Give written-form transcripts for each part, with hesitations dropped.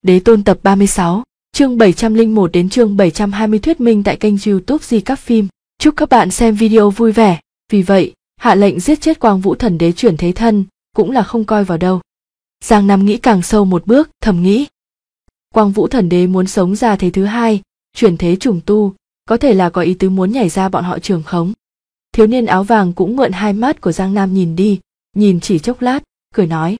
Đế Tôn tập 36, chương 701 đến chương 720 thuyết minh tại kênh YouTube Di Các Phim. Chúc các bạn xem video vui vẻ. Vì vậy, hạ lệnh giết chết Quang Vũ Thần Đế chuyển thế thân, cũng là không coi vào đâu. Giang Nam nghĩ càng sâu một bước, thầm nghĩ. Quang Vũ Thần Đế muốn sống ra thế thứ hai, chuyển thế trùng tu, có thể là có ý tứ muốn nhảy ra bọn họ trường khống. Thiếu niên áo vàng cũng mượn hai mắt của Giang Nam nhìn đi, nhìn chỉ chốc lát, cười nói.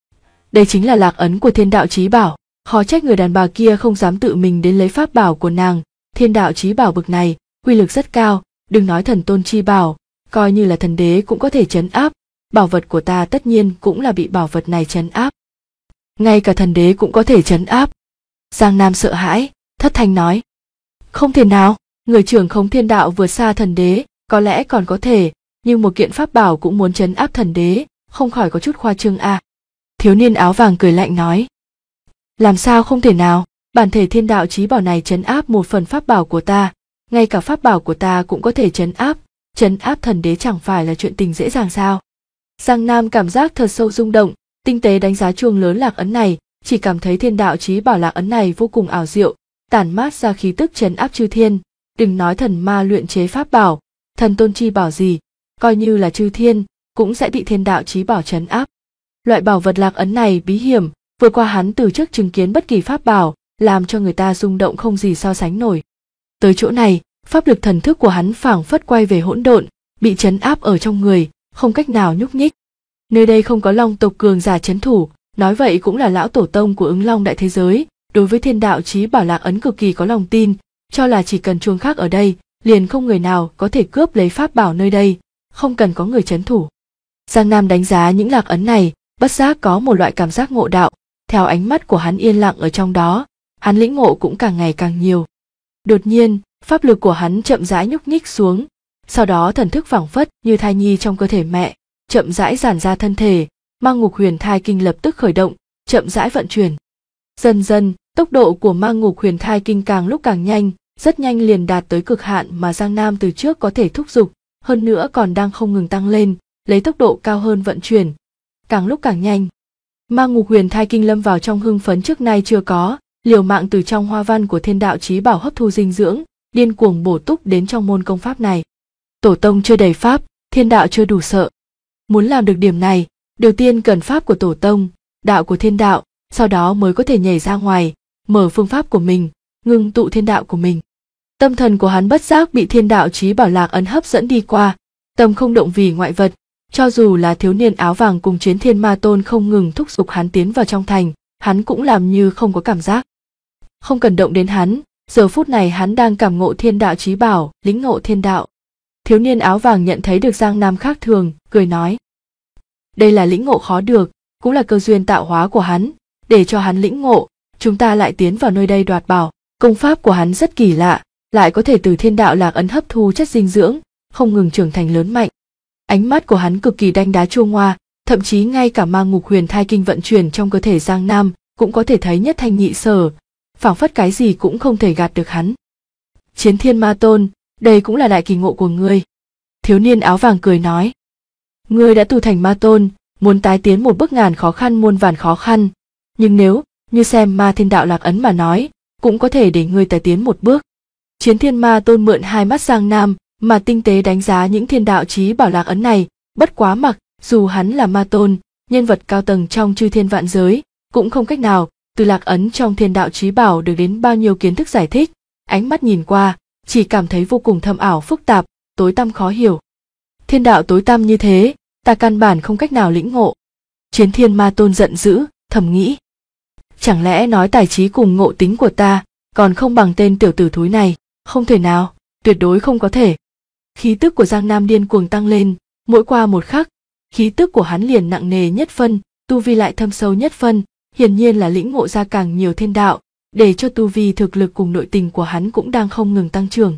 Đây chính là lạc ấn của Thiên Đạo Chí Bảo, khó trách người đàn bà kia không dám tự mình đến lấy pháp bảo của nàng. Thiên Đạo Chí Bảo bực này, uy lực rất cao, đừng nói thần tôn chi bảo, coi như là thần đế cũng có thể trấn áp, bảo vật của ta tất nhiên cũng là bị bảo vật này trấn áp. Ngay cả thần đế cũng có thể trấn áp. Giang Nam sợ hãi, thất thanh nói. Không thể nào, người trưởng khống thiên đạo vượt xa thần đế, có lẽ còn có thể, nhưng một kiện pháp bảo cũng muốn trấn áp thần đế, không khỏi có chút khoa trương à. Thiếu niên áo vàng cười lạnh nói. Làm sao không thể nào, bản thể Thiên Đạo Chí Bảo này trấn áp một phần pháp bảo của ta, ngay cả pháp bảo của ta cũng có thể trấn áp thần đế chẳng phải là chuyện tình dễ dàng sao. Giang Nam cảm giác thật sâu rung động, tinh tế đánh giá chuông lớn lạc ấn này, chỉ cảm thấy Thiên Đạo Chí Bảo lạc ấn này vô cùng ảo diệu, tản mát ra khí tức trấn áp chư thiên, đừng nói thần ma luyện chế pháp bảo, thần tôn chi bảo gì, coi như là chư thiên, cũng sẽ bị Thiên Đạo Chí Bảo trấn áp. Loại bảo vật lạc ấn này bí hiểm, vừa qua hắn từ trước chứng kiến bất kỳ pháp bảo, làm cho người ta rung động không gì so sánh nổi. Tới chỗ này, pháp lực thần thức của hắn phảng phất quay về hỗn độn, bị trấn áp ở trong người, không cách nào nhúc nhích. Nơi đây không có Long tộc cường giả trấn thủ, nói vậy cũng là lão tổ tông của Ứng Long đại thế giới, đối với Thiên Đạo Chí Bảo lạc ấn cực kỳ có lòng tin, cho là chỉ cần chuông khác ở đây, liền không người nào có thể cướp lấy pháp bảo nơi đây, không cần có người trấn thủ. Giang Nam đánh giá những lạc ấn này, bất giác có một loại cảm giác ngộ đạo, theo ánh mắt của hắn yên lặng ở trong đó, hắn lĩnh ngộ cũng càng ngày càng nhiều. Đột nhiên, pháp lực của hắn chậm rãi nhúc nhích xuống, sau đó thần thức phảng phất như thai nhi trong cơ thể mẹ, chậm rãi giãn ra thân thể, Mang Ngục Huyền Thai Kinh lập tức khởi động, chậm rãi vận chuyển. Dần dần, tốc độ của Mang Ngục Huyền Thai Kinh càng lúc càng nhanh, rất nhanh liền đạt tới cực hạn mà Giang Nam từ trước có thể thúc giục, hơn nữa còn đang không ngừng tăng lên, lấy tốc độ cao hơn vận chuyển, càng lúc càng nhanh. Mang Ngục Huyền Thai Kinh lâm vào trong hưng phấn trước nay chưa có, liều mạng từ trong hoa văn của Thiên Đạo Chí Bảo hấp thu dinh dưỡng, điên cuồng bổ túc đến trong môn công pháp này. Tổ tông chưa đầy pháp, thiên đạo chưa đủ sợ. Muốn làm được điểm này, đầu tiên cần pháp của tổ tông, đạo của thiên đạo, sau đó mới có thể nhảy ra ngoài, mở phương pháp của mình, ngưng tụ thiên đạo của mình. Tâm thần của hắn bất giác bị Thiên Đạo Chí Bảo lạc ấn hấp dẫn đi qua, tâm không động vì ngoại vật, cho dù là thiếu niên áo vàng cùng Chiến Thiên Ma Tôn không ngừng thúc giục hắn tiến vào trong thành, hắn cũng làm như không có cảm giác. Không cần động đến hắn, giờ phút này hắn đang cảm ngộ Thiên Đạo Chí Bảo, lĩnh ngộ thiên đạo. Thiếu niên áo vàng nhận thấy được Giang Nam khác thường, cười nói. Đây là lĩnh ngộ khó được, cũng là cơ duyên tạo hóa của hắn, để cho hắn lĩnh ngộ, chúng ta lại tiến vào nơi đây đoạt bảo. Công pháp của hắn rất kỳ lạ, lại có thể từ thiên đạo lạc ấn hấp thu chất dinh dưỡng, không ngừng trưởng thành lớn mạnh. Ánh mắt của hắn cực kỳ đanh đá chua ngoa, thậm chí ngay cả Mang Ngục Huyền Thai Kinh vận chuyển trong cơ thể Giang Nam cũng có thể thấy nhất thanh nhị sở, phảng phất cái gì cũng không thể gạt được hắn. Chiến Thiên Ma Tôn, đây cũng là đại kỳ ngộ của ngươi. Thiếu niên áo vàng cười nói. Ngươi đã tu thành ma tôn, muốn tái tiến một bước ngàn khó khăn muôn vàn khó khăn, nhưng nếu như xem ma thiên đạo lạc ấn mà nói, cũng có thể để ngươi tái tiến một bước. Chiến Thiên Ma Tôn mượn hai mắt Giang Nam mà tinh tế đánh giá những Thiên Đạo Chí Bảo lạc ấn này, bất quá mặc dù hắn là ma tôn, nhân vật cao tầng trong chư thiên vạn giới, cũng không cách nào từ lạc ấn trong Thiên Đạo Chí Bảo được đến bao nhiêu kiến thức giải thích, ánh mắt nhìn qua, chỉ cảm thấy vô cùng thâm ảo phức tạp, tối tăm khó hiểu. Thiên đạo tối tăm như thế, ta căn bản không cách nào lĩnh ngộ. Chiến Thiên Ma Tôn giận dữ, thầm nghĩ. Chẳng lẽ nói tài trí cùng ngộ tính của ta, còn không bằng tên tiểu tử thúi này, không thể nào, tuyệt đối không có thể. Khí tức của Giang Nam điên cuồng tăng lên, mỗi qua một khắc, khí tức của hắn liền nặng nề nhất phân, tu vi lại thâm sâu nhất phân, hiển nhiên là lĩnh ngộ ra càng nhiều thiên đạo, để cho tu vi thực lực cùng nội tình của hắn cũng đang không ngừng tăng trưởng.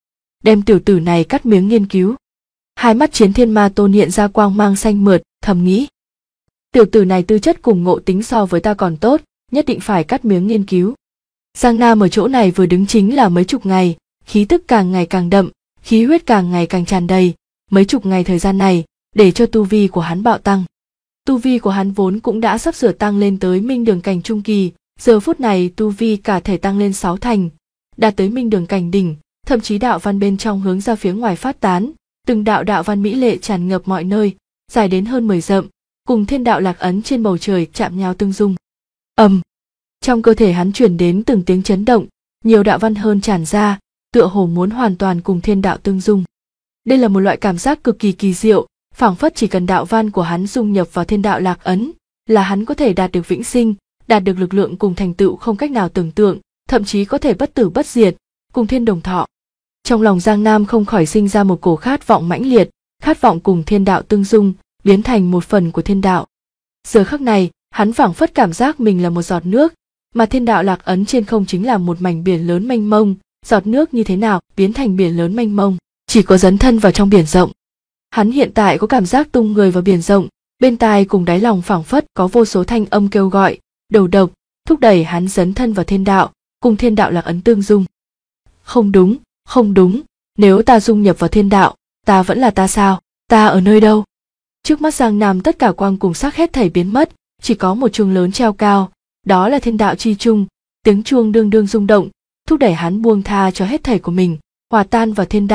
Đem tiểu tử này cắt miếng nghiên cứu. Hai mắt Chiến Thiên Ma Tôn hiện ra quang mang xanh mượt, thầm nghĩ. Tiểu tử này tư chất cùng ngộ tính so với ta còn tốt, nhất định phải cắt miếng nghiên cứu. Giang Nam ở chỗ này vừa đứng chính là mấy chục ngày, khí tức càng ngày càng đậm, khí huyết càng ngày càng tràn đầy, mấy chục ngày thời gian này, để cho tu vi của hắn bạo tăng. Tu vi của hắn vốn cũng đã sắp sửa tăng lên tới minh đường cảnh trung kỳ, Giờ phút này tu vi cả thể tăng lên 6 thành, đạt tới minh đường cảnh đỉnh, thậm chí đạo văn bên trong hướng ra phía ngoài phát tán, từng đạo đạo văn mỹ lệ tràn ngập mọi nơi, dài đến hơn 10 dặm, cùng thiên đạo lạc ấn trên bầu trời chạm nhau tương dung. Trong cơ thể hắn truyền đến từng tiếng chấn động, nhiều đạo văn hơn tràn ra, tựa hồ muốn hoàn toàn cùng thiên đạo tương dung. Đây là một loại cảm giác cực kỳ kỳ diệu, phảng phất chỉ cần đạo văn của hắn dung nhập vào thiên đạo lạc ấn, là hắn có thể đạt được vĩnh sinh, đạt được lực lượng cùng thành tựu không cách nào tưởng tượng, thậm chí có thể bất tử bất diệt, cùng thiên đồng thọ. Trong lòng Giang Nam không khỏi sinh ra một cổ khát vọng mãnh liệt, khát vọng cùng thiên đạo tương dung, biến thành một phần của thiên đạo. Giờ khắc này, hắn phảng phất cảm giác mình là một giọt nước, mà thiên đạo lạc ấn trên không chính là một mảnh biển lớn mênh mông, giọt nước như thế nào biến thành biển lớn mênh mông, chỉ có dấn thân vào trong biển rộng. Hắn hiện tại có cảm giác tung người vào biển rộng, bên tai cùng đáy lòng phảng phất có vô số thanh âm kêu gọi, đầu độc, thúc đẩy hắn dấn thân vào thiên đạo, cùng thiên đạo lạc ấn tương dung. Không đúng, nếu ta dung nhập vào thiên đạo, ta vẫn là ta sao, ta ở nơi đâu? Trước mắt Giang Nam tất cả quang cùng sắc hết thảy biến mất, chỉ có một chuông lớn treo cao, đó là thiên đạo chi chung, tiếng chuông đương đương rung động, thúc đẩy hắn buông tha cho hết thảy của mình, hòa tan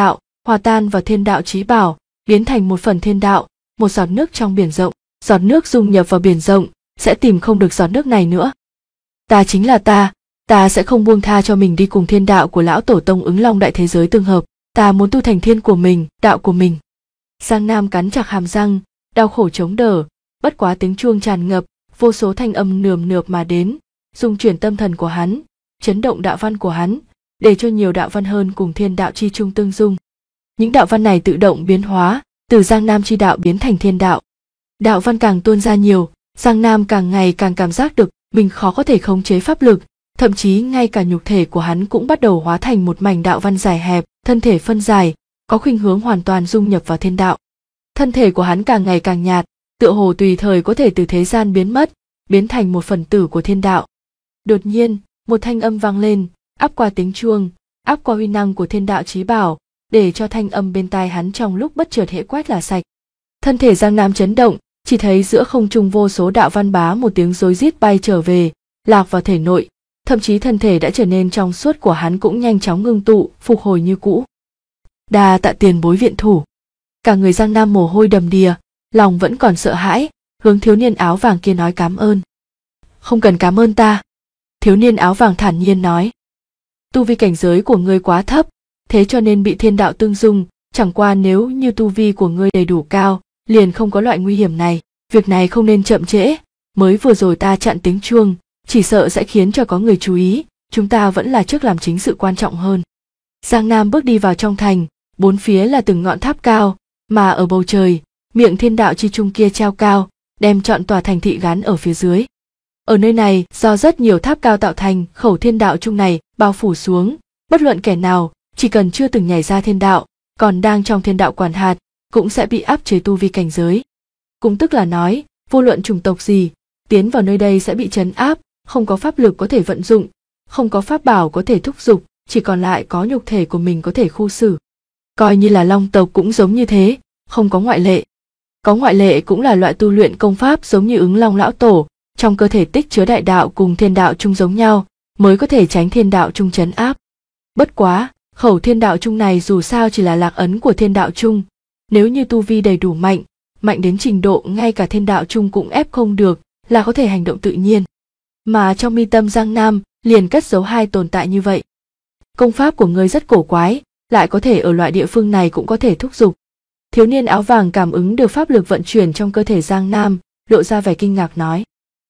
vào thiên đạo chí bảo, biến thành một phần thiên đạo, một giọt nước trong biển rộng, giọt nước dung nhập vào biển rộng, sẽ tìm không được giọt nước này nữa. Ta chính là ta sẽ không buông tha cho mình đi cùng thiên đạo của lão tổ tông Ứng Long đại thế giới tương hợp, ta muốn tu thành thiên của mình, đạo của mình. Giang Nam cắn chặt hàm răng, đau khổ chống đỡ, bất quá tiếng chuông tràn ngập, vô số thanh âm nườm nượp mà đến, dung chuyển tâm thần của hắn, chấn động đạo văn của hắn, để cho nhiều đạo văn hơn cùng thiên đạo chi chung tương dung. Những đạo văn này tự động biến hóa, từ Giang Nam chi đạo biến thành thiên đạo. Đạo văn càng tuôn ra nhiều, Giang Nam càng ngày càng cảm giác được mình khó có thể khống chế pháp lực, thậm chí ngay cả nhục thể của hắn cũng bắt đầu hóa thành một mảnh đạo văn dài hẹp, thân thể phân dài, có khuynh hướng hoàn toàn dung nhập vào thiên đạo. Thân thể của hắn càng ngày càng nhạt, tựa hồ tùy thời có thể từ thế gian biến mất, biến thành một phần tử của thiên đạo. Đột nhiên, một thanh âm vang lên, áp qua tiếng chuông, áp qua uy năng của thiên đạo chí bảo, để cho thanh âm bên tai hắn trong lúc bất chợt hễ quét là sạch. Thân thể Giang Nam chấn động, chỉ thấy giữa không trung vô số đạo văn bá một tiếng rối rít bay trở về, lạc vào thể nội, thậm chí thân thể đã trở nên trong suốt của hắn cũng nhanh chóng ngưng tụ, phục hồi như cũ. Đa tạ tiền bối viện thủ. Cả người Giang Nam mồ hôi đầm đìa, lòng vẫn còn sợ hãi, hướng thiếu niên áo vàng kia nói cảm ơn. Không cần cảm ơn ta. Thiếu niên áo vàng thản nhiên nói. Tu vi cảnh giới của ngươi quá thấp, thế cho nên bị thiên đạo tương dung, chẳng qua nếu như tu vi của ngươi đầy đủ cao, liền không có loại nguy hiểm này, việc này không nên chậm trễ, mới vừa rồi ta chặn tiếng chuông, chỉ sợ sẽ khiến cho có người chú ý, chúng ta vẫn là trước làm chính sự quan trọng hơn. Giang Nam bước đi vào trong thành, bốn phía là từng ngọn tháp cao, mà ở bầu trời, miệng thiên đạo chi chung kia treo cao, đem trọn tòa thành thị gắn ở phía dưới. Ở nơi này, do rất nhiều tháp cao tạo thành, khẩu thiên đạo chung này bao phủ xuống, bất luận kẻ nào, chỉ cần chưa từng nhảy ra thiên đạo, còn đang trong thiên đạo quản hạt, cũng sẽ bị áp chế tu vi cảnh giới. Cũng tức là nói, vô luận chủng tộc gì, tiến vào nơi đây sẽ bị trấn áp, không có pháp lực có thể vận dụng, không có pháp bảo có thể thúc giục, chỉ còn lại có nhục thể của mình có thể khu xử. Coi như là Long tộc cũng giống như thế, không có ngoại lệ. Có ngoại lệ cũng là loại tu luyện công pháp giống như Ứng Long lão tổ, trong cơ thể tích chứa đại đạo cùng thiên đạo chung giống nhau, mới có thể tránh thiên đạo chung trấn áp. Bất quá, khẩu thiên đạo chung này dù sao chỉ là lạc ấn của thiên đạo chung, nếu như tu vi đầy đủ mạnh, mạnh đến trình độ ngay cả thiên đạo chung cũng ép không được, là có thể hành động tự nhiên. Mà trong mi tâm Giang Nam liền cất giấu hai tồn tại như vậy. Công pháp của ngươi rất cổ quái, lại có thể ở loại địa phương này cũng có thể thúc giục. Thiếu niên áo vàng cảm ứng được pháp lực vận chuyển trong cơ thể Giang Nam, lộ ra vẻ kinh ngạc nói.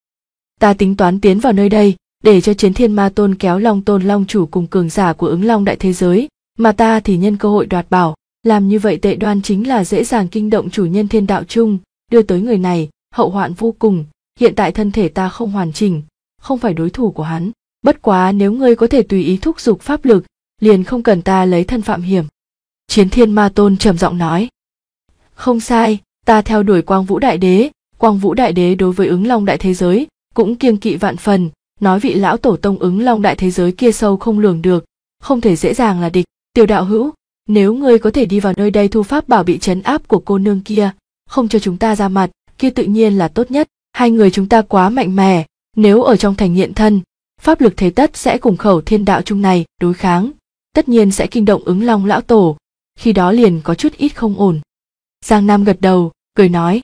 Ta tính toán tiến vào nơi đây, để cho Chiến Thiên Ma Tôn kéo Long Tôn Long chủ cùng cường giả của Ứng Long đại thế giới, mà ta thì nhân cơ hội đoạt bảo, làm như vậy tệ đoan chính là dễ dàng kinh động chủ nhân thiên đạo chung, đưa tới người này, hậu hoạn vô cùng, hiện tại thân thể ta không hoàn chỉnh, không phải đối thủ của hắn, bất quá nếu ngươi có thể tùy ý thúc giục pháp lực, liền không cần ta lấy thân phạm hiểm. Chiến Thiên Ma Tôn trầm giọng nói. Không sai, ta theo đuổi Quang Vũ Đại Đế đối với Ứng Long đại thế giới, cũng kiêng kỵ vạn phần, nói vị lão tổ tông Ứng Long đại thế giới kia sâu không lường được, không thể dễ dàng là địch. Tiểu đạo hữu, nếu ngươi có thể đi vào nơi đây thu pháp bảo bị trấn áp của cô nương kia, không cho chúng ta ra mặt, kia tự nhiên là tốt nhất. Hai người chúng ta quá mạnh mẽ, nếu ở trong thành hiện thân, pháp lực thế tất sẽ cùng khẩu thiên đạo chung này đối kháng, tất nhiên sẽ kinh động Ứng Long lão tổ, khi đó liền có chút ít không ổn. Giang Nam gật đầu, cười nói,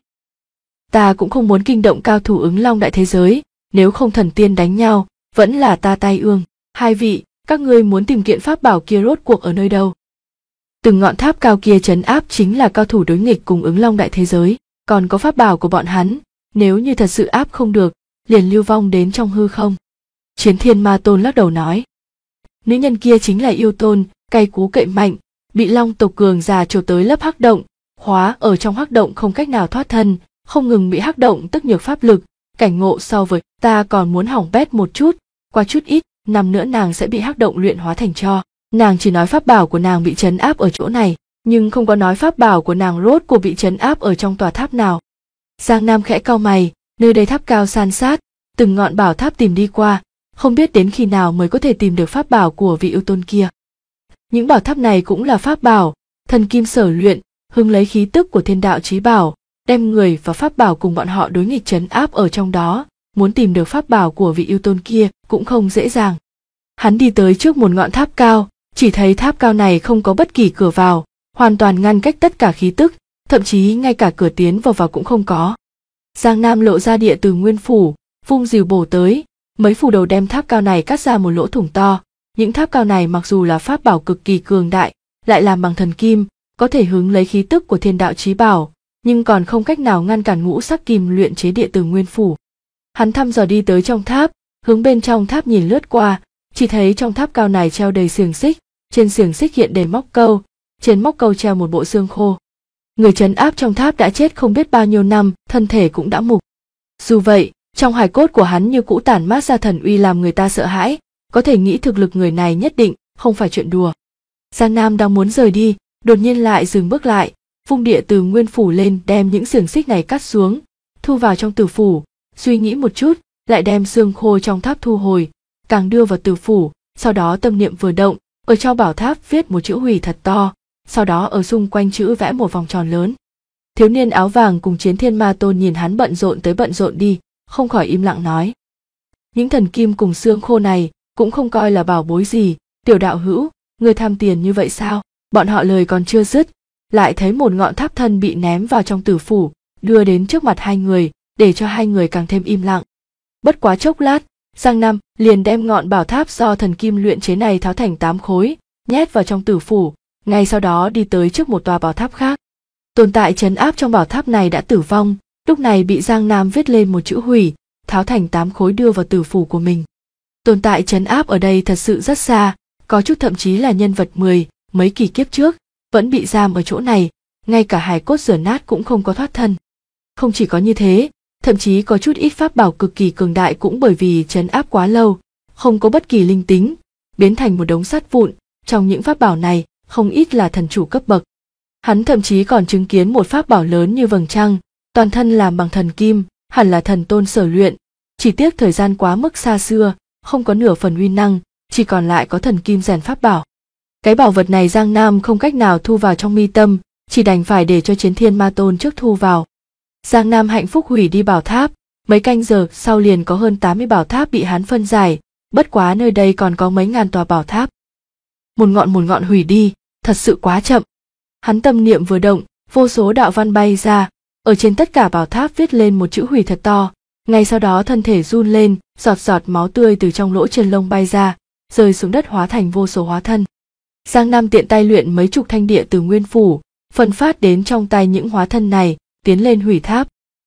ta cũng không muốn kinh động cao thủ Ứng Long đại thế giới, nếu không thần tiên đánh nhau, vẫn là ta tai ương. Hai vị, các ngươi muốn tìm kiện pháp bảo kia rốt cuộc ở nơi đâu? Từng ngọn tháp cao kia trấn áp chính là cao thủ đối nghịch cùng Ứng Long đại thế giới, còn có pháp bảo của bọn hắn, nếu như thật sự áp không được, liền lưu vong đến trong hư không. Chiến Thiên Ma Tôn lắc đầu nói, nữ nhân kia chính là yêu tôn, cay cú cậy mạnh, bị Long tộc cường già trổ tới lớp hắc động, khóa ở trong hắc động không cách nào thoát thân, không ngừng bị hắc động tức nhược pháp lực, cảnh ngộ so với ta còn muốn hỏng bét một chút, qua chút ít năm nữa nàng sẽ bị hắc động luyện hóa thành tro. Nàng chỉ nói pháp bảo của nàng bị trấn áp ở chỗ này, nhưng không có nói pháp bảo của nàng rốt cuộc bị trấn áp ở trong tòa tháp nào. Giang Nam khẽ cau mày, nơi đây tháp cao san sát, từng ngọn bảo tháp tìm đi qua, không biết đến khi nào mới có thể tìm được pháp bảo của vị yêu tôn kia. Những bảo tháp này cũng là pháp bảo, thần kim sở luyện, hưng lấy khí tức của thiên đạo chí bảo, đem người và pháp bảo cùng bọn họ đối nghịch trấn áp ở trong đó, muốn tìm được pháp bảo của vị yêu tôn kia cũng không dễ dàng. Hắn đi tới trước một ngọn tháp cao, chỉ thấy tháp cao này không có bất kỳ cửa vào, hoàn toàn ngăn cách tất cả khí tức, thậm chí ngay cả cửa tiến vào cũng không có. Giang Nam lộ ra địa từ nguyên phủ, vung rìu bổ tới, mấy phủ đầu đem tháp cao này cắt ra một lỗ thủng to. Những tháp cao này mặc dù là pháp bảo cực kỳ cường đại, lại làm bằng thần kim, có thể hứng lấy khí tức của thiên đạo chí bảo, nhưng còn không cách nào ngăn cản ngũ sắc kim luyện chế địa từ nguyên phủ. Hắn thăm dò đi tới trong tháp, hướng bên trong tháp nhìn lướt qua, chỉ thấy trong tháp cao này treo đầy xiềng xích, trên xiềng xích hiện đầy móc câu, trên móc câu treo một bộ xương khô. Người trấn áp trong tháp đã chết không biết bao nhiêu năm, thân thể cũng đã mục. Dù vậy, trong hài cốt của hắn như cũ tản mát ra thần uy làm người ta sợ hãi, có thể nghĩ thực lực người này nhất định không phải chuyện đùa. Giang Nam đang muốn rời đi, đột nhiên lại dừng bước lại, vung địa từ nguyên phủ lên đem những xiềng xích này cắt xuống, thu vào trong tử phủ, suy nghĩ một chút, lại đem xương khô trong tháp thu hồi, càng đưa vào tử phủ, sau đó tâm niệm vừa động, ở trong bảo tháp viết một chữ hủy thật to, sau đó ở xung quanh chữ vẽ một vòng tròn lớn. Thiếu niên áo vàng cùng Chiến Thiên Ma Tôn nhìn hắn bận rộn tới bận rộn đi, không khỏi im lặng nói. Những thần kim cùng xương khô này cũng không coi là bảo bối gì, tiểu đạo hữu, ngươi tham tiền như vậy sao? Bọn họ lời còn chưa dứt, lại thấy một ngọn tháp thân bị ném vào trong tử phủ, đưa đến trước mặt hai người, để cho hai người càng thêm im lặng. Bất quá chốc lát, Giang Nam liền đem ngọn bảo tháp do thần kim luyện chế này tháo thành 8 khối, nhét vào trong tử phủ, ngay sau đó đi tới trước một tòa bảo tháp khác. Tồn tại trấn áp trong bảo tháp này đã tử vong, lúc này bị Giang Nam viết lên một chữ hủy, tháo thành 8 khối đưa vào tử phủ của mình. Tồn tại trấn áp ở đây thật sự rất xa, có chút thậm chí là nhân vật mấy kỳ kiếp trước, vẫn bị giam ở chỗ này, ngay cả hài cốt rửa nát cũng không có thoát thân. Không chỉ có như thế, thậm chí có chút ít pháp bảo cực kỳ cường đại cũng bởi vì trấn áp quá lâu, không có bất kỳ linh tính, biến thành một đống sắt vụn, trong những pháp bảo này, không ít là thần chủ cấp bậc. Hắn thậm chí còn chứng kiến một pháp bảo lớn như vầng trăng, toàn thân làm bằng thần kim, hẳn là thần tôn sở luyện, chỉ tiếc thời gian quá mức xa xưa, không có nửa phần uy năng, chỉ còn lại có thần kim rèn pháp bảo. Cái bảo vật này Giang Nam không cách nào thu vào trong mi tâm, chỉ đành phải để cho Chiến Thiên Ma Tôn trước thu vào. Giang Nam hạnh phúc hủy đi bảo tháp, mấy canh giờ sau liền có hơn 80 bảo tháp bị hắn phân giải, bất quá nơi đây còn có mấy ngàn tòa bảo tháp. Một ngọn hủy đi, thật sự quá chậm. Hắn tâm niệm vừa động, vô số đạo văn bay ra, ở trên tất cả bảo tháp viết lên một chữ hủy thật to, ngay sau đó thân thể run lên, giọt giọt máu tươi từ trong lỗ chân lông bay ra, rơi xuống đất hóa thành vô số hóa thân. Giang Nam tiện tay luyện mấy chục thanh địa từ nguyên phủ, phân phát đến trong tay những hóa thân này, tiến lên hủy tháp.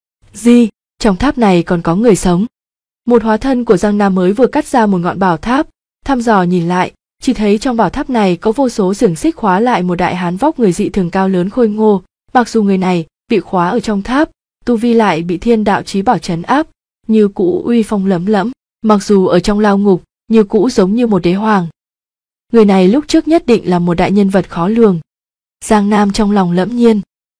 Gì, trong tháp này còn có người sống. Một hóa thân của Giang Nam mới vừa cắt ra một ngọn bảo tháp, thăm dò nhìn lại, chỉ thấy trong bảo tháp này có vô số xiềng xích khóa lại một đại hán vóc người dị thường cao lớn khôi ngô, mặc dù người này bị khóa ở trong tháp, tu vi lại bị thiên đạo chí bảo trấn áp, như cũ uy phong lẫm lẫm, mặc dù ở trong lao ngục, như cũ giống như một đế hoàng. Người này lúc trước nhất định là một đại nhân vật khó lường. Giang Nam trong lòng lẫm nhiên.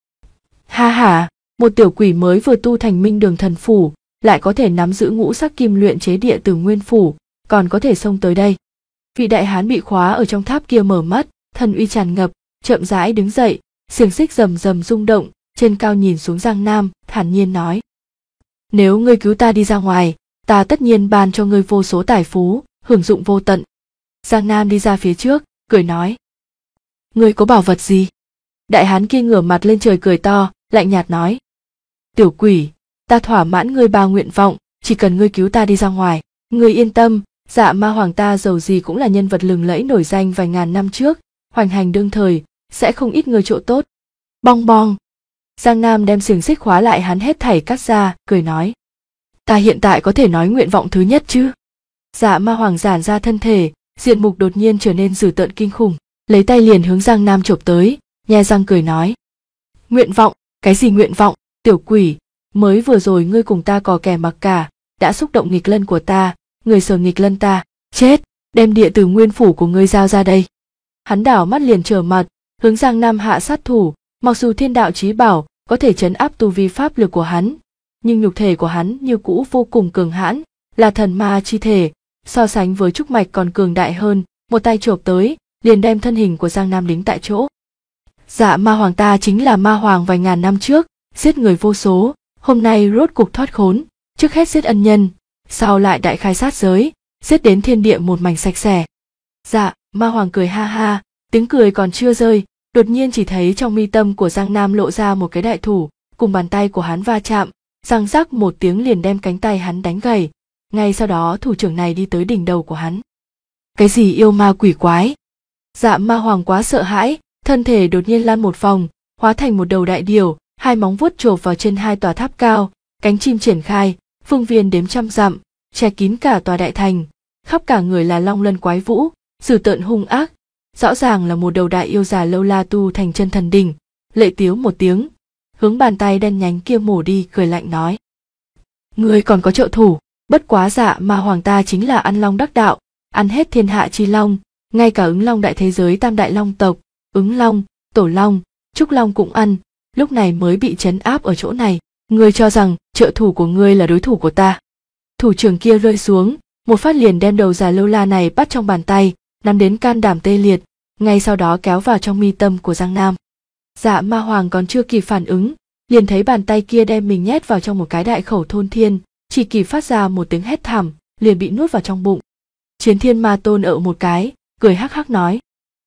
Ha ha, một tiểu quỷ mới vừa tu thành minh đường thần phủ, lại có thể nắm giữ ngũ sắc kim luyện chế địa từ nguyên phủ, còn có thể xông tới đây. Vị đại hán bị khóa ở trong tháp kia mở mắt, thần uy tràn ngập, chậm rãi đứng dậy, xiềng xích rầm rầm rung động, trên cao nhìn xuống Giang Nam, thản nhiên nói: Nếu ngươi cứu ta đi ra ngoài, ta tất nhiên ban cho ngươi vô số tài phú, hưởng dụng vô tận. Giang Nam đi ra phía trước, cười nói. Ngươi có bảo vật gì? Đại hán kia ngửa mặt lên trời cười to, lạnh nhạt nói. Tiểu quỷ, ta thỏa mãn ngươi 3 nguyện vọng, chỉ cần ngươi cứu ta đi ra ngoài. Ngươi yên tâm, Dạ Ma Hoàng ta dầu gì cũng là nhân vật lừng lẫy nổi danh vài ngàn năm trước, hoành hành đương thời, sẽ không ít ngươi chỗ tốt. Bong bong. Giang Nam đem xiềng xích khóa lại hắn hết thảy cắt ra, cười nói. Ta hiện tại có thể nói nguyện vọng thứ nhất chứ? Dạ Ma Hoàng giãn ra thân thể, diện mục đột nhiên trở nên dữ tợn kinh khủng, lấy tay liền hướng Giang Nam chộp tới, nhe răng cười nói. Nguyện vọng, cái gì nguyện vọng, tiểu quỷ, mới vừa rồi ngươi cùng ta cò kè mặc cả, đã xúc động nghịch lân của ta, người sờ nghịch lân ta, chết, đem địa tử nguyên phủ của ngươi giao ra đây. Hắn đảo mắt liền trở mặt, hướng Giang Nam hạ sát thủ, mặc dù thiên đạo chí bảo có thể trấn áp tu vi pháp lực của hắn, nhưng nhục thể của hắn như cũ vô cùng cường hãn, là thần ma chi thể, so sánh với trúc mạch còn cường đại hơn, một tay chộp tới, liền đem thân hình của Giang Nam đính tại chỗ. Dạ Ma Hoàng ta chính là ma hoàng vài ngàn năm trước, giết người vô số, hôm nay rốt cục thoát khốn, trước hết giết ân nhân, sau lại đại khai sát giới, giết đến thiên địa một mảnh sạch sẽ. Dạ Ma Hoàng cười ha ha, tiếng cười còn chưa rơi, đột nhiên chỉ thấy trong mi tâm của Giang Nam lộ ra một cái đại thủ, cùng bàn tay của hắn va chạm, răng rắc một tiếng liền đem cánh tay hắn đánh gãy. Ngay sau đó thủ trưởng này đi tới đỉnh đầu của hắn. Cái gì yêu ma quỷ quái? Dạ Ma Hoàng quá sợ hãi, thân thể đột nhiên lăn một vòng, hóa thành một đầu đại điểu, hai móng vuốt chộp vào trên hai tòa tháp cao, cánh chim triển khai, phương viên đếm trăm dặm, che kín cả tòa đại thành, khắp cả người là long lân quái vũ, dữ tợn hung ác, rõ ràng là một đầu đại yêu già lâu la tu thành chân thần đỉnh, lệ tiếu một tiếng, hướng bàn tay đen nhánh kia mổ đi, cười lạnh nói. Ngươi còn có trợ thủ, bất quá Dạ Ma Hoàng ta chính là ăn long đắc đạo, ăn hết thiên hạ chi long, ngay cả ứng long đại thế giới tam đại long tộc, ứng long, tổ long, trúc long cũng ăn, lúc này mới bị trấn áp ở chỗ này. Ngươi cho rằng trợ thủ của ngươi là đối thủ của ta? Thủ trưởng kia rơi xuống, một phát liền đem đầu già lâu la này bắt trong bàn tay, nắm đến can đảm tê liệt, ngay sau đó kéo vào trong mi tâm của Giang Nam. Dạ Ma Hoàng còn chưa kịp phản ứng, liền thấy bàn tay kia đem mình nhét vào trong một cái đại khẩu thôn thiên, chỉ kịp phát ra một tiếng hét thảm, liền bị nuốt vào trong bụng. Chiến Thiên Ma Tôn ợ một cái, cười hắc hắc nói.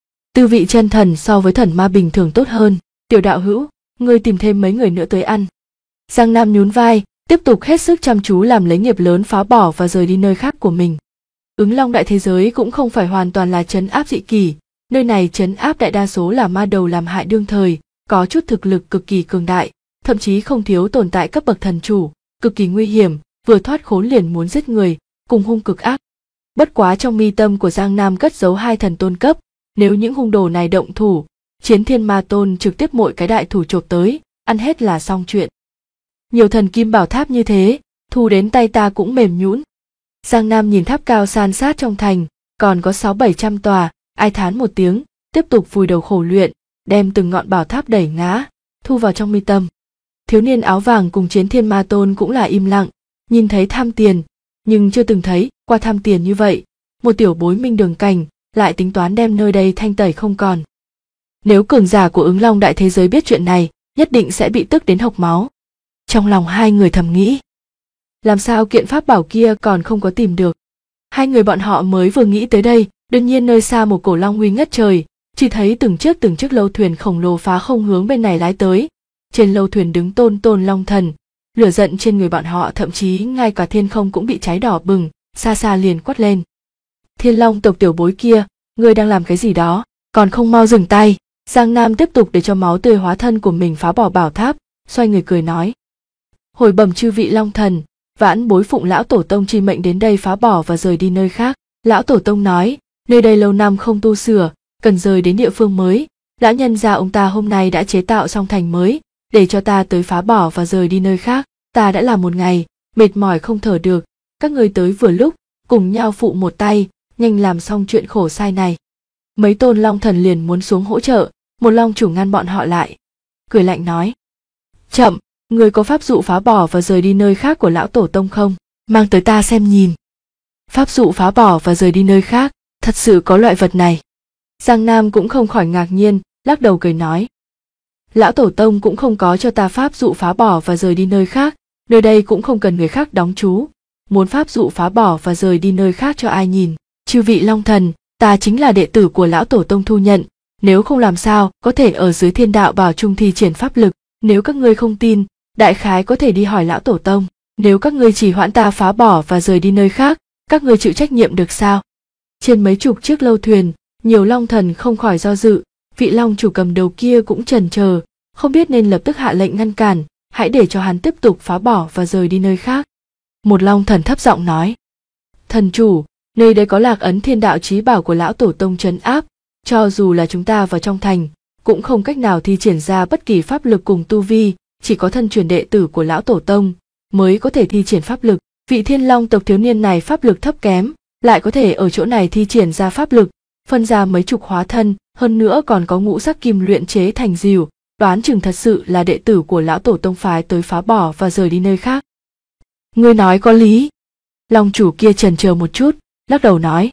Tư vị chân thần so với thần ma bình thường tốt hơn, tiểu đạo hữu, ngươi tìm thêm mấy người nữa tới ăn. Giang Nam nhún vai, tiếp tục hết sức chăm chú làm lấy nghiệp lớn phá bỏ và rời đi nơi khác của mình. Ứng long đại thế giới cũng không phải hoàn toàn là trấn áp dị kỷ, nơi này trấn áp đại đa số là ma đầu làm hại đương thời, có chút thực lực cực kỳ cường đại, thậm chí không thiếu tồn tại cấp bậc thần chủ, cực kỳ nguy hiểm, vừa thoát khốn liền muốn giết người, cùng hung cực ác. Bất quá trong mi tâm của Giang Nam cất giấu 2 thần tôn cấp, nếu những hung đồ này động thủ, Chiến Thiên Ma Tôn trực tiếp mỗi cái đại thủ chộp tới, ăn hết là xong chuyện. Nhiều thần kim bảo tháp như thế, thu đến tay ta cũng mềm nhũn. Giang Nam nhìn tháp cao san sát trong thành, còn có 600-700 tòa, ai thán một tiếng, tiếp tục vùi đầu khổ luyện, đem từng ngọn bảo tháp đẩy ngã, thu vào trong mi tâm. Thiếu niên áo vàng cùng Chiến Thiên Ma Tôn cũng là im lặng, nhìn thấy tham tiền, nhưng chưa từng thấy qua tham tiền như vậy, một tiểu bối minh đường cảnh, lại tính toán đem nơi đây thanh tẩy không còn. Nếu cường giả của ứng long đại thế giới biết chuyện này, nhất định sẽ bị tức đến hộc máu. Trong lòng hai người thầm nghĩ, làm sao kiện pháp bảo kia còn không có tìm được. Hai người bọn họ mới vừa nghĩ tới đây, đột nhiên nơi xa một cổ long uy ngất trời, chỉ thấy từng chiếc lâu thuyền khổng lồ phá không hướng bên này lái tới. Trên lâu thuyền đứng tôn long thần, lửa giận trên người bọn họ thậm chí ngay cả thiên không cũng bị cháy đỏ bừng, xa xa liền quát lên. Thiên long tộc tiểu bối kia, ngươi đang làm cái gì đó, còn không mau dừng tay. Giang Nam tiếp tục để cho máu tươi hóa thân của mình phá bỏ bảo tháp, xoay người cười nói. Hồi bẩm chư vị long thần, vãn bối phụng lão tổ tông chi mệnh đến đây phá bỏ và rời đi nơi khác. Lão tổ tông nói, nơi đây lâu năm không tu sửa, cần rời đến địa phương mới. Lão nhân gia ông ta hôm nay đã chế tạo xong thành mới, để cho ta tới phá bỏ và rời đi nơi khác. Ta đã làm một ngày, mệt mỏi không thở được, các ngươi tới vừa lúc, cùng nhau phụ một tay, nhanh làm xong chuyện khổ sai này. Mấy tôn long thần liền muốn xuống hỗ trợ, một long chủ ngăn bọn họ lại, cười lạnh nói. Chậm, người có pháp dụ phá bỏ và rời đi nơi khác của lão tổ tông không? Mang tới ta xem nhìn. Pháp dụ phá bỏ và rời đi nơi khác, thật sự có loại vật này. Giang Nam cũng không khỏi ngạc nhiên, lắc đầu cười nói. Lão tổ tông cũng không có cho ta pháp dụ phá bỏ và rời đi nơi khác, nơi đây cũng không cần người khác đóng trú. muốn pháp dụ phá bỏ và rời đi nơi khác cho ai nhìn. Chư vị Long Thần, ta chính là đệ tử của lão tổ tông thu nhận, nếu không làm sao có thể ở dưới thiên đạo bảo trung thi triển pháp lực. Nếu các ngươi không tin, đại khái có thể đi hỏi lão tổ tông. Nếu các ngươi chỉ hoãn ta phá bỏ và rời đi nơi khác, các ngươi chịu trách nhiệm được sao? Trên mấy chục chiếc lâu thuyền, nhiều Long Thần không khỏi do dự, vị Long chủ cầm đầu kia cũng chần chờ, không biết nên lập tức hạ lệnh ngăn cản, hãy để cho hắn tiếp tục phá bỏ và rời đi nơi khác. Một Long Thần thấp giọng nói: Thần chủ, nơi đây có lạc ấn thiên đạo chí bảo của lão tổ tông trấn áp, cho dù là chúng ta vào trong thành, cũng không cách nào thi triển ra bất kỳ pháp lực cùng tu vi, chỉ có thân truyền đệ tử của lão tổ tông mới có thể thi triển pháp lực. Vị Thiên Long tộc thiếu niên này pháp lực thấp kém, lại có thể ở chỗ này thi triển ra pháp lực, phân ra mấy chục hóa thân, hơn nữa còn có ngũ sắc kim luyện chế thành rìu, đoán chừng thật sự là đệ tử của lão tổ tông phái tới phá bỏ và rời đi nơi khác. Ngươi nói có lý. Long chủ kia chần chờ một chút, lắc đầu nói: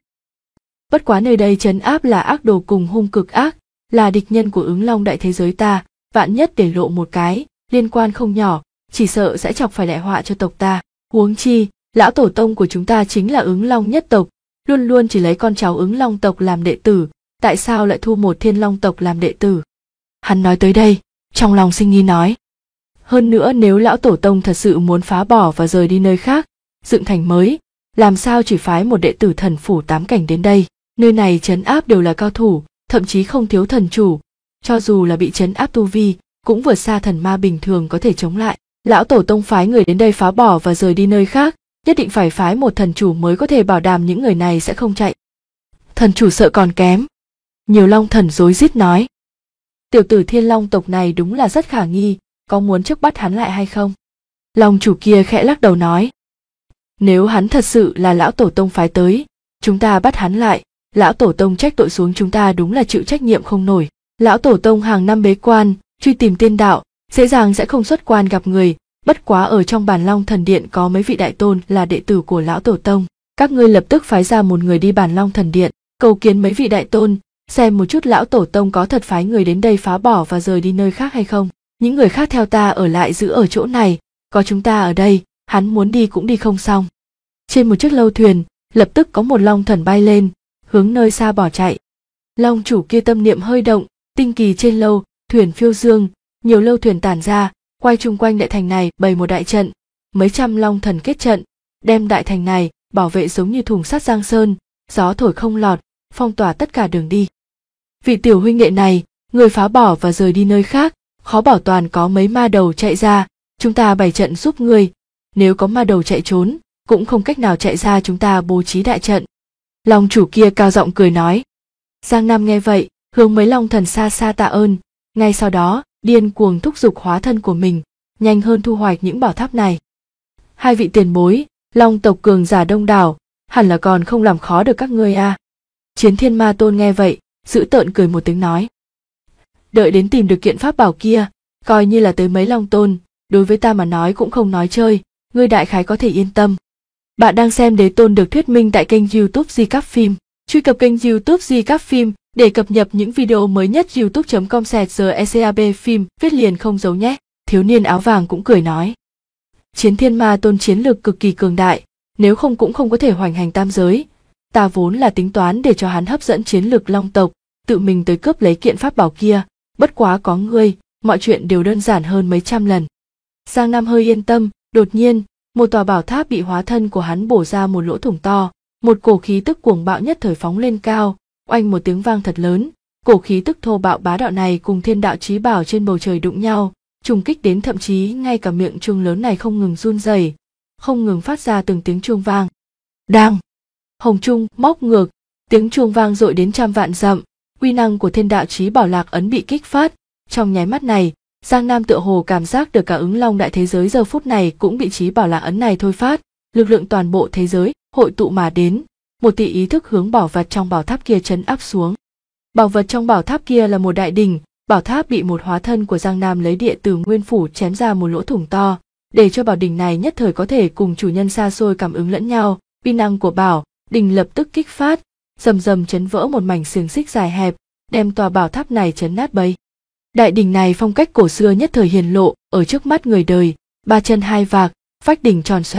Bất quá nơi đây trấn áp là ác đồ cùng hung cực ác, là địch nhân của Ứng Long đại thế giới ta, vạn nhất để lộ một cái, liên quan không nhỏ, chỉ sợ sẽ chọc phải đại họa cho tộc ta. Huống chi, lão tổ tông của chúng ta chính là Ứng Long nhất tộc, luôn luôn chỉ lấy con cháu Ứng Long tộc làm đệ tử, tại sao lại thu một Thiên Long tộc làm đệ tử? Hắn nói tới đây, trong lòng sinh nghi nói: Hơn nữa nếu lão tổ tông thật sự muốn phá bỏ và rời đi nơi khác, dựng thành mới, làm sao chỉ phái một đệ tử thần phủ 8 cảnh đến đây? Nơi này trấn áp đều là cao thủ, thậm chí không thiếu thần chủ, cho dù là bị trấn áp tu vi, cũng vượt xa thần ma bình thường có thể chống lại. Lão tổ tông phái người đến đây phá bỏ và rời đi nơi khác, nhất định phải phái một thần chủ mới có thể bảo đảm những người này sẽ không chạy. Thần chủ sợ còn kém. Nhiều Long Thần rối rít nói: Tiểu tử Thiên Long tộc này đúng là rất khả nghi, có muốn trước bắt hắn lại hay không? Long chủ kia khẽ lắc đầu nói: Nếu hắn thật sự là lão tổ tông phái tới, chúng ta bắt hắn lại, lão tổ tông trách tội xuống chúng ta đúng là chịu trách nhiệm không nổi. Lão tổ tông hàng năm bế quan, truy tìm tiên đạo, dễ dàng sẽ không xuất quan gặp người, bất quá ở trong Bản Long Thần Điện có mấy vị đại tôn là đệ tử của lão tổ tông. Các ngươi lập tức phái ra một người đi Bản Long Thần Điện, cầu kiến mấy vị đại tôn, xem một chút lão tổ tông có thật phái người đến đây phá bỏ và rời đi nơi khác hay không. Những người khác theo ta ở lại giữ ở chỗ này, có chúng ta ở đây, hắn muốn đi cũng đi không xong. Trên một chiếc lâu thuyền, lập tức có một Long Thần bay lên, hướng nơi xa bỏ chạy. Long chủ kia tâm niệm hơi động, tinh kỳ trên lâu thuyền phiêu dương, nhiều lâu thuyền tản ra, quay chung quanh đại thành này bày một đại trận, mấy trăm Long Thần kết trận, đem đại thành này bảo vệ giống như thùng sắt giang sơn, gió thổi không lọt, phong tỏa tất cả đường đi. Vị tiểu huynh đệ này, người phá bỏ và rời đi nơi khác, khó bảo toàn có mấy ma đầu chạy ra, chúng ta bày trận giúp ngươi, nếu có ma đầu chạy trốn, cũng không cách nào chạy ra, chúng ta bố trí đại trận. Long chủ kia cao giọng cười nói. Giang Nam nghe vậy, hướng mấy Long Thần xa xa tạ ơn, ngay sau đó điên cuồng thúc giục hóa thân của mình, nhanh hơn thu hoạch những bảo tháp này. Hai vị tiền bối, Long tộc cường giả đông đảo, hẳn là còn không làm khó được các ngươi à? Chiến Thiên Ma Tôn nghe vậy, dữ tợn cười một tiếng nói: Đợi đến tìm được kiện pháp bảo kia, coi như là tới mấy Long Tôn, đối với ta mà nói cũng không nói chơi, ngươi đại khái có thể yên tâm. Bạn đang xem Đế Tôn được thuyết minh tại kênh YouTube Di Cáp Phim. Truy cập kênh YouTube Di Cáp Phim để cập nhật những video mới nhất. youtube.com/GECAB phim viết liền không giấu nhé. Thiếu niên áo vàng cũng cười nói: Chiến Thiên Ma Tôn chiến lược cực kỳ cường đại, nếu không cũng không có thể hoành hành tam giới. Ta vốn là tính toán để cho hắn hấp dẫn chiến lược Long tộc, tự mình tới cướp lấy kiện pháp bảo kia, bất quá có ngươi, mọi chuyện đều đơn giản hơn mấy trăm lần. Giang Nam hơi yên tâm, đột nhiên, một tòa bảo tháp bị hóa thân của hắn bổ ra một lỗ thủng to, một cổ khí tức cuồng bạo nhất thời phóng lên cao, oanh một tiếng vang thật lớn, cổ khí tức thô bạo bá đạo này cùng thiên đạo chí bảo trên bầu trời đụng nhau, trùng kích đến thậm chí ngay cả miệng chuông lớn này không ngừng run rẩy, không ngừng phát ra từng tiếng chuông vang. Đang, hồng trung móc ngược, tiếng chuông vang dội đến trăm vạn dặm, uy năng của thiên đạo chí bảo lạc ấn bị kích phát. Trong nháy mắt này, Giang Nam tựa hồ cảm giác được cả Ứng Long đại thế giới giờ phút này cũng bị chí bảo lạc ấn này thôi phát, lực lượng toàn bộ thế giới hội tụ mà đến, một tỷ ý thức hướng bảo vật trong bảo tháp kia trấn áp xuống. Bảo vật trong bảo tháp kia là một đại đỉnh, bảo tháp bị một hóa thân của Giang Nam lấy địa từ nguyên phủ chém ra một lỗ thủng to, để cho bảo đỉnh này nhất thời có thể cùng chủ nhân xa xôi cảm ứng lẫn nhau. Uy năng của bảo đỉnh lập tức kích phát, rầm rầm chấn vỡ một mảnh xiềng xích dài hẹp, đem tòa bảo tháp này chấn nát bấy. Đại đỉnh này phong cách cổ xưa nhất thời hiển lộ ở trước mắt người đời, ba chân hai vạc, vách đỉnh tròn xoe,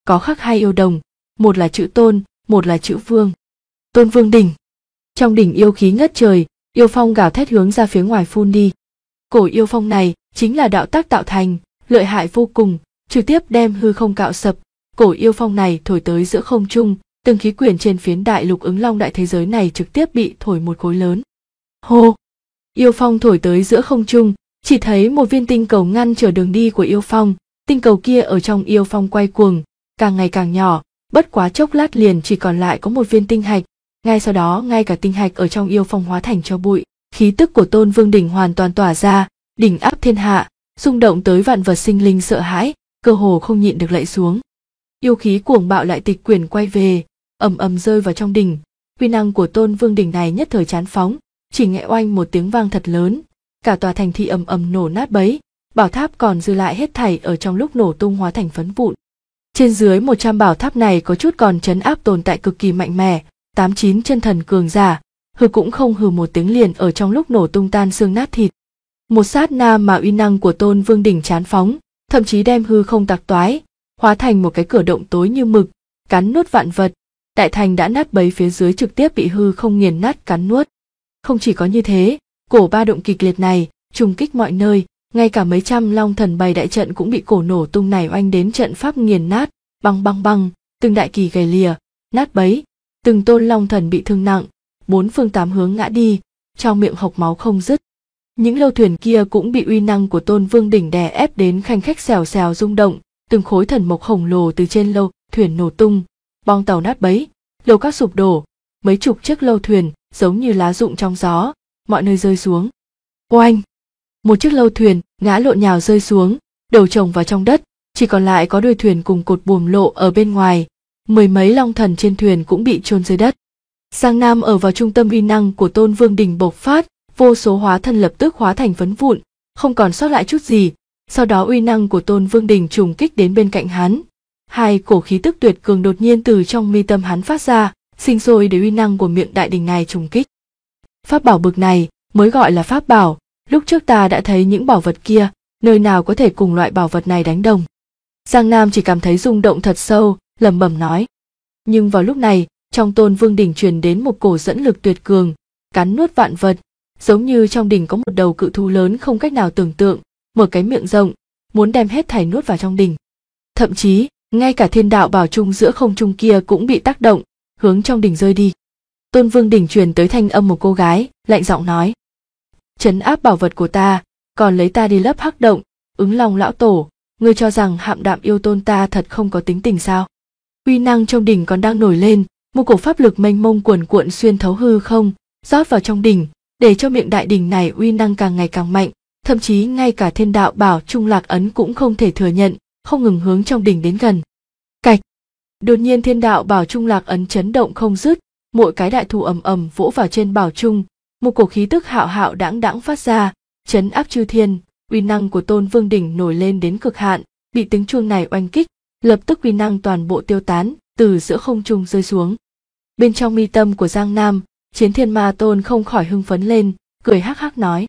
có khắc hai yêu đồng, một là chữ Tôn, một là chữ Vương. Tôn Vương đỉnh. Trong đỉnh yêu khí ngất trời, yêu phong gào thét hướng ra phía ngoài phun đi. Cổ yêu phong này chính là đạo tác tạo thành, lợi hại vô cùng, trực tiếp đem hư không cạo sập. Cổ yêu phong này thổi tới giữa không trung, từng khí quyển trên phiến đại lục Ứng Long đại thế giới này trực tiếp bị thổi một khối lớn. Hô! Yêu phong thổi tới giữa không trung, chỉ thấy một viên tinh cầu ngăn trở đường đi của yêu phong. Tinh cầu kia ở trong yêu phong quay cuồng, càng ngày càng nhỏ, bất quá chốc lát liền chỉ còn lại có một viên tinh hạch. Ngay sau đó ngay cả tinh hạch ở trong yêu phong hóa thành tro bụi. Khí tức của Tôn Vương đỉnh hoàn toàn tỏa ra, đỉnh áp thiên hạ, rung động tới vạn vật sinh linh sợ hãi, cơ hồ không nhịn được lạy xuống. Yêu khí cuồng bạo lại tịch quyển quay về, ầm ầm rơi vào trong đỉnh. Uy năng của Tôn Vương đỉnh này nhất thời chán phóng, chỉ nghe oanh một tiếng vang thật lớn, cả tòa thành thị ầm ầm nổ nát bấy, bảo tháp còn dư lại hết thảy ở trong lúc nổ tung hóa thành phấn vụn. Trên dưới 100 bảo tháp này có chút còn trấn áp tồn tại cực kỳ mạnh mẽ, 8-9 chân thần cường giả, hừ cũng không hừ một tiếng liền ở trong lúc nổ tung tan xương nát thịt. Một sát na mà uy năng của Tôn Vương đỉnh chán phóng, thậm chí đem hư không tạc toái, hóa thành một cái cửa động tối như mực, cắn nuốt vạn vật. Đại thành đã nát bấy phía dưới trực tiếp bị hư không nghiền nát cắn nuốt. Không chỉ có như thế, cổ ba động kịch liệt này trùng kích mọi nơi, ngay cả mấy trăm long thần bày đại trận cũng bị cổ nổ tung này oanh đến trận pháp nghiền nát, băng băng băng, từng đại kỳ gầy lìa, nát bấy, từng tôn long thần bị thương nặng, 4 phương 8 hướng ngã đi, trong miệng hộc máu không dứt. Những lâu thuyền kia cũng bị uy năng của Tôn Vương đỉnh đè ép đến khanh khách xèo xèo rung động, từng khối thần mộc khổng lồ từ trên lâu thuyền nổ tung, bong tàu nát bấy, lầu các sụp đổ, mấy chục chiếc lâu thuyền giống như lá rụng trong gió, mọi nơi rơi xuống. Oanh! Một chiếc lâu thuyền ngã lộn nhào rơi xuống, đầu chồng vào trong đất, chỉ còn lại có đuôi thuyền cùng cột buồm lộ ở bên ngoài, 10 mấy long thần trên thuyền cũng bị chôn dưới đất. Giang Nam ở vào trung tâm uy năng của Tôn Vương đỉnh bộc phát, vô số hóa thân lập tức hóa thành phấn vụn, không còn sót lại chút gì. Sau đó uy năng của Tôn Vương đỉnh trùng kích đến bên cạnh hắn, hai cổ khí tức tuyệt cường đột nhiên từ trong mi tâm hắn phát ra, sinh sôi để uy năng của miệng đại đỉnh này trùng kích. Pháp bảo bực này mới gọi là pháp bảo, lúc trước ta đã thấy những bảo vật kia, nơi nào có thể cùng loại bảo vật này đánh đồng. Giang Nam chỉ cảm thấy rung động thật sâu, lẩm bẩm nói. Nhưng vào lúc này, trong Tôn Vương đỉnh truyền đến một cổ dẫn lực tuyệt cường, cắn nuốt vạn vật, giống như trong đỉnh có một đầu cự thú lớn không cách nào tưởng tượng, mở cái miệng rộng, muốn đem hết thảy nuốt vào trong đỉnh. Thậm chí, ngay cả thiên đạo bảo trung giữa không trung kia cũng bị tác động, hướng trong đỉnh rơi đi. Tôn Vương đỉnh truyền tới thanh âm một cô gái, lạnh giọng nói: trấn áp bảo vật của ta, còn lấy ta đi lấp hắc động, Ứng Long lão tổ, ngươi cho rằng Hạm Đạm yêu tôn ta thật không có tính tình sao? Uy năng trong đỉnh còn đang nổi lên, một cổ pháp lực mênh mông cuồn cuộn xuyên thấu hư không, rót vào trong đỉnh, để cho miệng đại đỉnh này uy năng càng ngày càng mạnh, thậm chí ngay cả thiên đạo bảo trung lạc ấn cũng không thể thừa nhận, không ngừng hướng trong đỉnh đến gần. Cạch! Đột nhiên thiên đạo bảo trung lạc ấn chấn động không dứt, mỗi cái đại thủ ầm ầm vỗ vào trên bảo trung, một cổ khí tức hạo hạo đãng đãng phát ra, chấn áp chư thiên. Uy năng của Tôn Vương đỉnh nổi lên đến cực hạn, bị tiếng chuông này oanh kích, lập tức uy năng toàn bộ tiêu tán, từ giữa không trung rơi xuống. Bên trong mi tâm của Giang Nam, Chiến Thiên Ma Tôn không khỏi hưng phấn lên, cười hắc hắc nói: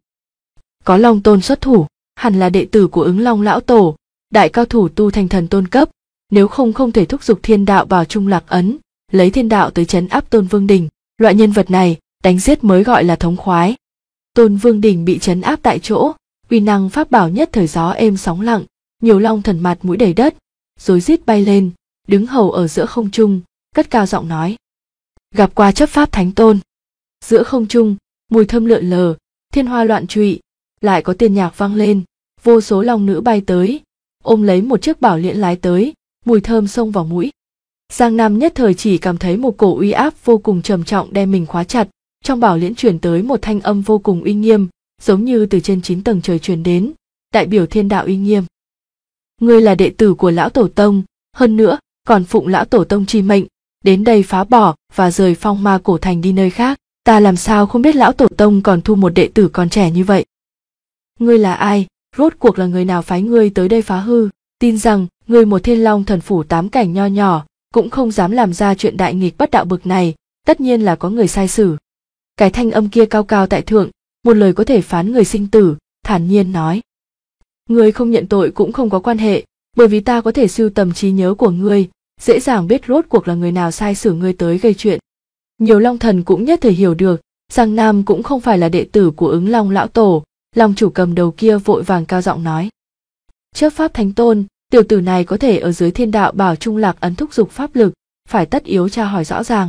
có Long Tôn xuất thủ, hẳn là đệ tử của Ứng Long lão tổ, đại cao thủ tu thành thần tôn cấp, nếu không thể thúc giục thiên đạo bảo trung lạc ấn, lấy thiên đạo tới trấn áp Tôn Vương đỉnh, loại nhân vật này đánh giết mới gọi là thống khoái. Tôn Vương đỉnh bị trấn áp tại chỗ, uy năng pháp bảo nhất thời gió êm sóng lặng, nhiều long thần mặt mũi đầy đất, rối rít bay lên, đứng hầu ở giữa không trung, cất cao giọng nói: gặp qua chấp pháp thánh tôn. Giữa không trung, mùi thơm lượn lờ, thiên hoa loạn trụy, lại có tiên nhạc vang lên, vô số long nữ bay tới, ôm lấy một chiếc bảo liễn lái tới, mùi thơm xông vào mũi. Giang Nam nhất thời chỉ cảm thấy một cổ uy áp vô cùng trầm trọng đem mình khóa chặt, trong bảo liễn truyền tới một thanh âm vô cùng uy nghiêm, giống như từ trên 9 tầng trời truyền đến, đại biểu thiên đạo uy nghiêm. Ngươi là đệ tử của lão tổ tông, hơn nữa còn phụng lão tổ tông chi mệnh, đến đây phá bỏ và rời Phong Ma cổ thành đi nơi khác, ta làm sao không biết lão tổ tông còn thu một đệ tử còn trẻ như vậy. Ngươi là ai, rốt cuộc là người nào phái ngươi tới đây phá hư, tin rằng ngươi một Thiên Long thần phủ 8 cảnh nho nhỏ, cũng không dám làm ra chuyện đại nghịch bất đạo bực này, tất nhiên là có người sai sử. Cái thanh âm kia cao cao tại thượng, một lời có thể phán người sinh tử, thản nhiên nói: ngươi không nhận tội cũng không có quan hệ, bởi vì ta có thể sưu tầm trí nhớ của ngươi, dễ dàng biết rốt cuộc là người nào sai sử ngươi tới gây chuyện. Nhiều long thần cũng nhất thời hiểu được, Giang Nam cũng không phải là đệ tử của Ứng Long lão tổ. Long chủ cầm đầu kia vội vàng cao giọng nói: Chấp pháp thánh tôn, tiểu tử này có thể ở dưới thiên đạo bảo trung lạc ấn thúc giục pháp lực, phải tất yếu tra hỏi rõ ràng.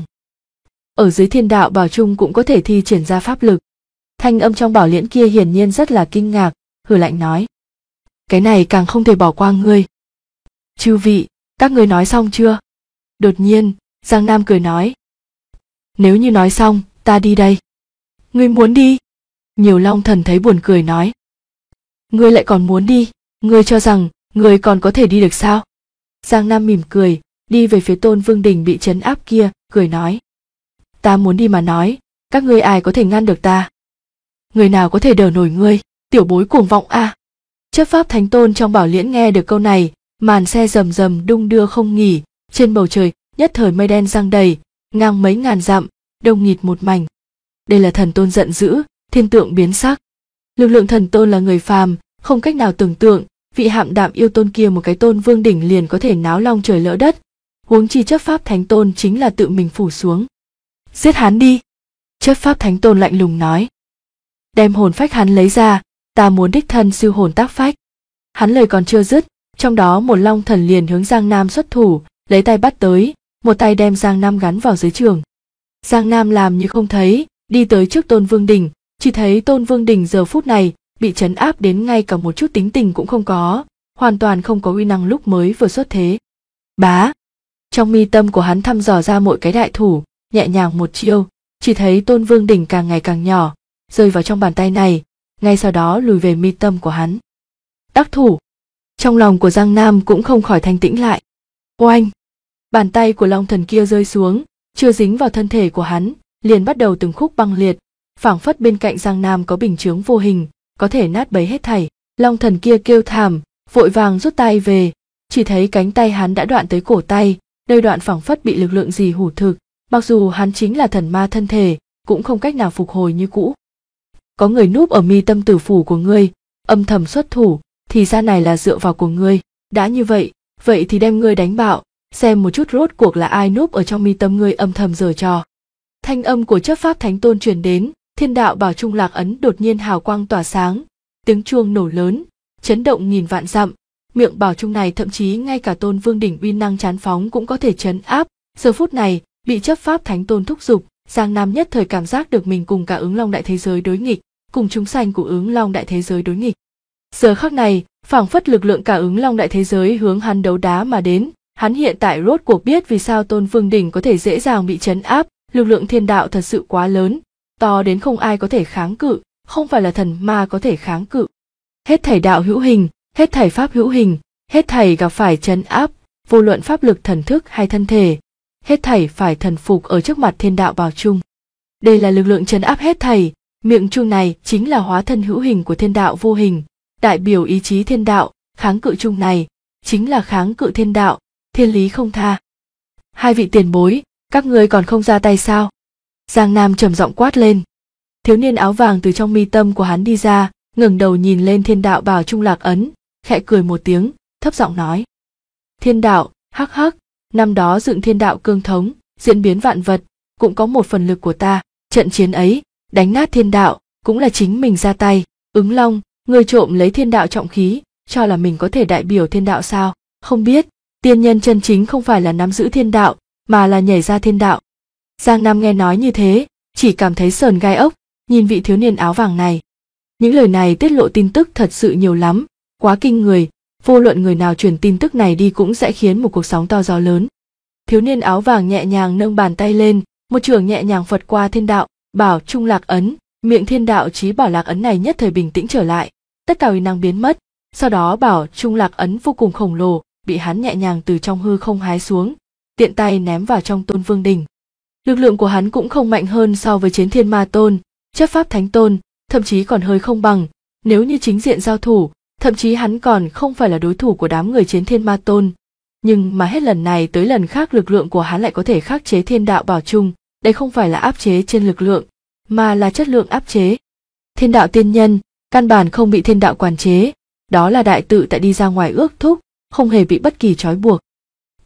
Ở dưới thiên đạo bảo trung cũng có thể thi triển ra pháp lực. Thanh âm trong bảo liễn kia hiển nhiên rất là kinh ngạc, hừ lạnh nói: Cái này càng không thể bỏ qua ngươi. Chư vị, các ngươi nói xong chưa? Đột nhiên, Giang Nam cười nói: Nếu như nói xong, ta đi đây. Ngươi muốn đi? Nhiều long thần thấy buồn cười nói: Ngươi lại còn muốn đi, ngươi cho rằng ngươi còn có thể đi được sao? Giang Nam mỉm cười, đi về phía Tôn Vương Đình bị trấn áp kia, cười nói: Ta muốn đi mà nói, các ngươi ai có thể ngăn được ta? Người nào có thể đỡ nổi ngươi, tiểu bối cuồng vọng a. Chấp pháp thánh tôn trong bảo liễn nghe được câu này, màn xe rầm rầm đung đưa không nghỉ, trên bầu trời nhất thời mây đen giăng đầy, ngang mấy ngàn dặm, đông nghịt một mảnh. Đây là thần tôn giận dữ, thiên tượng biến sắc. Lực lượng thần tôn là người phàm, không cách nào tưởng tượng, vị hạm đạm yêu tôn kia một cái Tôn Vương đỉnh liền có thể náo long trời lỡ đất, huống chi chấp pháp thánh tôn chính là tự mình phủ xuống. Giết hắn đi. Chấp pháp thánh tôn lạnh lùng nói: Đem hồn phách hắn lấy ra, ta muốn đích thân siêu hồn tác phách. Hắn lời còn chưa dứt, trong đó một long thần liền hướng Giang Nam xuất thủ, lấy tay bắt tới, một tay đem Giang Nam gắn vào dưới trường. Giang Nam làm như không thấy, đi tới trước Tôn Vương đỉnh, chỉ thấy Tôn Vương đỉnh giờ phút này bị trấn áp đến ngay cả một chút tính tình cũng không có, hoàn toàn không có uy năng lúc mới vừa xuất thế. Bá! Trong mi tâm của hắn thăm dò ra một cái đại thủ, nhẹ nhàng một chiêu, chỉ thấy Tôn Vương đỉnh càng ngày càng nhỏ, rơi vào trong bàn tay này, ngay sau đó lùi về mi tâm của hắn. Đắc thủ! Trong lòng của Giang Nam cũng không khỏi thanh tĩnh lại. Oanh! Bàn tay của long thần kia rơi xuống, chưa dính vào thân thể của hắn, liền bắt đầu từng khúc băng liệt, phảng phất bên cạnh Giang Nam có bình chướng vô hình, có thể nát bấy hết thảy. Long thần kia kêu thảm, vội vàng rút tay về, chỉ thấy cánh tay hắn đã đoạn tới cổ tay, nơi đoạn phảng phất bị lực lượng gì hủ thực, mặc dù hắn chính là thần ma thân thể, cũng không cách nào phục hồi như cũ. Có người núp ở mi tâm tử phủ của ngươi, âm thầm xuất thủ, thì ra này là dựa vào của ngươi. Đã như vậy, vậy thì đem ngươi đánh bạo, xem một chút rốt cuộc là ai núp ở trong mi tâm ngươi âm thầm giở trò. Thanh âm của chấp pháp thánh tôn truyền đến, thiên đạo bảo trung lạc ấn đột nhiên hào quang tỏa sáng, tiếng chuông nổ lớn, chấn động nghìn vạn dặm. Miệng bảo trung này thậm chí ngay cả Tôn Vương đỉnh uy năng chán phóng cũng có thể trấn áp. Giờ phút này bị chấp pháp thánh tôn thúc giục, Giang Nam nhất thời cảm giác được mình cùng cả Ứng Long đại thế giới đối nghịch, cùng chúng sanh của Ứng Long đại thế giới đối nghịch. Giờ khắc này, phảng phất lực lượng cả Ứng Long đại thế giới hướng hắn đấu đá mà đến. Hắn hiện tại rốt cuộc biết vì sao Tôn Vương đỉnh có thể dễ dàng bị trấn áp. Lực lượng thiên đạo thật sự quá lớn, to đến không ai có thể kháng cự, không phải là thần ma có thể kháng cự. Hết thảy đạo hữu hình, hết thảy pháp hữu hình, hết thảy gặp phải trấn áp, vô luận pháp lực thần thức hay thân thể, hết thảy phải thần phục ở trước mặt thiên đạo bảo trung. Đây là lực lượng trấn áp hết thảy, miệng chuông này chính là hóa thân hữu hình của thiên đạo vô hình, đại biểu ý chí thiên đạo, kháng cự chuông này chính là kháng cự thiên đạo, thiên lý không tha. Hai vị tiền bối, các ngươi còn không ra tay sao? Giang Nam trầm giọng quát lên. Thiếu niên áo vàng từ trong mi tâm của hắn đi ra, ngẩng đầu nhìn lên thiên đạo bảo trung lạc ấn, khẽ cười một tiếng, thấp giọng nói: Thiên đạo, hắc hắc, năm đó dựng thiên đạo cương thống, diễn biến vạn vật, cũng có một phần lực của ta. Trận chiến ấy, đánh nát thiên đạo, cũng là chính mình ra tay. Ứng Long, ngươi trộm lấy thiên đạo trọng khí, cho là mình có thể đại biểu thiên đạo sao? Không biết, tiên nhân chân chính không phải là nắm giữ thiên đạo, mà là nhảy ra thiên đạo. Giang Nam nghe nói như thế, chỉ cảm thấy sờn gai ốc, nhìn vị thiếu niên áo vàng này. Những lời này tiết lộ tin tức thật sự nhiều lắm, quá kinh người, vô luận người nào truyền tin tức này đi cũng sẽ khiến một cuộc sóng to gió lớn. Thiếu niên áo vàng nhẹ nhàng nâng bàn tay lên, một chưởng nhẹ nhàng phật qua thiên đạo bảo trung lạc ấn, miệng thiên đạo chí bảo lạc ấn này nhất thời bình tĩnh trở lại, tất cả uy năng biến mất. Sau đó bảo trung lạc ấn vô cùng khổng lồ bị hắn nhẹ nhàng từ trong hư không hái xuống, tiện tay ném vào trong Tôn Vương đỉnh. Lực lượng của hắn cũng không mạnh hơn so với Chiến Thiên Ma Tôn, chấp pháp thánh tôn, thậm chí còn hơi không bằng. Nếu như chính diện giao thủ, thậm chí hắn còn không phải là đối thủ của đám người Chiến Thiên Ma Tôn. Nhưng mà hết lần này tới lần khác lực lượng của hắn lại có thể khắc chế thiên đạo bảo trung. Đây không phải là áp chế trên lực lượng, mà là chất lượng áp chế. Thiên đạo tiên nhân, căn bản không bị thiên đạo quản chế, đó là đại tự tại đi ra ngoài ước thúc, không hề bị bất kỳ trói buộc.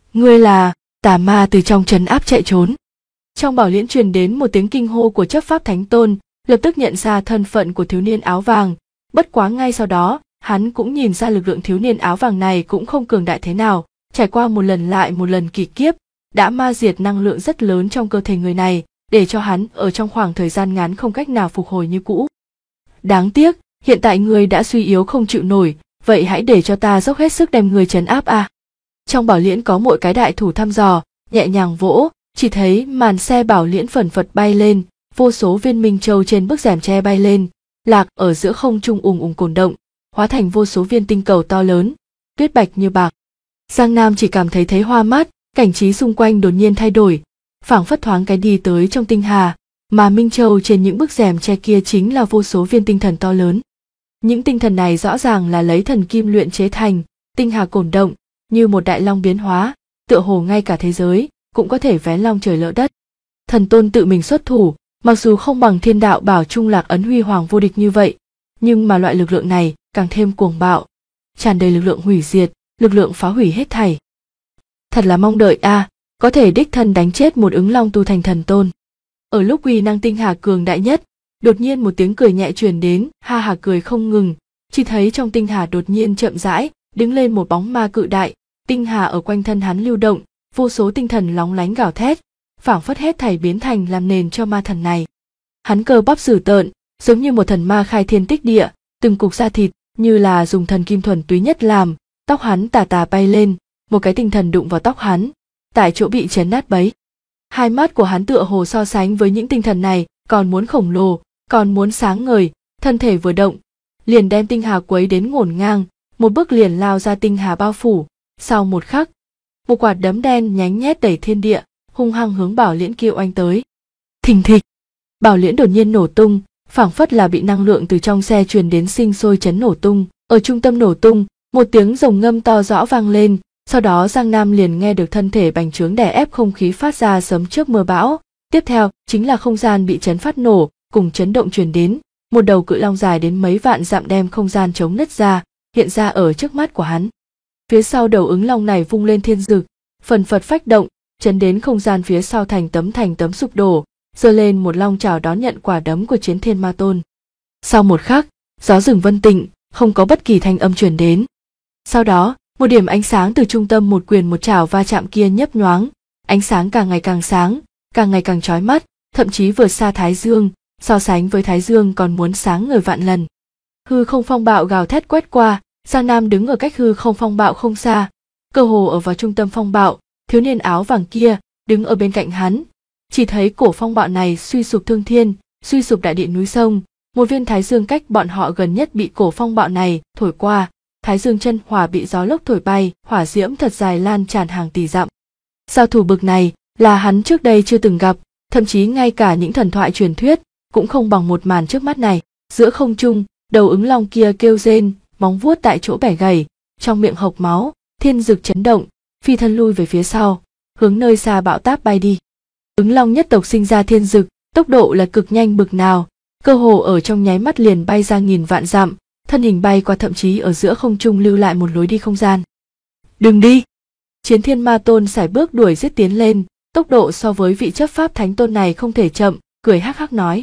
Ngươi là? Tà ma từ trong trấn áp chạy trốn. Trong bảo liễn truyền đến một tiếng kinh hô của chấp pháp thánh tôn, lập tức nhận ra thân phận của thiếu niên áo vàng. Bất quá ngay sau đó, hắn cũng nhìn ra lực lượng thiếu niên áo vàng này cũng không cường đại thế nào, trải qua một lần lại một lần kỳ kiếp, đã ma diệt năng lượng rất lớn trong cơ thể người này, để cho hắn ở trong khoảng thời gian ngắn không cách nào phục hồi như cũ. Đáng tiếc, hiện tại ngươi đã suy yếu không chịu nổi, vậy hãy để cho ta dốc hết sức đem ngươi trấn áp a. Trong bảo liễn có mỗi cái đại thủ thăm dò, nhẹ nhàng vỗ, chỉ thấy màn xe bảo liễn phần phật bay lên, vô số viên minh châu trên bức rèm tre bay lên, lạc ở giữa không trung ùng ùng cồn động, hóa thành vô số viên tinh cầu to lớn, tuyết bạch như bạc. Giang Nam chỉ cảm thấy hoa mắt, cảnh trí xung quanh đột nhiên thay đổi, phảng phất thoáng cái đi tới trong tinh hà, mà minh châu trên những bức rèm tre kia chính là vô số viên tinh thần to lớn. Những tinh thần này rõ ràng là lấy thần kim luyện chế thành, tinh hà cồn động, như một đại long biến hóa, tựa hồ ngay cả thế giới cũng có thể vén long trời lỡ đất. Thần tôn tự mình xuất thủ, mặc dù không bằng thiên đạo bảo trung lạc ấn huy hoàng vô địch như vậy, nhưng mà loại lực lượng này càng thêm cuồng bạo, tràn đầy lực lượng hủy diệt, lực lượng phá hủy hết thảy. Thật là mong đợi có thể đích thân đánh chết một ứng long tu thành thần tôn. Ở lúc uy năng tinh hà cường đại nhất, đột nhiên một tiếng cười nhẹ truyền đến, ha hà cười không ngừng, chỉ thấy trong tinh hà đột nhiên chậm rãi đứng lên một bóng ma cự đại, tinh hà ở quanh thân hắn lưu động, vô số tinh thần lóng lánh gào thét, phảng phất hết thảy biến thành làm nền cho ma thần này. Hắn cơ bắp dữ tợn, giống như một thần ma khai thiên tích địa, từng cục da thịt như là dùng thần kim thuần túy nhất làm, tóc hắn tà tà bay lên, một cái tinh thần đụng vào tóc hắn, tại chỗ bị chấn nát bấy. Hai mắt của hắn tựa hồ so sánh với những tinh thần này, còn muốn khổng lồ, còn muốn sáng ngời, thân thể vừa động, liền đem tinh hà quấy đến ngổn ngang, một bước liền lao ra tinh hà bao phủ. Sau một khắc, một quả đấm đen nhánh nhét đẩy thiên địa, hung hăng hướng bảo liễn kia oanh tới. Thình thịch, bảo liễn đột nhiên nổ tung, phảng phất là bị năng lượng từ trong xe truyền đến sinh sôi chấn nổ tung. Ở trung tâm nổ tung, một tiếng rồng ngâm to rõ vang lên, sau đó Giang Nam liền nghe được thân thể bành trướng đè ép không khí phát ra sấm chớp mưa bão. Tiếp theo chính là không gian bị chấn phát nổ, cùng chấn động truyền đến, một đầu cự long dài đến mấy vạn dặm đem không gian chống nứt ra, hiện ra ở trước mắt của hắn. Phía sau đầu ứng long này vung lên thiên dực, phần phật phách động, chấn đến không gian phía sau thành tấm sụp đổ, giơ lên một long chảo đón nhận quả đấm của Chiến Thiên Ma Tôn. Sau một khắc, gió rừng vân tịnh, không có bất kỳ thanh âm truyền đến. Sau đó, một điểm ánh sáng từ trung tâm một quyền một chảo va chạm kia nhấp nhoáng, ánh sáng càng ngày càng sáng, càng ngày càng chói mắt, thậm chí vượt xa Thái Dương, so sánh với Thái Dương còn muốn sáng ngời vạn lần. Hư không phong bạo gào thét quét qua, Giang Nam đứng ở cách hư không phong bạo không xa, cơ hồ ở vào trung tâm phong bạo, thiếu niên áo vàng kia đứng ở bên cạnh hắn, chỉ thấy cổ phong bạo này suy sụp thương thiên, suy sụp đại địa núi sông, một viên Thái Dương cách bọn họ gần nhất bị cổ phong bạo này thổi qua, Thái Dương chân hỏa bị gió lốc thổi bay, hỏa diễm thật dài lan tràn hàng tỷ dặm. Giao thủ bực này là hắn trước đây chưa từng gặp, thậm chí ngay cả những thần thoại truyền thuyết cũng không bằng một màn trước mắt này. Giữa không trung, đầu ứng long kia kêu rên, móng vuốt tại chỗ bẻ gãy, trong miệng hộc máu, thiên dực chấn động, phi thân lui về phía sau, hướng nơi xa bão táp bay đi. Ứng long nhất tộc sinh ra thiên dực, tốc độ là cực nhanh bực nào, cơ hồ ở trong nháy mắt liền bay ra nghìn vạn dặm, thân hình bay qua, thậm chí ở giữa không trung lưu lại một lối đi không gian. Đừng đi! Chiến Thiên Ma Tôn sải bước đuổi giết tiến lên, tốc độ so với vị chấp pháp thánh tôn này không thể chậm, cười hắc hắc nói.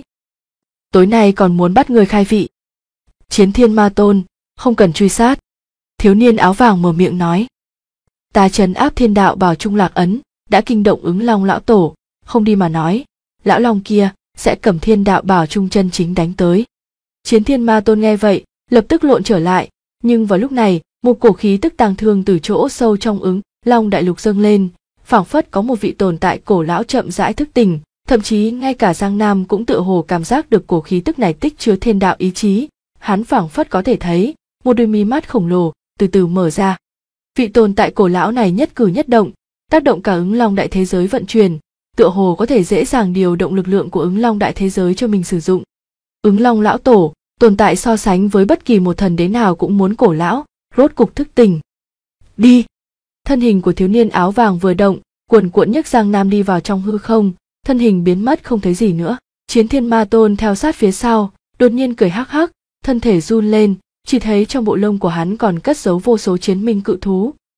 Tối nay còn muốn bắt người khai vị. Chiến Thiên Ma Tôn, không cần truy sát. Thiếu niên áo vàng mở miệng nói. Ta trấn áp thiên đạo bảo trung lạc ấn, đã kinh động ứng long lão tổ, không đi mà nói, lão long kia sẽ cầm thiên đạo bảo trung chân chính đánh tới. Chiến Thiên Ma Tôn nghe vậy, lập tức lộn trở lại, nhưng vào lúc này, một cổ khí tức tàng thương từ chỗ sâu trong ứng long đại lục dâng lên, phảng phất có một vị tồn tại cổ lão chậm rãi thức tỉnh, thậm chí ngay cả Giang Nam cũng tựa hồ cảm giác được cổ khí tức này tích chứa thiên đạo ý chí, hắn phảng phất có thể thấy một đôi mí mắt khổng lồ từ từ mở ra. Vị tồn tại cổ lão này nhất cử nhất động, tác động cả ứng long đại thế giới vận chuyển, tựa hồ có thể dễ dàng điều động lực lượng của ứng long đại thế giới cho mình sử dụng. Ứng long lão tổ, tồn tại so sánh với bất kỳ một thần đế nào cũng muốn cổ lão, rốt cục thức tỉnh. Đi! Thân hình của thiếu niên áo vàng vừa động, cuồn cuộn nhấc Giang Nam đi vào trong hư không, thân hình biến mất không thấy gì nữa. Chiến Thiên Ma Tôn theo sát phía sau, đột nhiên cười hắc hắc, thân thể run lên, chỉ thấy trong bộ lông của hắn còn cất giấu vô số chiến minh cự thú,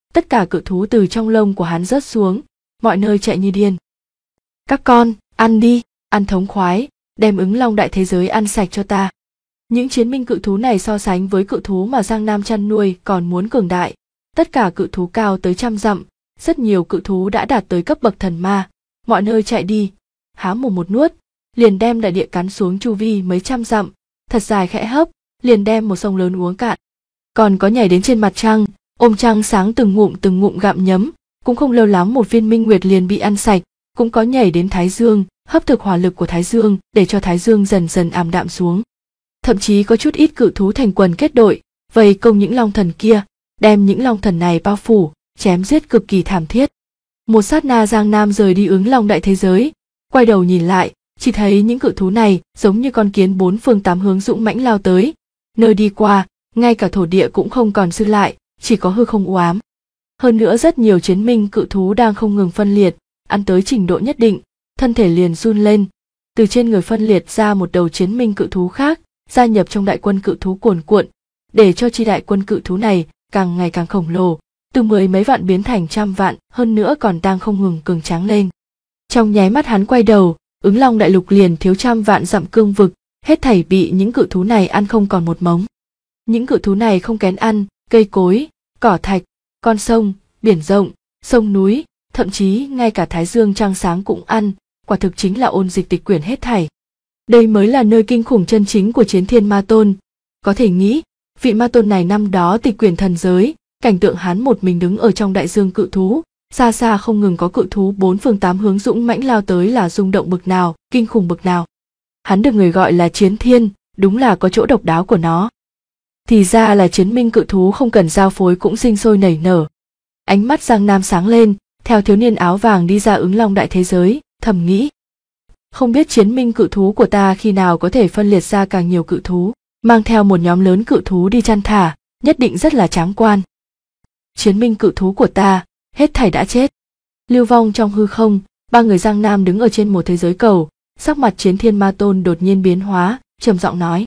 tất cả cự thú từ trong lông của hắn rớt xuống, mọi nơi chạy như điên. Các con, ăn đi, ăn thống khoái, đem ứng long đại thế giới ăn sạch cho ta. Những chiến binh cự thú này so sánh với cự thú mà Giang Nam chăn nuôi còn muốn cường đại. Tất cả cự thú cao tới 100 dặm, rất nhiều cự thú đã đạt tới cấp bậc thần ma, mọi nơi chạy đi, há mồm một nuốt, liền đem đại địa cắn xuống chu vi mấy trăm dặm, thật dài khẽ hấp, liền đem một sông lớn uống cạn. Còn có nhảy đến trên mặt trăng, ôm trăng sáng từng ngụm gặm nhấm, cũng không lâu lắm một viên minh nguyệt liền bị ăn sạch, cũng có nhảy đến Thái Dương, hấp thực hỏa lực của Thái Dương để cho Thái Dương dần dần ảm đạm xuống. Thậm chí có chút ít cự thú thành quần kết đội, vây công những long thần kia, đem những long thần này bao phủ, chém giết cực kỳ thảm thiết. Một sát na Giang Nam rời đi ứng long đại thế giới, quay đầu nhìn lại, chỉ thấy những cự thú này giống như con kiến bốn phương tám hướng dũng mãnh lao tới, nơi đi qua, ngay cả thổ địa cũng không còn dư lại, chỉ có hư không u ám. Hơn nữa rất nhiều chiến minh cự thú đang không ngừng phân liệt, ăn tới trình độ nhất định, thân thể liền run lên, từ trên người phân liệt ra một đầu chiến minh cự thú khác, gia nhập trong đại quân cự thú cuồn cuộn, để cho chi đại quân cự thú này càng ngày càng khổng lồ, từ 10 mấy vạn biến thành 100 vạn, hơn nữa còn đang không ngừng cường tráng lên. Trong nháy mắt hắn quay đầu, ứng long đại lục liền thiếu 100 vạn dặm cương vực, hết thảy bị những cự thú này ăn không còn một mống. Những cự thú này không kén ăn cây cối, cỏ thạch, con sông, biển rộng, sông núi, thậm chí ngay cả Thái Dương trăng sáng cũng ăn, quả thực chính là ôn dịch tịch quyển hết thảy. Đây mới là nơi kinh khủng chân chính của Chiến Thiên Ma Tôn. Có thể nghĩ, vị ma tôn này năm đó tịch quyển thần giới, cảnh tượng hắn một mình đứng ở trong đại dương cự thú, xa xa không ngừng có cự thú bốn phương tám hướng dũng mãnh lao tới là rung động bực nào, kinh khủng bực nào. Hắn được người gọi là Chiến Thiên, đúng là có chỗ độc đáo của nó. Thì ra là chiến minh cự thú không cần giao phối cũng sinh sôi nảy nở. Ánh mắt Giang Nam sáng lên, theo thiếu niên áo vàng đi ra ứng long đại thế giới, thầm nghĩ. Không biết chiến minh cự thú của ta khi nào có thể phân liệt ra càng nhiều cự thú, mang theo một nhóm lớn cự thú đi chăn thả, nhất định rất là tráng quan. Chiến minh cự thú của ta, hết thảy đã chết. Lưu vong trong hư không, ba người Giang Nam đứng ở trên một thế giới cầu, sắc mặt Chiến Thiên Ma Tôn đột nhiên biến hóa, trầm giọng nói.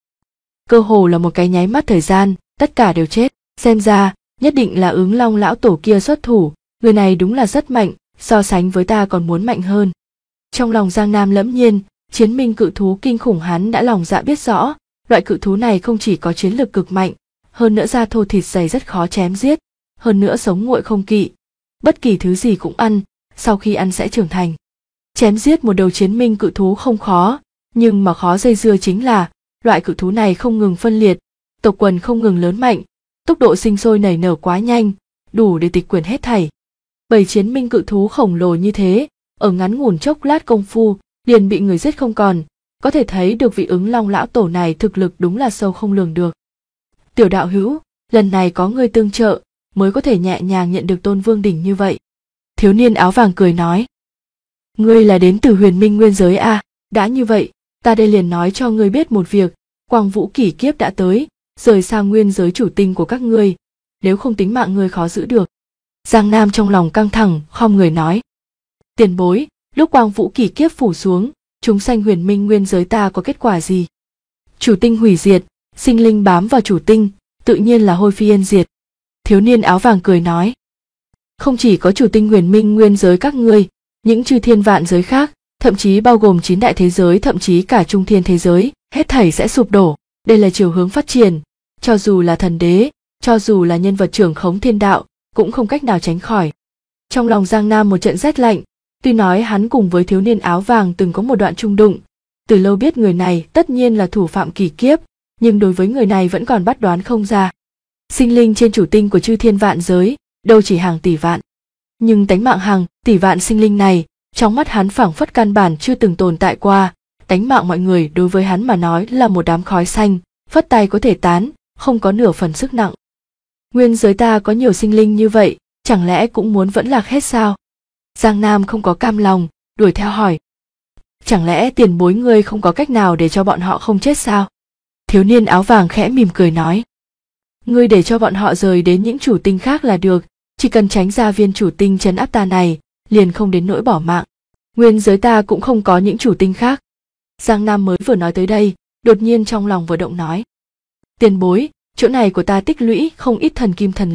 Cơ hồ là một cái nháy mắt thời gian, tất cả đều chết, xem ra, nhất định là ứng long lão tổ kia xuất thủ, người này đúng là rất mạnh, so sánh với ta còn muốn mạnh hơn. Trong lòng Giang Nam lẫm nhiên, chiến minh cự thú kinh khủng hắn đã lòng dạ biết rõ, loại cự thú này không chỉ có chiến lực cực mạnh, hơn nữa da thô thịt dày rất khó chém giết, hơn nữa sống nguội không kỵ, bất kỳ thứ gì cũng ăn, sau khi ăn sẽ trưởng thành. Chém giết một đầu chiến minh cự thú không khó, nhưng mà khó dây dưa chính là loại cự thú này không ngừng phân liệt, tộc quần không ngừng lớn mạnh, tốc độ sinh sôi nảy nở quá nhanh, đủ để tịch quyển hết thảy. Bầy chiến minh cự thú khổng lồ như thế, ở ngắn ngủn chốc lát công phu, liền bị người giết không còn, có thể thấy được vị ứng long lão tổ này thực lực đúng là sâu không lường được. Tiểu đạo hữu, lần này có người tương trợ, mới có thể nhẹ nhàng nhận được tôn vương đỉnh như vậy. Thiếu niên áo vàng cười nói. Ngươi là đến từ huyền minh nguyên giới à, đã như vậy, ta đây liền nói cho ngươi biết một việc, Quang Vũ kỷ kiếp đã tới, rời xa nguyên giới chủ tinh của các ngươi, nếu không tính mạng ngươi khó giữ được. Giang Nam trong lòng căng thẳng, khom người nói. Tiền bối, lúc Quang Vũ kỷ kiếp phủ xuống, chúng sanh huyền minh nguyên giới ta có kết quả gì? Chủ tinh hủy diệt, sinh linh bám vào chủ tinh, tự nhiên là hôi phi yên diệt. Thiếu niên áo vàng cười nói. Không chỉ có chủ tinh huyền minh nguyên giới các ngươi, những chư thiên vạn giới khác, thậm chí bao gồm 9 đại thế giới, thậm chí cả trung thiên thế giới, hết thảy sẽ sụp đổ. Đây là chiều hướng phát triển, cho dù là thần đế, cho dù là nhân vật trưởng khống thiên đạo, cũng không cách nào tránh khỏi. Trong lòng Giang Nam một trận rét lạnh, tuy nói hắn cùng với thiếu niên áo vàng từng có một đoạn chung đụng, từ lâu biết người này tất nhiên là thủ phạm kỷ kiếp, nhưng đối với người này vẫn còn bắt đoán không ra. Sinh linh trên chủ tinh của chư thiên vạn giới, đâu chỉ hàng tỷ vạn. Nhưng tánh mạng hàng tỷ vạn sinh linh này, trong mắt hắn phảng phất căn bản chưa từng tồn tại qua, tánh mạng mọi người đối với hắn mà nói là một đám khói xanh, phất tay có thể tán, không có nửa phần sức nặng. Nguyên giới ta có nhiều sinh linh như vậy, chẳng lẽ cũng muốn vẫn lạc hết sao? Giang Nam không có cam lòng, đuổi theo hỏi. Chẳng lẽ tiền bối ngươi không có cách nào để cho bọn họ không chết sao? Thiếu niên áo vàng khẽ mỉm cười nói. Ngươi để cho bọn họ rời đến những chủ tinh khác là được, chỉ cần tránh ra viên chủ tinh trấn áp ta này, liền không đến nỗi bỏ mạng. Nguyên giới ta cũng không có những chủ tinh khác. Giang Nam mới vừa nói tới đây, đột nhiên trong lòng vừa động nói. Tiền bối, chỗ này của ta tích lũy không ít thần kim thần liệu,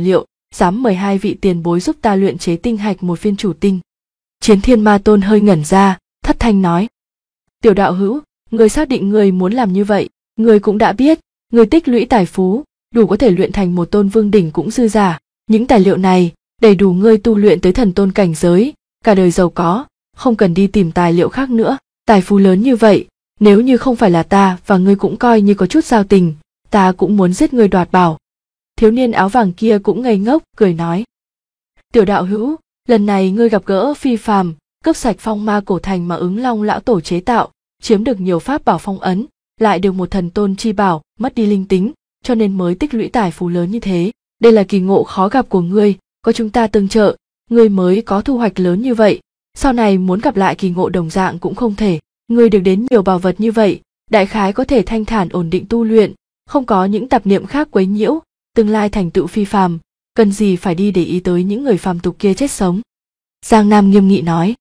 dám mời hai vị tiền bối giúp ta luyện chế tinh hạch một viên chủ tinh. Chiến Thiên Ma Tôn hơi ngẩn ra, thất thanh nói. Tiểu đạo hữu, người xác định người muốn làm như vậy, người cũng đã biết, người tích lũy tài phú, đủ có thể luyện thành một tôn vương đỉnh cũng dư giả. Những tài liệu này, đầy đủ ngươi tu luyện tới thần tôn cảnh giới, cả đời giàu có, không cần đi tìm tài liệu khác nữa. Tài phú lớn như vậy, nếu như không phải là ta và ngươi cũng coi như có chút giao tình, ta cũng muốn giết ngươi đoạt bảo. Thiếu niên áo vàng kia cũng ngây ngốc, cười nói. Tiểu đạo hữu, lần này ngươi gặp gỡ phi phàm, cướp sạch phong ma cổ thành mà Ứng Long lão tổ chế tạo, chiếm được nhiều pháp bảo phong ấn, lại được một thần tôn chi bảo, mất đi linh tính, cho nên mới tích lũy tài phú lớn như thế. Đây là kỳ ngộ khó gặp của ngươi, có chúng ta tương trợ, ngươi mới có thu hoạch lớn như vậy. Sau này muốn gặp lại kỳ ngộ đồng dạng cũng không thể. Ngươi được đến nhiều bảo vật như vậy, đại khái có thể thanh thản ổn định tu luyện, không có những tạp niệm khác quấy nhiễu, tương lai thành tựu phi phàm, cần gì phải đi để ý tới những người phàm tục kia chết sống. Giang Nam nghiêm nghị nói.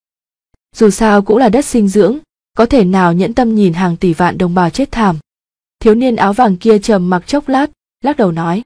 Dù sao cũng là đất sinh dưỡng, có thể nào nhẫn tâm nhìn hàng tỷ vạn đồng bào chết thảm. Thiếu niên áo vàng kia trầm mặc chốc lát, lắc đầu nói.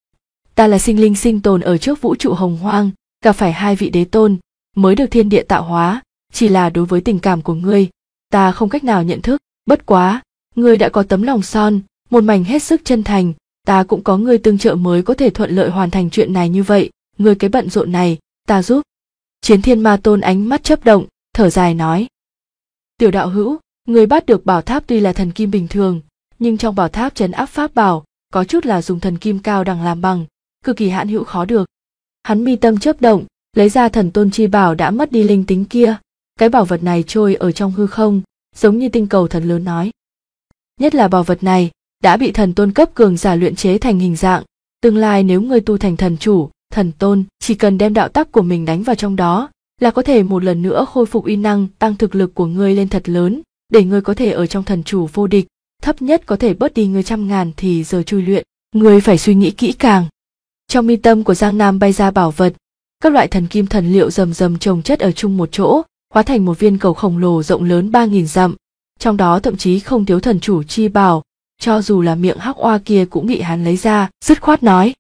Ta là sinh linh sinh tồn ở trước vũ trụ hồng hoang, gặp phải hai vị đế tôn, mới được thiên địa tạo hóa, chỉ là đối với tình cảm của ngươi, ta không cách nào nhận thức, bất quá, ngươi đã có tấm lòng son, một mảnh hết sức chân thành, ta cũng có ngươi tương trợ mới có thể thuận lợi hoàn thành chuyện này như vậy, ngươi cái bận rộn này, ta giúp. Chiến Thiên Ma Tôn ánh mắt chớp động, thở dài nói. Tiểu đạo hữu, ngươi bắt được bảo tháp tuy là thần kim bình thường, nhưng trong bảo tháp trấn áp pháp bảo, có chút là dùng thần kim cao đẳng làm bằng, cực kỳ hãn hữu khó được. Hắn mi tâm chớp động, lấy ra thần tôn chi bảo đã mất đi linh tính kia, cái bảo vật này trôi ở trong hư không, giống như tinh cầu thần lớn nói. Nhất là bảo vật này, đã bị thần tôn cấp cường giả luyện chế thành hình dạng, tương lai nếu ngươi tu thành thần chủ, thần tôn, chỉ cần đem đạo tắc của mình đánh vào trong đó, là có thể một lần nữa khôi phục uy năng, tăng thực lực của ngươi lên thật lớn, để ngươi có thể ở trong thần chủ vô địch, thấp nhất có thể bớt đi ngươi 100.000 thì giờ chui luyện, ngươi phải suy nghĩ kỹ càng. Trong mi tâm của Giang Nam bay ra bảo vật, các loại thần kim thần liệu rầm rầm chồng chất ở chung một chỗ, hóa thành một viên cầu khổng lồ rộng lớn 3.000 dặm, trong đó thậm chí không thiếu thần chủ chi bảo, cho dù là miệng hắc oa kia cũng bị hắn lấy ra, dứt khoát nói.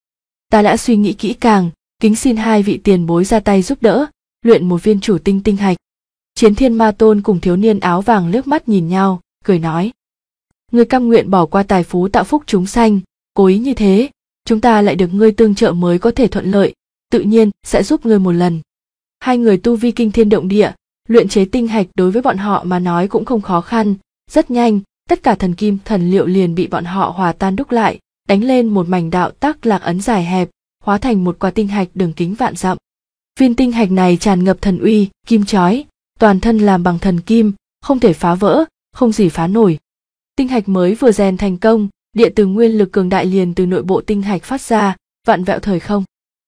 Ta đã suy nghĩ kỹ càng, kính xin hai vị tiền bối ra tay giúp đỡ, luyện một viên chủ tinh tinh hạch. Chiến Thiên Ma Tôn cùng thiếu niên áo vàng liếc mắt nhìn nhau, cười nói. Ngươi cam nguyện bỏ qua tài phú tạo phúc chúng sanh, cố ý như thế, chúng ta lại được ngươi tương trợ mới có thể thuận lợi, tự nhiên sẽ giúp ngươi một lần. Hai người tu vi kinh thiên động địa, luyện chế tinh hạch đối với bọn họ mà nói cũng không khó khăn, rất nhanh, tất cả thần kim thần liệu liền bị bọn họ hòa tan đúc lại, đánh lên một mảnh đạo tắc lạc ấn dài hẹp, hóa thành một quả tinh hạch đường kính vạn dặm. Viên tinh hạch này tràn ngập thần uy, kim chói, toàn thân làm bằng thần kim, không thể phá vỡ, không gì phá nổi. Tinh hạch mới vừa rèn thành công, địa từ nguyên lực cường đại liền từ nội bộ tinh hạch phát ra, vạn vẹo thời không.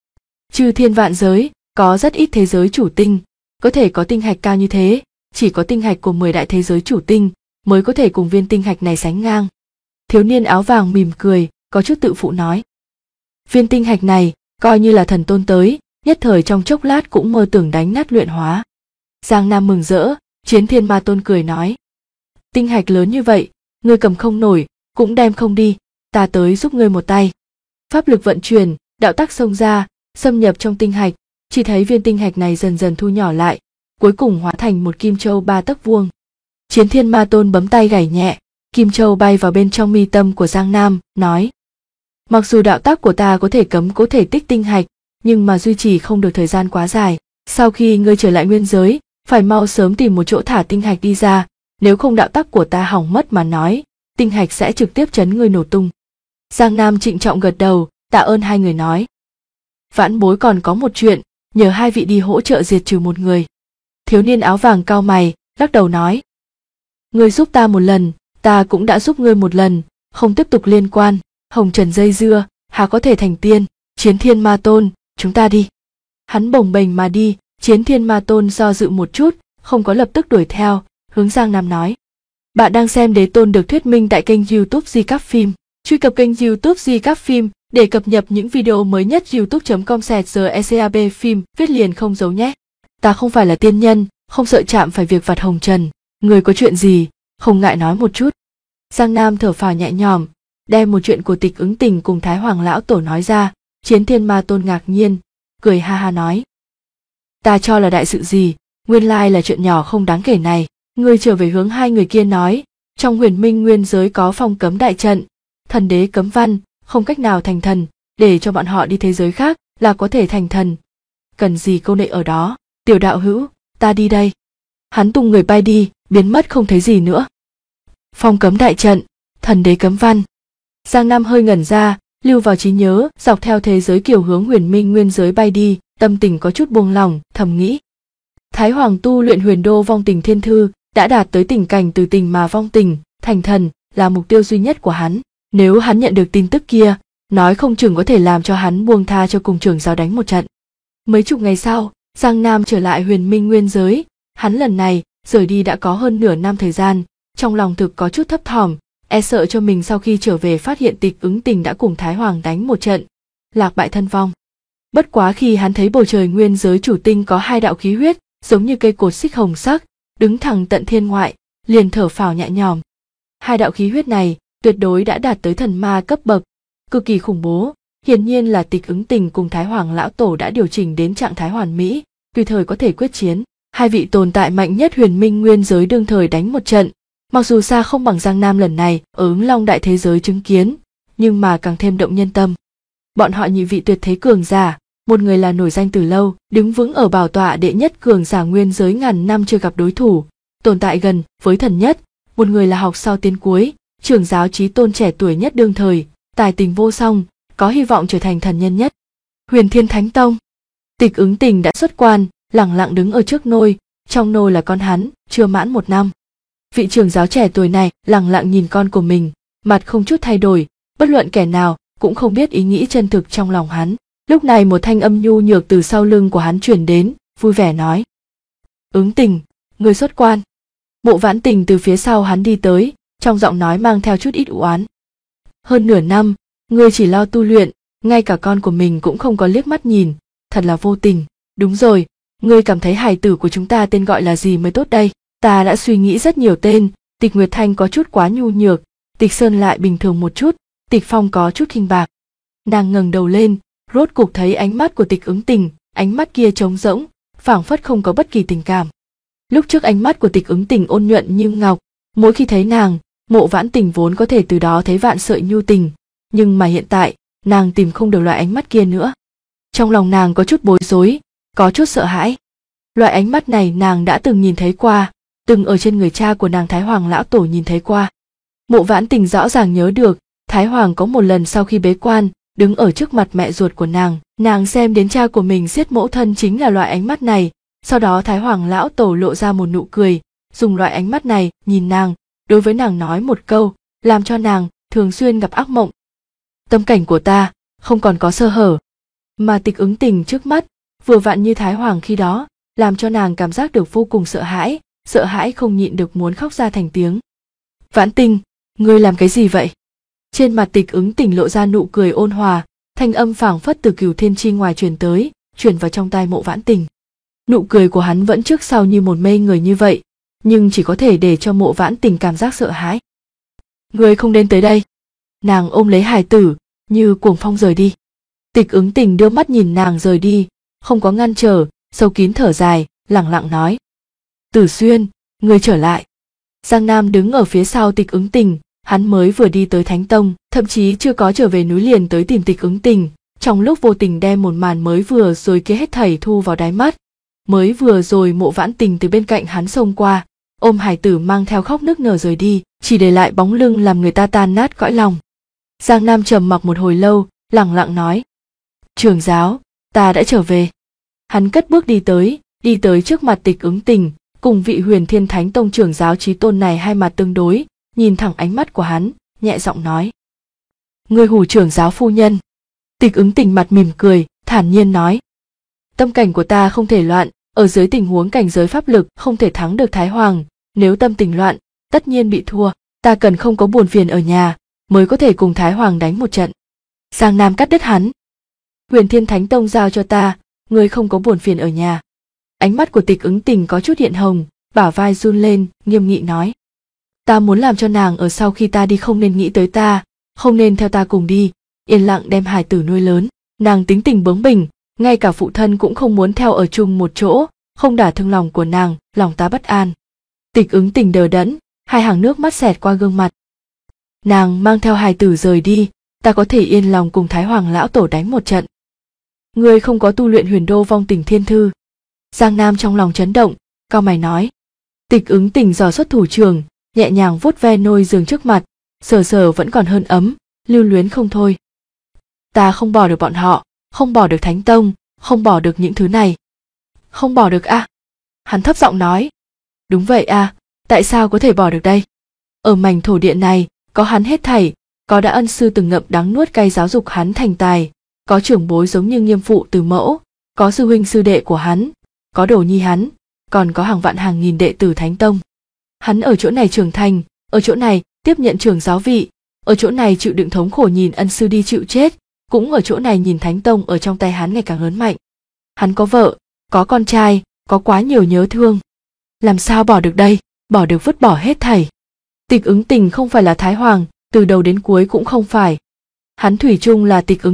Chư thiên vạn giới, có rất ít thế giới chủ tinh, có thể có tinh hạch cao như thế, chỉ có tinh hạch của 10 đại thế giới chủ tinh mới có thể cùng viên tinh hạch này sánh ngang. Thiếu niên áo vàng mỉm cười, có chút tự phụ nói. Viên tinh hạch này, coi như là thần tôn tới, nhất thời trong chốc lát cũng mơ tưởng đánh nát luyện hóa. Giang Nam mừng rỡ, Chiến Thiên Ma Tôn cười nói. Tinh hạch lớn như vậy, ngươi cầm không nổi, cũng đem không đi, ta tới giúp ngươi một tay. Pháp lực vận chuyển, đạo tắc xông ra, xâm nhập trong tinh hạch, chỉ thấy viên tinh hạch này dần dần thu nhỏ lại, cuối cùng hóa thành một kim châu 3 tấc vuông. Chiến Thiên Ma Tôn bấm tay gảy nhẹ, kim châu bay vào bên trong mi tâm của Giang Nam, nói. Mặc dù đạo tắc của ta có thể cấm cố thể tích tinh hạch, nhưng mà duy trì không được thời gian quá dài. Sau khi ngươi trở lại nguyên giới, phải mau sớm tìm một chỗ thả tinh hạch đi ra, nếu không đạo tắc của ta hỏng mất mà nói, tinh hạch sẽ trực tiếp chấn ngươi nổ tung. Giang Nam trịnh trọng gật đầu, tạ ơn hai người nói. Vãn bối còn có một chuyện, nhờ hai vị đi hỗ trợ diệt trừ một người. Thiếu niên áo vàng cau mày, lắc đầu nói. Ngươi giúp ta một lần, ta cũng đã giúp ngươi một lần, không tiếp tục liên quan, hồng trần dây dưa, há có thể thành tiên. Chiến Thiên Ma Tôn, chúng ta đi. Hắn bồng bềnh mà đi, Chiến Thiên Ma Tôn do dự một chút, không có lập tức đuổi theo, hướng Giang Nam nói. Bạn đang xem Đế Tôn được thuyết minh tại kênh YouTube Recap Phim. Truy cập kênh YouTube Recap Phim để cập nhật những video mới nhất. youtube.com/recap phim viết liền không giấu nhé. Ta không phải là tiên nhân, không sợ chạm phải việc vặt hồng trần, người có chuyện gì, không ngại nói một chút. Giang Nam thở phào nhẹ nhõm, đem một chuyện của Tịch Ứng Tình cùng Thái Hoàng lão tổ nói ra, Chiến Thiên Ma Tôn ngạc nhiên, cười ha ha nói. Ta cho là đại sự gì, nguyên lai là chuyện nhỏ không đáng kể này. Ngươi trở về hướng hai người kia nói, trong Huyền Minh nguyên giới có phong cấm đại trận, thần đế cấm văn, không cách nào thành thần, để cho bọn họ đi thế giới khác là có thể thành thần. Cần gì câu nệ ở đó, tiểu đạo hữu, ta đi đây. Hắn tung người bay đi, biến mất không thấy gì nữa. Phong cấm đại trận, thần đế cấm văn. Giang Nam hơi ngẩn ra, lưu vào trí nhớ, dọc theo thế giới kiểu hướng Huyền Minh nguyên giới bay đi, tâm tình có chút buông lỏng, thầm nghĩ. Thái Hoàng tu luyện Huyền Đô Vong Tình Thiên Thư, đã đạt tới tình cảnh từ tình mà vong tình, thành thần, là mục tiêu duy nhất của hắn. Nếu hắn nhận được tin tức kia, nói không chừng có thể làm cho hắn buông tha cho cùng trưởng giáo đánh một trận. Mấy chục ngày sau, Giang Nam trở lại Huyền Minh nguyên giới, hắn lần này rời đi đã có hơn nửa năm thời gian, trong lòng thực có chút thấp thỏm, e sợ cho mình sau khi trở về phát hiện Tịch Ứng Tình đã cùng Thái Hoàng đánh một trận, lạc bại thân vong. Bất quá khi hắn thấy bầu trời nguyên giới chủ tinh có hai đạo khí huyết, giống như cây cột xích hồng sắc, đứng thẳng tận thiên ngoại, liền thở phào nhẹ nhõm. Hai đạo khí huyết này tuyệt đối đã đạt tới thần ma cấp bậc, cực kỳ khủng bố, hiển nhiên là Tịch Ứng Tình cùng Thái Hoàng lão tổ đã điều chỉnh đến trạng thái hoàn mỹ, tùy thời có thể quyết chiến. Hai vị tồn tại mạnh nhất Huyền Minh nguyên giới đương thời đánh một trận, mặc dù xa không bằng Giang Nam lần này ở Ứng Long đại thế giới chứng kiến, nhưng mà càng thêm động nhân tâm. Bọn họ nhị vị tuyệt thế cường giả, một người là nổi danh từ lâu, đứng vững ở bảo tọa đệ nhất cường giả nguyên giới ngàn năm chưa gặp đối thủ, tồn tại gần với thần nhất, một người là học sau tiến cuối, trưởng giáo chí tôn trẻ tuổi nhất đương thời, tài tình vô song, có hy vọng trở thành thần nhân nhất. Huyền Thiên Thánh Tông. Tịch Ứng Tình đã xuất quan, lẳng lặng đứng ở trước nôi, trong nôi là con hắn, chưa mãn 1 năm. Vị trưởng giáo trẻ tuổi này lẳng lặng nhìn con của mình, mặt không chút thay đổi, bất luận kẻ nào cũng không biết ý nghĩ chân thực trong lòng hắn. Lúc này một thanh âm nhu nhược từ sau lưng của hắn truyền đến, vui vẻ nói. Ứng Tình, người xuất quan. Mộ Vãn Tình từ phía sau hắn đi tới, trong giọng nói mang theo chút ít u oán. Hơn nửa năm, ngươi chỉ lo tu luyện, ngay cả con của mình cũng không có liếc mắt nhìn, thật là vô tình. Đúng rồi, ngươi cảm thấy hài tử của chúng ta tên gọi là gì mới tốt đây? Ta đã suy nghĩ rất nhiều tên, Tịch Nguyệt Thanh có chút quá nhu nhược, Tịch Sơn lại bình thường một chút, Tịch Phong có chút khinh bạc. Nàng ngẩng đầu lên, rốt cục thấy ánh mắt của Tịch Ứng Tình, ánh mắt kia trống rỗng, phảng phất không có bất kỳ tình cảm. Lúc trước ánh mắt của Tịch Ứng Tình ôn nhuận như ngọc, mỗi khi thấy nàng, Mộ Vãn Tình vốn có thể từ đó thấy vạn sợi nhu tình, nhưng mà hiện tại, nàng tìm không được loại ánh mắt kia nữa. Trong lòng nàng có chút bối rối, có chút sợ hãi. Loại ánh mắt này nàng đã từng nhìn thấy qua, từng ở trên người cha của nàng Thái Hoàng lão tổ nhìn thấy qua. Mộ Vãn Tình rõ ràng nhớ được, Thái Hoàng có một lần sau khi bế quan, đứng ở trước mặt mẹ ruột của nàng xem đến cha của mình giết mẫu thân chính là loại ánh mắt này, sau đó Thái Hoàng lão tổ lộ ra một nụ cười, dùng loại ánh mắt này nhìn nàng, đối với nàng nói một câu, làm cho nàng thường xuyên gặp ác mộng. Tâm cảnh của ta không còn có sơ hở, mà Tịch Ứng Tình trước mắt, vừa vặn như Thái Hoàng khi đó, làm cho nàng cảm giác được vô cùng sợ hãi không nhịn được muốn khóc ra thành tiếng. Vãn Tình, ngươi làm cái gì vậy? Trên mặt Tịch Ứng Tình lộ ra nụ cười ôn hòa, thanh âm phảng phất từ Cửu Thiên Chi ngoài truyền tới, truyền vào trong tai Mộ Vãn Tình. Nụ cười của hắn vẫn trước sau như một mê người như vậy, nhưng chỉ có thể để cho Mộ Vãn Tình cảm giác sợ hãi. Ngươi không đến tới đây. Nàng ôm lấy hài tử, như cuồng phong rời đi. Tịch Ứng Tình đưa mắt nhìn nàng rời đi, không có ngăn trở, sâu kín thở dài, lẳng lặng nói. Tử Xuyên, ngươi trở lại. Giang Nam đứng ở phía sau Tịch Ứng Tình, hắn mới vừa đi tới Thánh Tông, thậm chí chưa có trở về núi liền tới tìm Tịch Ứng Tình, trong lúc vô tình đem một màn mới vừa rồi kia hết thảy thu vào đáy mắt. Mới vừa rồi Mộ Vãn Tình từ bên cạnh hắn xông qua, ôm hài tử mang theo khóc nức nở rời đi, chỉ để lại bóng lưng làm người ta tan nát cõi lòng. Giang Nam trầm mặc một hồi lâu, lẳng lặng nói. Trưởng giáo, ta đã trở về. Hắn cất bước đi tới trước mặt Tịch Ứng Tình, cùng vị Huyền Thiên Thánh Tông trưởng giáo chí tôn này hai mặt tương đối, nhìn thẳng ánh mắt của hắn, nhẹ giọng nói. Ngươi hù trưởng giáo phu nhân. Tịch Ứng Tình mặt mỉm cười, thản nhiên nói. Tâm cảnh của ta không thể loạn, ở dưới tình huống cảnh giới pháp lực không thể thắng được Thái Hoàng, nếu tâm tình loạn, tất nhiên bị thua, ta cần không có buồn phiền ở nhà, mới có thể cùng Thái Hoàng đánh một trận. Giang Nam cắt đứt hắn. Huyền Thiên Thánh Tông giao cho ta, ngươi không có buồn phiền ở nhà. Ánh mắt của Tịch Ứng Tình có chút hiện hồng, bả vai run lên, nghiêm nghị nói. Ta muốn làm cho nàng ở sau khi ta đi không nên nghĩ tới ta, không nên theo ta cùng đi, yên lặng đem hài tử nuôi lớn. Nàng tính tình bướng bỉnh, ngay cả phụ thân cũng không muốn theo ở chung một chỗ, không đả thương lòng của nàng, lòng ta bất an. Tịch Ứng Tình đờ đẫn, hai hàng nước mắt xẹt qua gương mặt. Nàng mang theo hài tử rời đi, ta có thể yên lòng cùng Thái Hoàng lão tổ đánh một trận. Ngươi không có tu luyện Huyền Đô Vong Tình Thiên Thư. Giang Nam trong lòng chấn động, cau mày nói. Tịch Ứng Tình dò xuất thủ trường, nhẹ nhàng vuốt ve nôi giường trước mặt, sờ sờ vẫn còn hơn ấm, lưu luyến không thôi. Ta không bỏ được bọn họ, không bỏ được Thánh Tông, không bỏ được những thứ này. Không bỏ được à? Hắn thấp giọng nói. Đúng vậy à, tại sao có thể bỏ được đây? Ở mảnh thổ địa này, có hắn hết thảy, có đã ân sư từng ngậm đắng nuốt cay giáo dục hắn thành tài, có trưởng bối giống như Nghiêm phụ từ mẫu, có sư huynh sư đệ của hắn, có đồ nhi hắn, còn có hàng vạn hàng nghìn đệ tử Thánh Tông. Hắn ở chỗ này trưởng thành, ở chỗ này tiếp nhận trưởng giáo vị, ở chỗ này chịu đựng thống khổ nhìn ân sư đi chịu chết, cũng ở chỗ này nhìn Thánh Tông ở trong tay hắn ngày càng lớn mạnh. Hắn có vợ, có con trai, có quá nhiều nhớ thương. Làm sao bỏ được đây, bỏ được vứt bỏ hết thảy. Tịch Ứng Tình không phải là Thái Hoàng, từ đầu đến cuối cũng không phải. Hắn thủy chung là Tịch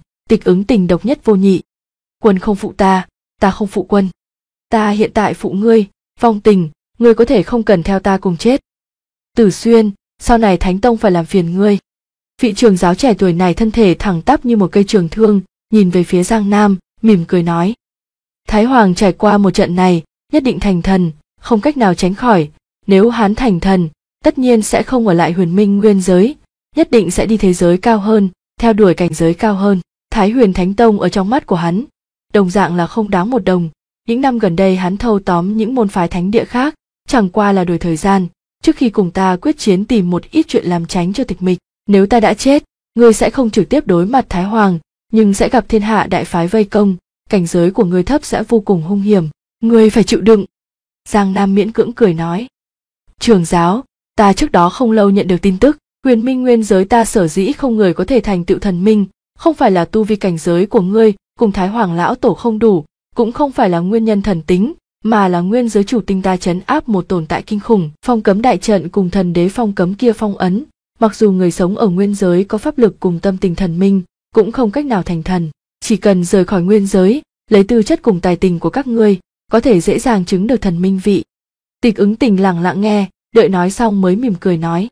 Ứng Tình độc nhất vô nhị. Quân không phụ ta không phụ quân. Ta hiện tại phụ ngươi, Vong Tình, ngươi có thể không cần theo ta cùng chết. Tử Xuyên, sau này Thánh Tông phải làm phiền ngươi. Vị trưởng giáo trẻ tuổi này thân thể thẳng tắp như một cây trường thương, nhìn về phía Giang Nam, mỉm cười nói. Thái Hoàng trải qua một trận này, nhất định thành thần, không cách nào tránh khỏi. Nếu hắn thành thần, tất nhiên sẽ không ở lại Huyền Minh Nguyên giới, nhất định sẽ đi thế giới cao hơn, theo đuổi cảnh giới cao hơn. Thái Huyền Thánh Tông ở trong mắt của hắn, đồng dạng là không đáng một đồng. Những năm gần đây hắn thâu tóm những môn phái thánh địa khác, chẳng qua là đổi thời gian, trước khi cùng ta quyết chiến tìm một ít chuyện làm tránh cho tịch mịch. Nếu ta đã chết, ngươi sẽ không trực tiếp đối mặt Thái Hoàng, nhưng sẽ gặp thiên hạ đại phái vây công, cảnh giới của ngươi thấp sẽ vô cùng hung hiểm, ngươi phải chịu đựng. Giang Nam miễn cưỡng cười nói. Trưởng giáo, ta trước đó không lâu nhận được tin tức, Huyền Minh Nguyên giới ta sở dĩ không người có thể thành tựu thần minh, không phải là tu vi cảnh giới của ngươi cùng Thái Hoàng lão tổ không đủ, cũng không phải là nguyên nhân thần tính, mà là nguyên giới chủ tinh ta trấn áp một tồn tại kinh khủng, phong cấm đại trận cùng thần đế phong cấm kia phong ấn. Mặc dù người sống ở nguyên giới có pháp lực cùng tâm tình thần minh, cũng không cách nào thành thần. Chỉ cần rời khỏi nguyên giới, lấy tư chất cùng tài tình của các ngươi, có thể dễ dàng chứng được thần minh vị. Tịch Ứng Tình lặng lặng nghe, đợi nói xong mới mỉm cười nói.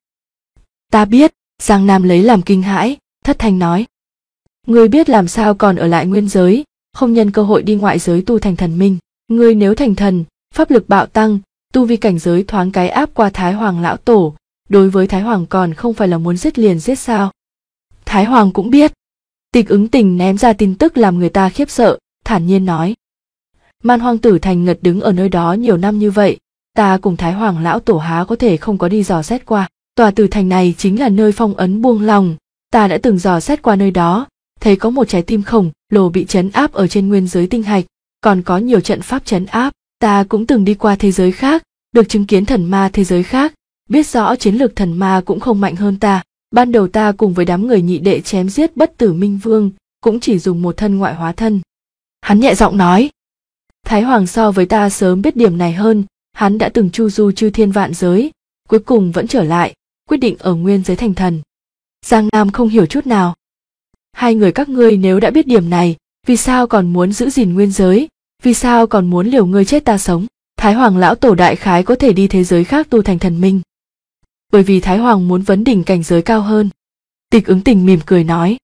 Ta biết. Giang Nam lấy làm kinh hãi, thất thanh nói. Ngươi biết làm sao còn ở lại nguyên giới, không nhân cơ hội đi ngoại giới tu thành thần minh. Ngươi nếu thành thần, pháp lực bạo tăng, tu vi cảnh giới thoáng cái áp qua Thái Hoàng lão tổ, đối với Thái Hoàng còn không phải là muốn giết liền giết sao? Thái Hoàng cũng biết. Tịch Ứng Tình ném ra tin tức làm người ta khiếp sợ, thản nhiên nói. Man Hoang Tử Thành ngật đứng ở nơi đó nhiều năm như vậy, ta cùng Thái Hoàng lão tổ há có thể không có đi dò xét qua. Tòa Tử Thành này chính là nơi phong ấn buông lòng, ta đã từng dò xét qua nơi đó, thấy có một trái tim khổng lồ bị trấn áp ở trên nguyên giới tinh hạch, còn có nhiều trận pháp trấn áp. Ta cũng từng đi qua thế giới khác, được chứng kiến thần ma thế giới khác, biết rõ chiến lược thần ma cũng không mạnh hơn ta. Ban đầu ta cùng với đám người nhị đệ chém giết Bất Tử Minh Vương, cũng chỉ dùng một thân ngoại hóa thân. Hắn nhẹ giọng nói. Thái Hoàng so với ta sớm biết điểm này hơn, hắn đã từng chu du chư thiên vạn giới, cuối cùng vẫn trở lại, quyết định ở nguyên giới thành thần. Giang Nam không hiểu chút nào. Hai người các ngươi nếu đã biết điểm này, vì sao còn muốn giữ gìn nguyên giới, vì sao còn muốn liều ngươi chết ta sống? Thái Hoàng lão tổ đại khái có thể đi thế giới khác tu thành thần minh. Bởi vì Thái Hoàng muốn vấn đỉnh cảnh giới cao hơn. Tịch Ứng Tình mỉm cười nói.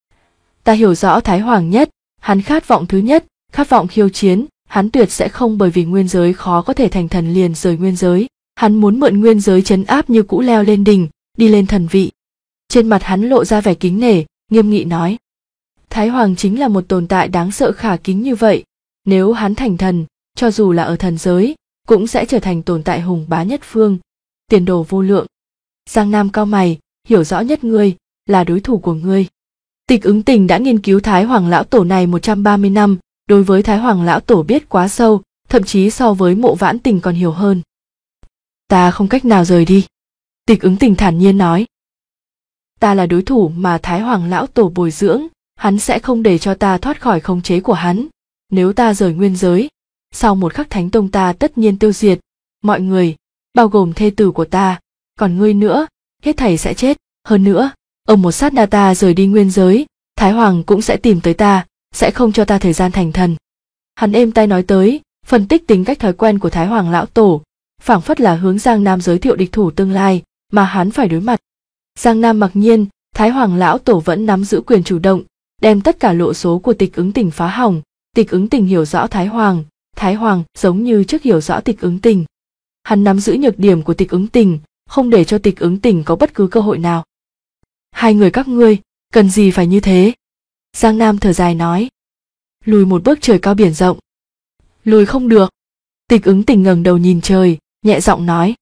Ta hiểu rõ Thái Hoàng nhất, hắn khát vọng thứ nhất, khát vọng khiêu chiến, hắn tuyệt sẽ không bởi vì nguyên giới khó có thể thành thần liền rời nguyên giới. Hắn muốn mượn nguyên giới trấn áp như cũ leo lên đỉnh, đi lên thần vị. Trên mặt hắn lộ ra vẻ kính nể, nghiêm nghị nói. Thái Hoàng chính là một tồn tại đáng sợ khả kính như vậy. Nếu hắn thành thần, cho dù là ở thần giới, cũng sẽ trở thành tồn tại hùng bá nhất phương, tiền đồ vô lượng. Giang Nam cau mày, hiểu rõ nhất ngươi, là đối thủ của ngươi. Tịch Ứng Tình đã nghiên cứu Thái Hoàng lão tổ này 130 năm, đối với Thái Hoàng lão tổ biết quá sâu, thậm chí so với Mộ Vãn Tình còn hiểu hơn. Ta không cách nào rời đi. Tịch Ứng Tình thản nhiên nói. Ta là đối thủ mà Thái Hoàng lão tổ bồi dưỡng, hắn sẽ không để cho ta thoát khỏi khống chế của hắn. Nếu ta rời nguyên giới, sau một khắc Thánh Tông ta tất nhiên tiêu diệt, mọi người, bao gồm thê tử của ta, còn ngươi nữa, hết thảy sẽ chết. Hơn nữa, ở một sát na ta rời đi nguyên giới, Thái Hoàng cũng sẽ tìm tới ta, sẽ không cho ta thời gian thành thần. Hắn êm tai nói tới, phân tích tính cách thói quen của Thái Hoàng lão tổ, phảng phất là hướng Giang Nam giới thiệu địch thủ tương lai mà hắn phải đối mặt. Giang Nam mặc nhiên, Thái Hoàng lão tổ vẫn nắm giữ quyền chủ động, đem tất cả lộ số của Tịch Ứng Tình phá hỏng. Tịch Ứng Tình hiểu rõ Thái Hoàng giống như trước hiểu rõ Tịch Ứng Tình. Hắn nắm giữ nhược điểm của Tịch Ứng Tình, không để cho Tịch Ứng Tình có bất cứ cơ hội nào. Hai người các ngươi, cần gì phải như thế? Giang Nam thở dài nói. Lùi một bước trời cao biển rộng. Lùi không được. Tịch Ứng Tình ngẩng đầu nhìn trời, nhẹ giọng nói.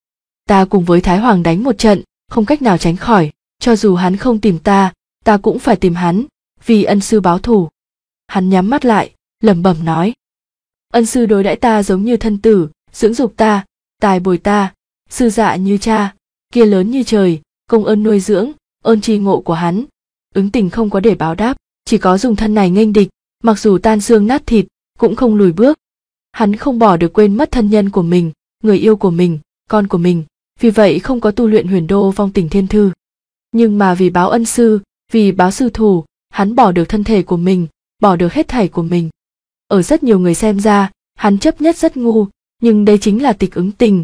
Ta cùng với Thái Hoàng đánh một trận, không cách nào tránh khỏi, cho dù hắn không tìm ta, ta cũng phải tìm hắn, vì ân sư báo thù. Hắn nhắm mắt lại, lẩm bẩm nói. Ân sư đối đãi ta giống như thân tử, dưỡng dục ta, tài bồi ta, sư dạ như cha, kia lớn như trời, công ơn nuôi dưỡng, ơn tri ngộ của hắn. Ứng Tình không có để báo đáp, chỉ có dùng thân này nghênh địch, mặc dù tan xương nát thịt, cũng không lùi bước. Hắn không bỏ được quên mất thân nhân của mình, người yêu của mình, con của mình, vì vậy không có tu luyện Huyền Đô Vong Tình Thiên Thư. Nhưng mà vì báo ân sư, vì báo sư thù, hắn bỏ được thân thể của mình, bỏ được hết thảy của mình. Ở rất nhiều người xem ra, hắn chấp nhất rất ngu, nhưng đây chính là Tịch Ứng Tình,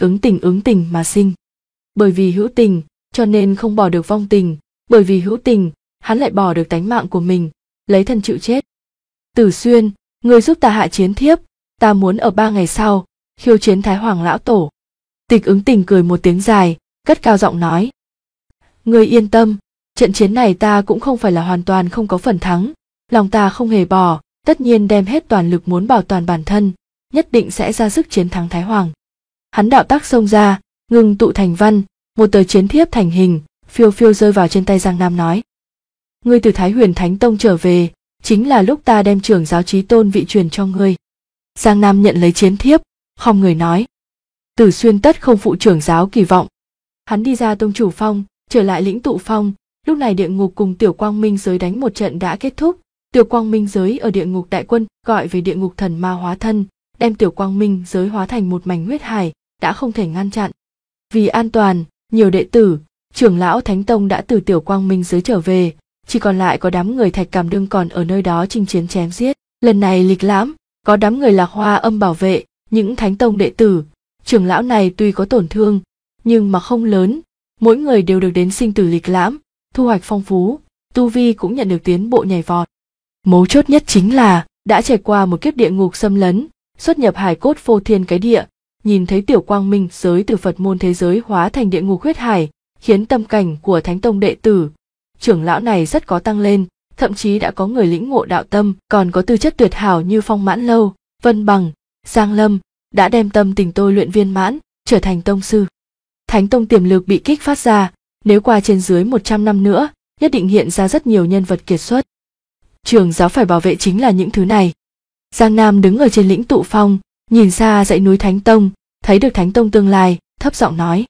ứng tình mà sinh. Bởi vì hữu tình, cho nên không bỏ được vong tình, bởi vì hữu tình, hắn lại bỏ được tánh mạng của mình, lấy thân chịu chết. Tử Xuyên, ngươi giúp ta hạ chiến thiếp, ta muốn ở 3 ngày sau, khiêu chiến Thái Hoàng lão tổ. Tịch Ứng Tình cười một tiếng dài, cất cao giọng nói. Ngươi yên tâm, trận chiến này ta cũng không phải là hoàn toàn không có phần thắng, lòng ta không hề bỏ, tất nhiên đem hết toàn lực muốn bảo toàn bản thân, nhất định sẽ ra sức chiến thắng Thái Hoàng. Hắn đạo tác xông ra, ngưng tụ thành văn, một tờ chiến thiếp thành hình, phiêu phiêu rơi vào trên tay Giang Nam nói. Ngươi từ Thái Huyền Thánh Tông trở về, chính là lúc ta đem trưởng giáo chí tôn vị truyền cho ngươi. Giang Nam nhận lấy chiến thiếp, khom người nói. Tử Xuyên tất không phụ trưởng giáo kỳ vọng. Hắn đi ra Tông Chủ Phong, trở lại Lĩnh Tụ Phong, lúc này địa ngục cùng Tiểu Quang Minh giới đánh một trận đã kết thúc. Tiểu Quang Minh giới ở địa ngục đại quân gọi về địa ngục thần ma hóa thân, đem Tiểu Quang Minh giới hóa thành một mảnh huyết hải, đã không thể ngăn chặn. Vì an toàn, nhiều đệ tử, trưởng lão Thánh Tông đã từ Tiểu Quang Minh giới trở về, chỉ còn lại có đám người Thạch Cảm Đương còn ở nơi đó chinh chiến chém giết. Lần này lịch lãm, có đám người Lạc Hoa Âm bảo vệ, những Thánh Tông đệ tử, trưởng lão này tuy có tổn thương, nhưng mà không lớn, mỗi người đều được đến sinh tử lịch lãm, thu hoạch phong phú, tu vi cũng nhận được tiến bộ nhảy vọt. Mấu chốt nhất chính là đã trải qua một kiếp địa ngục xâm lấn, xuất nhập hải cốt phô thiên cái địa, nhìn thấy Tiểu Quang Minh giới từ Phật môn thế giới hóa thành địa ngục huyết hải, khiến tâm cảnh của Thánh Tông đệ tử, trưởng lão này rất có tăng lên, thậm chí đã có người lĩnh ngộ đạo tâm, còn có tư chất tuyệt hảo như Phong Mãn Lâu, Vân Bằng, Giang Lâm, đã đem tâm tình tôi luyện viên mãn, trở thành tông sư. Thánh Tông tiềm lực bị kích phát ra, nếu qua trên dưới 100 năm nữa, nhất định hiện ra rất nhiều nhân vật kiệt xuất. Trưởng giáo phải bảo vệ chính là những thứ này. Giang Nam đứng ở trên Lĩnh Tụ Phong, nhìn xa dãy núi Thánh Tông, thấy được Thánh Tông tương lai, thấp giọng nói.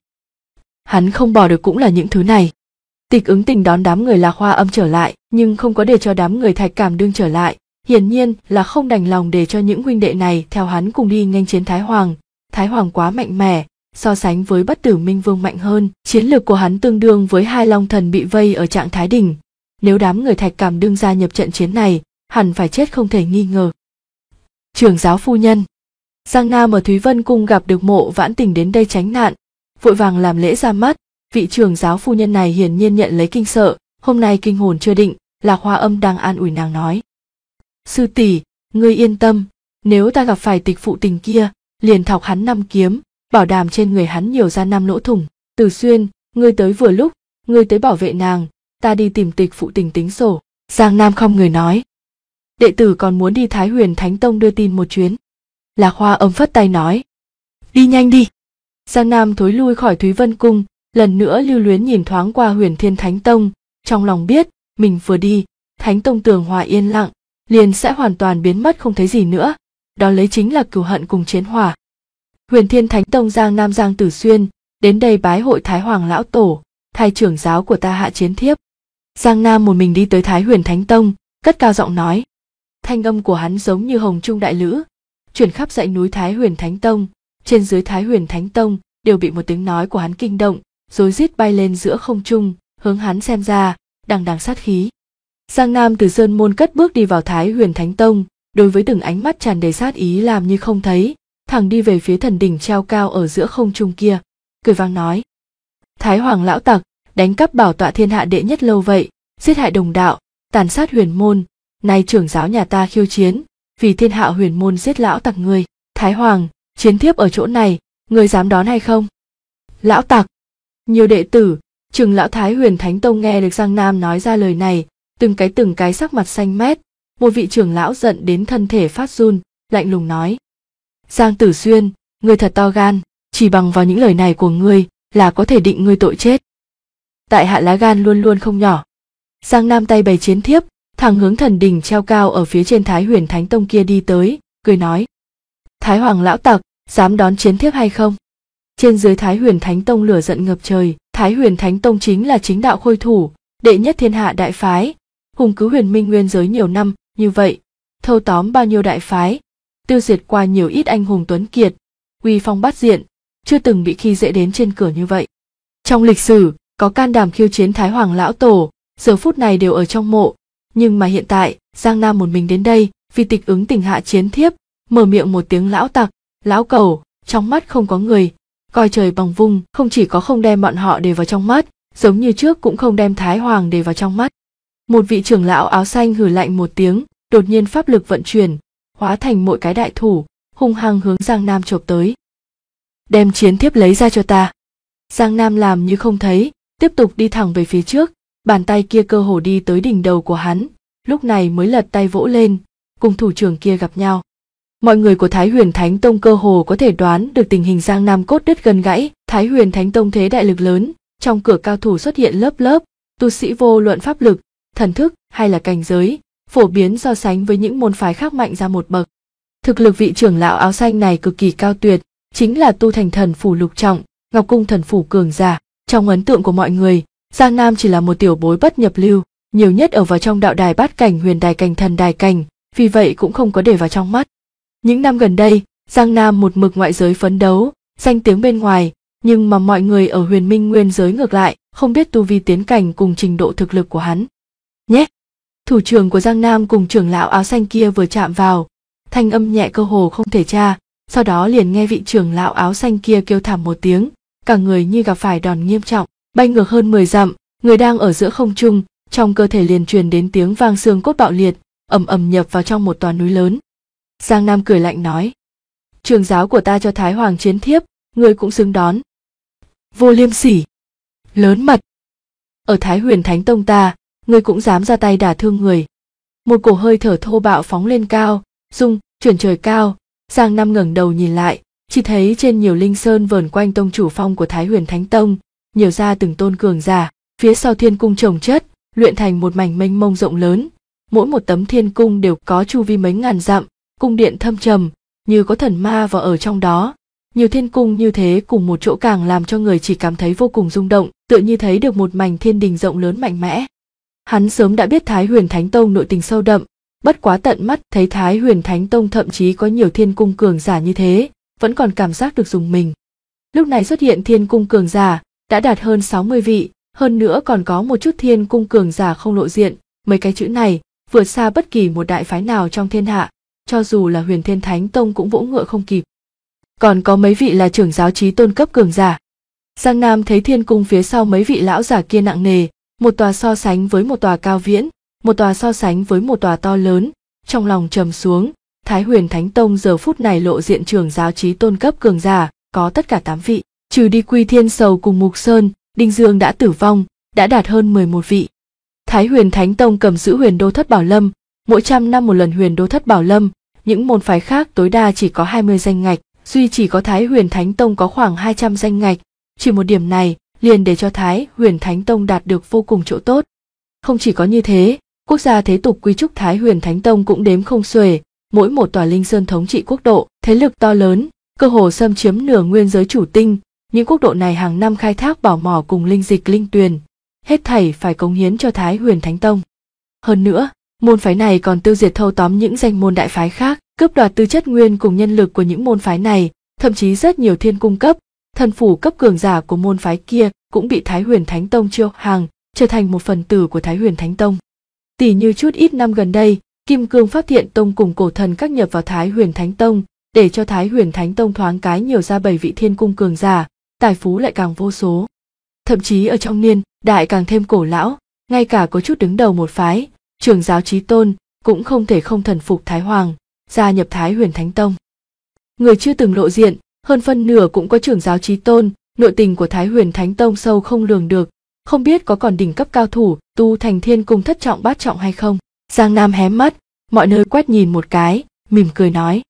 Hắn không bỏ được cũng là những thứ này. Tịch Ứng Tình đón đám người Lạc Hoa Âm trở lại, nhưng không có để cho đám người Thạch Cảm Đương trở lại, hiển nhiên là không đành lòng để cho những huynh đệ này theo hắn cùng đi nghênh chiến Thái Hoàng. Thái Hoàng quá mạnh mẽ, so sánh với Bất Tử Minh Vương mạnh hơn, chiến lược của hắn tương đương với hai long thần bị vây ở trạng thái đỉnh. Nếu đám người Thạch Cảm Đương gia nhập trận chiến này, hẳn phải chết không thể nghi ngờ. Trưởng giáo phu nhân. Giang Nam ở Thúy Vân Cung gặp được Mộ Vãn Tình đến đây tránh nạn, vội vàng làm lễ ra mắt. Vị trưởng giáo phu nhân này hiển nhiên nhận lấy kinh sợ, hôm nay kinh hồn chưa định, Lạc Hoa Âm đang an ủi nàng nói. Sư tỷ, ngươi yên tâm, nếu ta gặp phải Tịch Phụ Tình kia, liền thọc hắn 5 kiếm, bảo đảm trên người hắn nhiều ra 5 lỗ thủng. Tử Xuyên, ngươi tới vừa lúc, ngươi tới bảo vệ nàng, ta đi tìm Tịch Phụ Tình tính sổ. Giang Nam không người nói. Đệ tử còn muốn đi Thái Huyền Thánh Tông đưa tin một chuyến. Lạc Hoa Âm phất tay nói. Đi nhanh đi. Giang Nam thối lui khỏi Thúy Vân Cung, lần nữa lưu luyến nhìn thoáng qua Huyền Thiên Thánh Tông, trong lòng biết, mình vừa đi, Thánh Tông tường hòa yên lặng, liền sẽ hoàn toàn biến mất không thấy gì nữa, đó lấy chính là cừu hận cùng chiến hỏa. Huyền Thiên Thánh Tông Giang Nam Giang Tử Xuyên, đến đây bái hội Thái Hoàng lão tổ, thay trưởng giáo của ta hạ chiến thiếp. Giang Nam một mình đi tới Thái Huyền Thánh Tông, cất cao giọng nói. Thanh âm của hắn giống như hồng trung đại lữ, chuyển khắp dãy núi Thái Huyền Thánh Tông, trên dưới Thái Huyền Thánh Tông đều bị một tiếng nói của hắn kinh động, rối rít bay lên giữa không trung, hướng hắn xem ra, đằng đằng sát khí. Giang Nam từ sơn môn cất bước đi vào Thái Huyền Thánh Tông, đối với từng ánh mắt tràn đầy sát ý làm như không thấy, thẳng đi về phía thần đỉnh treo cao ở giữa không trung kia, cười vang nói: Thái Hoàng lão tặc, đánh cắp bảo tọa thiên hạ đệ nhất lâu vậy, giết hại đồng đạo, tàn sát huyền môn, nay trưởng giáo nhà ta khiêu chiến, vì thiên hạ huyền môn giết lão tặc ngươi. Thái Hoàng, chiến thiếp ở chỗ này, ngươi dám đón hay không? Lão tặc! Nhiều đệ tử, trưởng lão Thái Huyền Thánh Tông nghe được Giang Nam nói ra lời này, từng cái sắc mặt xanh mét. Một vị trưởng lão giận đến thân thể phát run, lạnh lùng nói: Giang Tử Xuyên, ngươi thật to gan, chỉ bằng vào những lời này của ngươi là có thể định ngươi tội chết. Tại hạ lá gan luôn luôn không nhỏ. Giang Nam tay bày chiến thiếp, thẳng hướng thần đỉnh treo cao ở phía trên Thái Huyền Thánh Tông kia đi tới, cười nói: Thái Hoàng lão tặc, dám đón chiến thiếp hay không? Trên dưới Thái Huyền Thánh Tông lửa giận ngập trời. Thái Huyền Thánh Tông chính là chính đạo khôi thủ, đệ nhất thiên hạ đại phái, hùng cứ huyền minh nguyên giới nhiều năm như vậy, thâu tóm bao nhiêu đại phái, tiêu diệt qua nhiều ít anh hùng tuấn kiệt, uy phong bát diện, chưa từng bị khi dễ đến trên cửa như vậy. Trong lịch sử, có can đảm khiêu chiến Thái Hoàng lão tổ, giờ phút này đều ở trong mộ, nhưng mà hiện tại, Giang Nam một mình đến đây, vì tịch ứng tình hạ chiến thiếp, mở miệng một tiếng lão tặc, lão cẩu, trong mắt không có người, coi trời bằng vung, không chỉ có không đem bọn họ để vào trong mắt, giống như trước cũng không đem Thái Hoàng để vào trong mắt. Một vị trưởng lão áo xanh hừ lạnh một tiếng, đột nhiên pháp lực vận chuyển, hóa thành mỗi cái đại thủ, hung hăng hướng Giang Nam chộp tới. Đem chiến thiếp lấy ra cho ta. Giang Nam làm như không thấy, tiếp tục đi thẳng về phía trước, bàn tay kia cơ hồ đi tới đỉnh đầu của hắn, lúc này mới lật tay vỗ lên, cùng thủ trưởng kia gặp nhau. Mọi người của Thái Huyền Thánh Tông cơ hồ có thể đoán được tình hình Giang Nam cốt đứt gân gãy. Thái Huyền Thánh Tông thế đại lực lớn, trong cửa cao thủ xuất hiện lớp lớp, tu sĩ vô luận pháp lực, thần thức hay là cảnh giới, phổ biến so sánh với những môn phái khác mạnh ra một bậc. Thực lực vị trưởng lão áo xanh này cực kỳ cao tuyệt, chính là tu thành thần phủ lục trọng, Ngọc Cung thần phủ cường giả. Trong ấn tượng của mọi người, Giang Nam chỉ là một tiểu bối bất nhập lưu, nhiều nhất ở vào trong đạo đài bát cảnh, huyền đài cảnh, thần đài cảnh, vì vậy cũng không có để vào trong mắt. Những năm gần đây, Giang Nam một mực ngoại giới phấn đấu, danh tiếng bên ngoài, nhưng mà mọi người ở huyền minh nguyên giới ngược lại, không biết tu vi tiến cảnh cùng trình độ thực lực của hắn. Nhé! Thủ trưởng của Giang Nam cùng trưởng lão áo xanh kia vừa chạm vào, thanh âm nhẹ cơ hồ không thể tra, sau đó liền nghe vị trưởng lão áo xanh kia kêu thảm một tiếng, cả người như gặp phải đòn nghiêm trọng, bay ngược hơn 10 dặm, người đang ở giữa không trung, trong cơ thể liền truyền đến tiếng vang xương cốt bạo liệt, ầm ầm nhập vào trong một tòa núi lớn. Giang Nam cười lạnh nói: Trường giáo của ta cho Thái Hoàng chiến thiếp, ngươi cũng xứng đón. Vô liêm sỉ, lớn mật. Ở Thái Huyền Thánh Tông ta, ngươi cũng dám ra tay đả thương người. Một cổ hơi thở thô bạo phóng lên cao, chuyển trời cao. Giang Nam ngẩng đầu nhìn lại, chỉ thấy trên nhiều linh sơn vờn quanh tông chủ phong của Thái Huyền Thánh Tông, nhiều ra từng tôn cường giả, phía sau thiên cung chồng chất, luyện thành một mảnh mênh mông rộng lớn, mỗi một tấm thiên cung đều có chu vi mấy ngàn dặm, cung điện thâm trầm, như có thần ma vào ở trong đó. Nhiều thiên cung như thế cùng một chỗ càng làm cho người chỉ cảm thấy vô cùng rung động, tựa như thấy được một mảnh thiên đình rộng lớn mạnh mẽ. Hắn sớm đã biết Thái Huyền Thánh Tông nội tình sâu đậm, bất quá tận mắt thấy Thái Huyền Thánh Tông thậm chí có nhiều thiên cung cường giả như thế, vẫn còn cảm giác được rùng mình. Lúc này xuất hiện thiên cung cường giả, đã đạt hơn 60 vị, hơn nữa còn có một chút thiên cung cường giả không lộ diện, mấy cái chữ này vượt xa bất kỳ một đại phái nào trong thiên hạ, cho dù là Huyền Thiên Thánh Tông cũng vỗ ngựa không kịp. Còn có mấy vị là trưởng giáo chí tôn cấp cường giả. Giang Nam thấy thiên cung phía sau mấy vị lão giả kia nặng nề, một tòa so sánh với một tòa cao viễn, một tòa so sánh với một tòa to lớn, trong lòng trầm xuống. Thái Huyền Thánh Tông giờ phút này lộ diện trưởng giáo chí tôn cấp cường giả, có tất cả 8 vị, trừ đi Quy Thiên Sầu cùng Mục Sơn, Đinh Dương đã tử vong, đã đạt hơn 11 vị. Thái Huyền Thánh Tông cầm giữ Huyền Đô Thất Bảo Lâm, mỗi trăm năm một lần Huyền Đô Thất Bảo Lâm, những môn phái khác tối đa chỉ có 20 danh ngạch, duy chỉ có Thái Huyền Thánh Tông có khoảng 200 danh ngạch, chỉ một điểm này liền để cho Thái Huyền Thánh Tông đạt được vô cùng chỗ tốt. Không chỉ có như thế, quốc gia thế tục quy trúc Thái Huyền Thánh Tông cũng đếm không xuể, mỗi một tòa linh sơn thống trị quốc độ, thế lực to lớn, cơ hồ xâm chiếm nửa nguyên giới chủ tinh, những quốc độ này hàng năm khai thác bảo mỏ cùng linh dịch linh tuyền, hết thảy phải cống hiến cho Thái Huyền Thánh Tông. Hơn nữa, môn phái này còn tiêu diệt thâu tóm những danh môn đại phái khác, cướp đoạt tư chất nguyên cùng nhân lực của những môn phái này, thậm chí rất nhiều thiên cung cấp, thần phủ cấp cường giả của môn phái kia cũng bị Thái Huyền Thánh Tông chiêu hàng, trở thành một phần tử của Thái Huyền Thánh Tông. Tỉ như chút ít năm gần đây, Kim Cương Pháp Thiện Tông cùng Cổ Thần Các nhập vào Thái Huyền Thánh Tông, để cho Thái Huyền Thánh Tông thoáng cái nhiều ra 7 vị thiên cung cường giả, tài phú lại càng vô số. Thậm chí ở trong niên đại càng thêm cổ lão, ngay cả có chút đứng đầu một phái, trưởng giáo Chí Tôn cũng không thể không thần phục Thái Hoàng, gia nhập Thái Huyền Thánh Tông. Người chưa từng lộ diện, hơn phân nửa cũng có trưởng giáo Chí Tôn, nội tình của Thái Huyền Thánh Tông sâu không lường được, không biết có còn đỉnh cấp cao thủ tu thành thiên cung thất trọng bát trọng hay không. Giang Nam hé mắt, mọi nơi quét nhìn một cái, mỉm cười nói: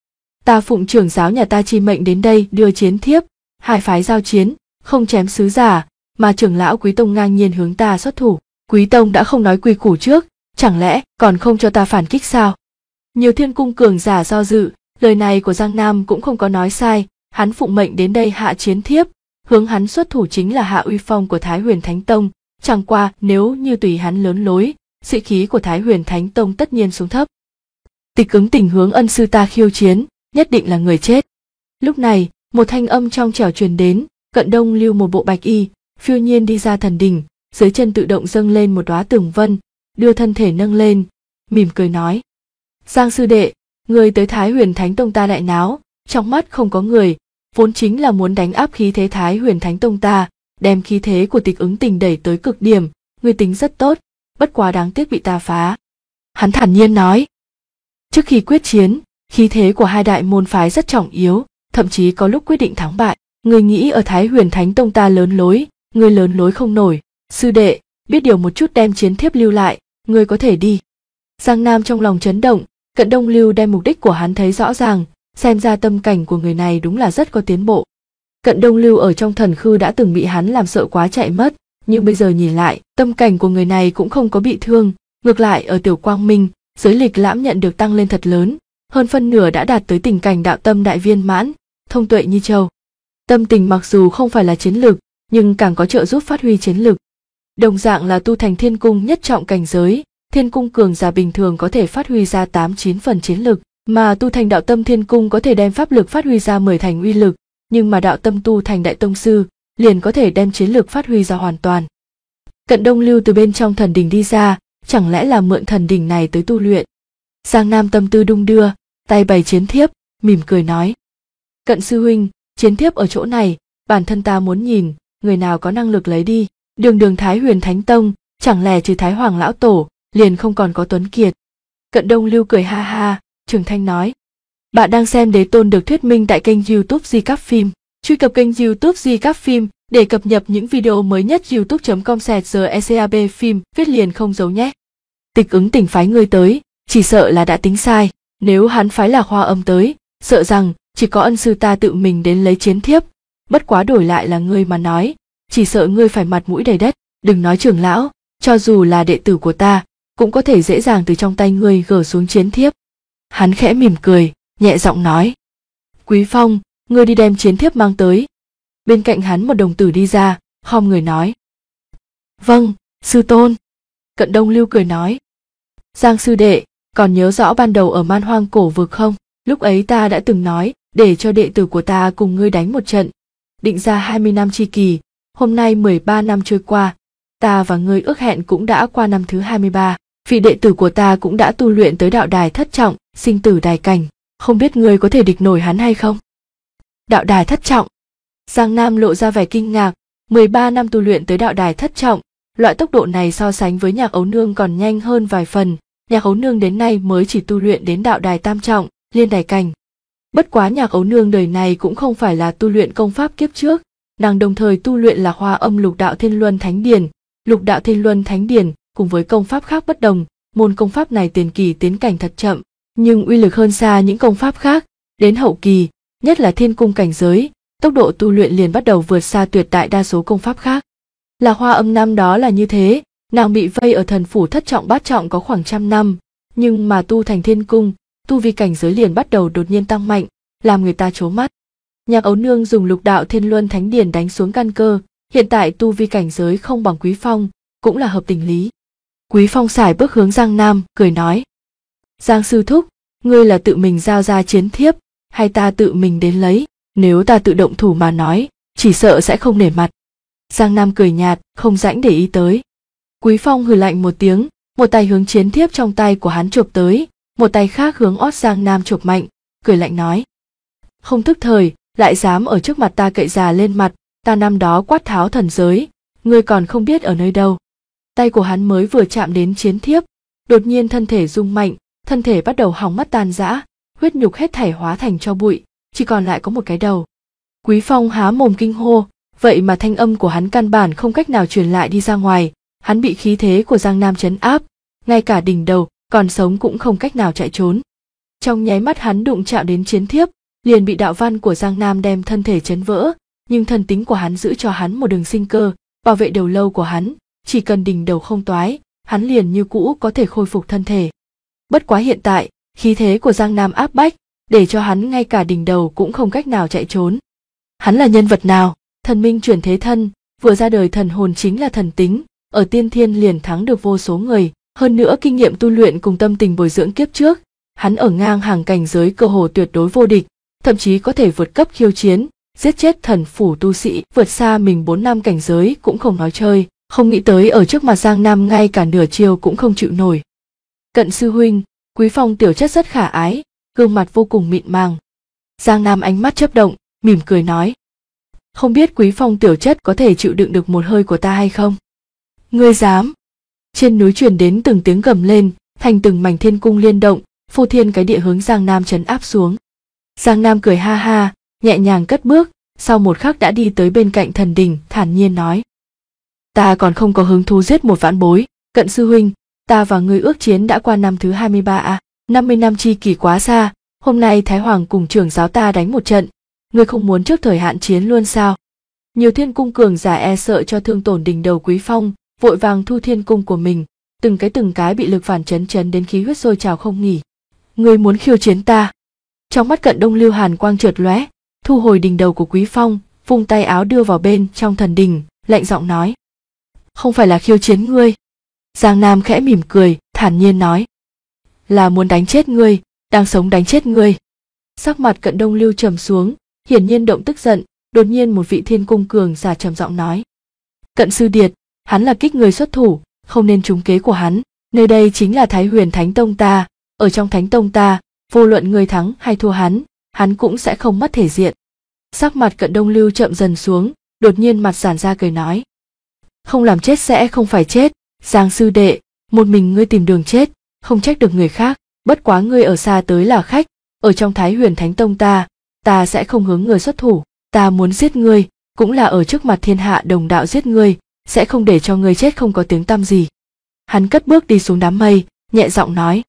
Ta phụng trưởng giáo nhà ta chi mệnh đến đây đưa chiến thiếp, hai phái giao chiến, không chém sứ giả, mà trưởng lão Quý Tông ngang nhiên hướng ta xuất thủ. Quý Tông đã không nói quy củ trước, chẳng lẽ còn không cho ta phản kích sao? Nhiều thiên cung cường giả do dự, lời này của Giang Nam cũng không có nói sai, hắn phụng mệnh đến đây hạ chiến thiếp, hướng hắn xuất thủ chính là hạ uy phong của Thái Huyền Thánh Tông, chẳng qua nếu như tùy hắn lớn lối, sĩ khí của Thái Huyền Thánh Tông tất nhiên xuống thấp. Tịch Ứng Tình hướng ân sư ta khiêu chiến, nhất định là người chết. Lúc này, một thanh âm trong trẻo truyền đến, Cận Đông Lưu một bộ bạch y, phiêu nhiên đi ra thần đình, dưới chân tự động dâng lên một đóa tường vân, đưa thân thể nâng lên, mỉm cười nói: Giang sư đệ, người tới Thái Huyền Thánh Tông ta đại náo, trong mắt không có người, vốn chính là muốn đánh áp khí thế Thái Huyền Thánh Tông ta, đem khí thế của Tịch Ứng Tình đẩy tới cực điểm, ngươi tính rất tốt, bất quá đáng tiếc bị ta phá. Hắn thản nhiên nói. Trước khi quyết chiến, khí thế của hai đại môn phái rất trọng yếu, thậm chí có lúc quyết định thắng bại. Ngươi nghĩ ở Thái Huyền Thánh Tông ta lớn lối, ngươi lớn lối không nổi. Sư đệ, biết điều một chút đem chiến thiếp lưu lại, ngươi có thể đi. Giang Nam trong lòng chấn động, Cận Đông Lưu đem mục đích của hắn thấy rõ ràng, xem ra tâm cảnh của người này đúng là rất có tiến bộ. Cận Đông Lưu ở trong thần khư đã từng bị hắn làm sợ quá chạy mất, nhưng bây giờ nhìn lại, tâm cảnh của người này cũng không có bị thương, ngược lại ở Tiểu Quang Minh, giới lịch lãm nhận được tăng lên thật lớn, hơn phân nửa đã đạt tới tình cảnh đạo tâm đại viên mãn, thông tuệ như châu. Tâm tình mặc dù không phải là chiến lực, nhưng càng có trợ giúp phát huy chiến lực. Đồng dạng là tu thành thiên cung nhất trọng cảnh giới, thiên cung cường giả bình thường có thể phát huy ra 8-9 phần chiến lực, mà tu thành đạo tâm thiên cung có thể đem pháp lực phát huy ra 10 thành uy lực, nhưng mà đạo tâm tu thành đại tông sư, liền có thể đem chiến lực phát huy ra hoàn toàn. Cận Đông Lưu từ bên trong thần đình đi ra, chẳng lẽ là mượn thần đình này tới tu luyện? Giang Nam tâm tư đung đưa, tay bày chiến thiếp, mỉm cười nói: Cận sư huynh, chiến thiếp ở chỗ này, bản thân ta muốn nhìn, người nào có năng lực lấy đi. Đường Thái Huyền Thánh Tông, chẳng lẽ trừ Thái Hoàng lão tổ, liền không còn có Tuấn Kiệt. Cận Đông Lưu cười ha ha, Trường Thanh nói: Bạn đang xem Đế Tôn được thuyết minh tại kênh YouTube Di Các Phim. Truy cập kênh YouTube Di Các Phim để cập nhật những video mới nhất. youtube.com/GECAB phim viết liền không giấu nhé. Tịch Ứng Tình phái ngươi tới, chỉ sợ là đã tính sai. Nếu hắn phái là Hoa Âm tới, sợ rằng chỉ có ân sư ta tự mình đến lấy chiến thiếp. Bất quá đổi lại là ngươi mà nói, chỉ sợ ngươi phải mặt mũi đầy đất. Đừng nói trưởng lão, cho dù là đệ tử của ta, cũng có thể dễ dàng từ trong tay ngươi gỡ xuống chiến thiếp. Hắn khẽ mỉm cười, nhẹ giọng nói: Quý Phong, ngươi đi đem chiến thiếp mang tới. Bên cạnh hắn một đồng tử đi ra, khom người nói: Vâng, sư tôn. Cận Đông Lưu cười nói: Giang sư đệ, còn nhớ rõ ban đầu ở Man Hoang cổ vực không? Lúc ấy ta đã từng nói, để cho đệ tử của ta cùng ngươi đánh một trận. Định ra 20 năm chi kỳ, hôm nay 13 năm trôi qua, ta và ngươi ước hẹn cũng đã qua năm thứ 23. Vị đệ tử của ta cũng đã tu luyện tới đạo đài thất trọng, sinh tử đài cảnh. Không biết ngươi có thể địch nổi hắn hay không? Đạo đài thất trọng. Giang Nam lộ ra vẻ kinh ngạc, 13 năm tu luyện tới đạo đài thất trọng, loại tốc độ này so sánh với Nhạc Ấu Nương còn nhanh hơn vài phần. Nhạc Ấu Nương đến nay mới chỉ tu luyện đến đạo đài tam trọng, liên đài cảnh. Bất quá Nhạc Ấu Nương đời này cũng không phải là tu luyện công pháp kiếp trước, nàng đồng thời tu luyện là Hoa Âm Lục Đạo Thiên Luân Thánh Điển. Lục Đạo Thiên Luân Thánh Điển cùng với công pháp khác bất đồng, môn công pháp này tiền kỳ tiến cảnh thật chậm, nhưng uy lực hơn xa những công pháp khác. Đến hậu kỳ, nhất là thiên cung cảnh giới, tốc độ tu luyện liền bắt đầu vượt xa tuyệt đại đa số công pháp khác. Là Hoa Âm năm đó là như thế, nàng bị vây ở thần phủ thất trọng bát trọng có khoảng 100 năm, nhưng mà tu thành thiên cung, tu vi cảnh giới liền bắt đầu đột nhiên tăng mạnh, làm người ta trố mắt. Nhạc Ấu Nương dùng Lục Đạo Thiên Luân Thánh Điển đánh xuống căn cơ, hiện tại tu vi cảnh giới không bằng Quý Phong, cũng là hợp tình lý. Quý Phong sải bước hướng Giang Nam, cười nói: Giang sư thúc, ngươi là tự mình giao ra chiến thiếp, hay ta tự mình đến lấy? Nếu ta tự động thủ mà nói, chỉ sợ sẽ không nể mặt. Giang Nam cười nhạt, không rãnh để ý tới. Quý Phong hừ lạnh một tiếng, một tay hướng chiến thiếp trong tay của hắn chộp tới, một tay khác hướng ót Giang Nam chộp mạnh, cười lạnh nói: không thức thời, lại dám ở trước mặt ta cậy già lên mặt, ta năm đó quát tháo thần giới, ngươi còn không biết ở nơi đâu. Tay của hắn mới vừa chạm đến chiến thiếp, đột nhiên thân thể rung mạnh, thân thể bắt đầu hỏng mất tan rã, huyết nhục hết thảy hóa thành tro bụi, chỉ còn lại có một cái đầu. Quý Phong há mồm kinh hô, vậy mà thanh âm của hắn căn bản không cách nào truyền lại đi ra ngoài, hắn bị khí thế của Giang Nam trấn áp, ngay cả đỉnh đầu còn sống cũng không cách nào chạy trốn. Trong nháy mắt hắn đụng chạm đến chiến thiếp, liền bị đạo văn của Giang Nam đem thân thể chấn vỡ, nhưng thần tính của hắn giữ cho hắn một đường sinh cơ, bảo vệ đầu lâu của hắn, chỉ cần đỉnh đầu không toái, hắn liền như cũ có thể khôi phục thân thể. Bất quá hiện tại, khí thế của Giang Nam áp bách, để cho hắn ngay cả đỉnh đầu cũng không cách nào chạy trốn. Hắn là nhân vật nào? Thần minh chuyển thế thân, vừa ra đời thần hồn chính là thần tính, ở tiên thiên liền thắng được vô số người, hơn nữa kinh nghiệm tu luyện cùng tâm tình bồi dưỡng kiếp trước, hắn ở ngang hàng cảnh giới cơ hồ tuyệt đối vô địch, thậm chí có thể vượt cấp khiêu chiến, giết chết thần phủ tu sĩ, vượt xa mình 4 năm cảnh giới cũng không nói chơi, không nghĩ tới ở trước mặt Giang Nam ngay cả nửa chiêu cũng không chịu nổi. Cận sư huynh, Quý Phong tiểu chất rất khả ái, gương mặt vô cùng mịn màng. Giang Nam ánh mắt chớp động, mỉm cười nói: không biết Quý Phong tiểu chất có thể chịu đựng được một hơi của ta hay không? Ngươi dám? Trên núi truyền đến từng tiếng gầm lên, thành từng mảnh thiên cung liên động, phô thiên cái địa hướng Giang Nam trấn áp xuống. Giang Nam cười ha ha, nhẹ nhàng cất bước, sau một khắc đã đi tới bên cạnh thần đình, thản nhiên nói: ta còn không có hứng thú giết một vãn bối, Cận sư huynh, ta và ngươi ước chiến đã qua năm thứ 23 à, 50 năm chi kỳ quá xa, hôm nay Thái Hoàng cùng trưởng giáo ta đánh một trận, ngươi không muốn trước thời hạn chiến luôn sao? Nhiều thiên cung cường giả e sợ cho thương tổn đỉnh đầu Quý Phong, vội vàng thu thiên cung của mình, từng cái bị lực phản chấn đến khí huyết sôi trào không nghỉ. Ngươi muốn khiêu chiến ta? Trong mắt Cận Đông Lưu hàn quang chợt lóe, thu hồi đỉnh đầu của Quý Phong, vung tay áo đưa vào bên trong thần đình, lạnh giọng nói: không phải là khiêu chiến ngươi. Giang Nam khẽ mỉm cười, thản nhiên nói: là muốn đánh chết ngươi, đang sống đánh chết ngươi. Sắc mặt Cận Đông Lưu trầm xuống, hiển nhiên động tức giận, đột nhiên một vị thiên cung cường giả trầm giọng nói: Cận sư điệt, hắn là kích người xuất thủ, không nên trúng kế của hắn, nơi đây chính là Thái Huyền Thánh Tông ta, ở trong Thánh Tông ta, vô luận người thắng hay thua hắn cũng sẽ không mất thể diện. Sắc mặt Cận Đông Lưu chậm dần xuống, đột nhiên mặt giãn ra cười nói: không làm chết sẽ không phải chết, Giang sư đệ, một mình ngươi tìm đường chết, không trách được người khác, bất quá ngươi ở xa tới là khách, ở trong Thái Huyền Thánh Tông ta sẽ không hướng người xuất thủ, ta muốn giết ngươi, cũng là ở trước mặt thiên hạ đồng đạo giết ngươi, sẽ không để cho ngươi chết không có tiếng tăm gì. Hắn cất bước đi xuống đám mây, nhẹ giọng nói: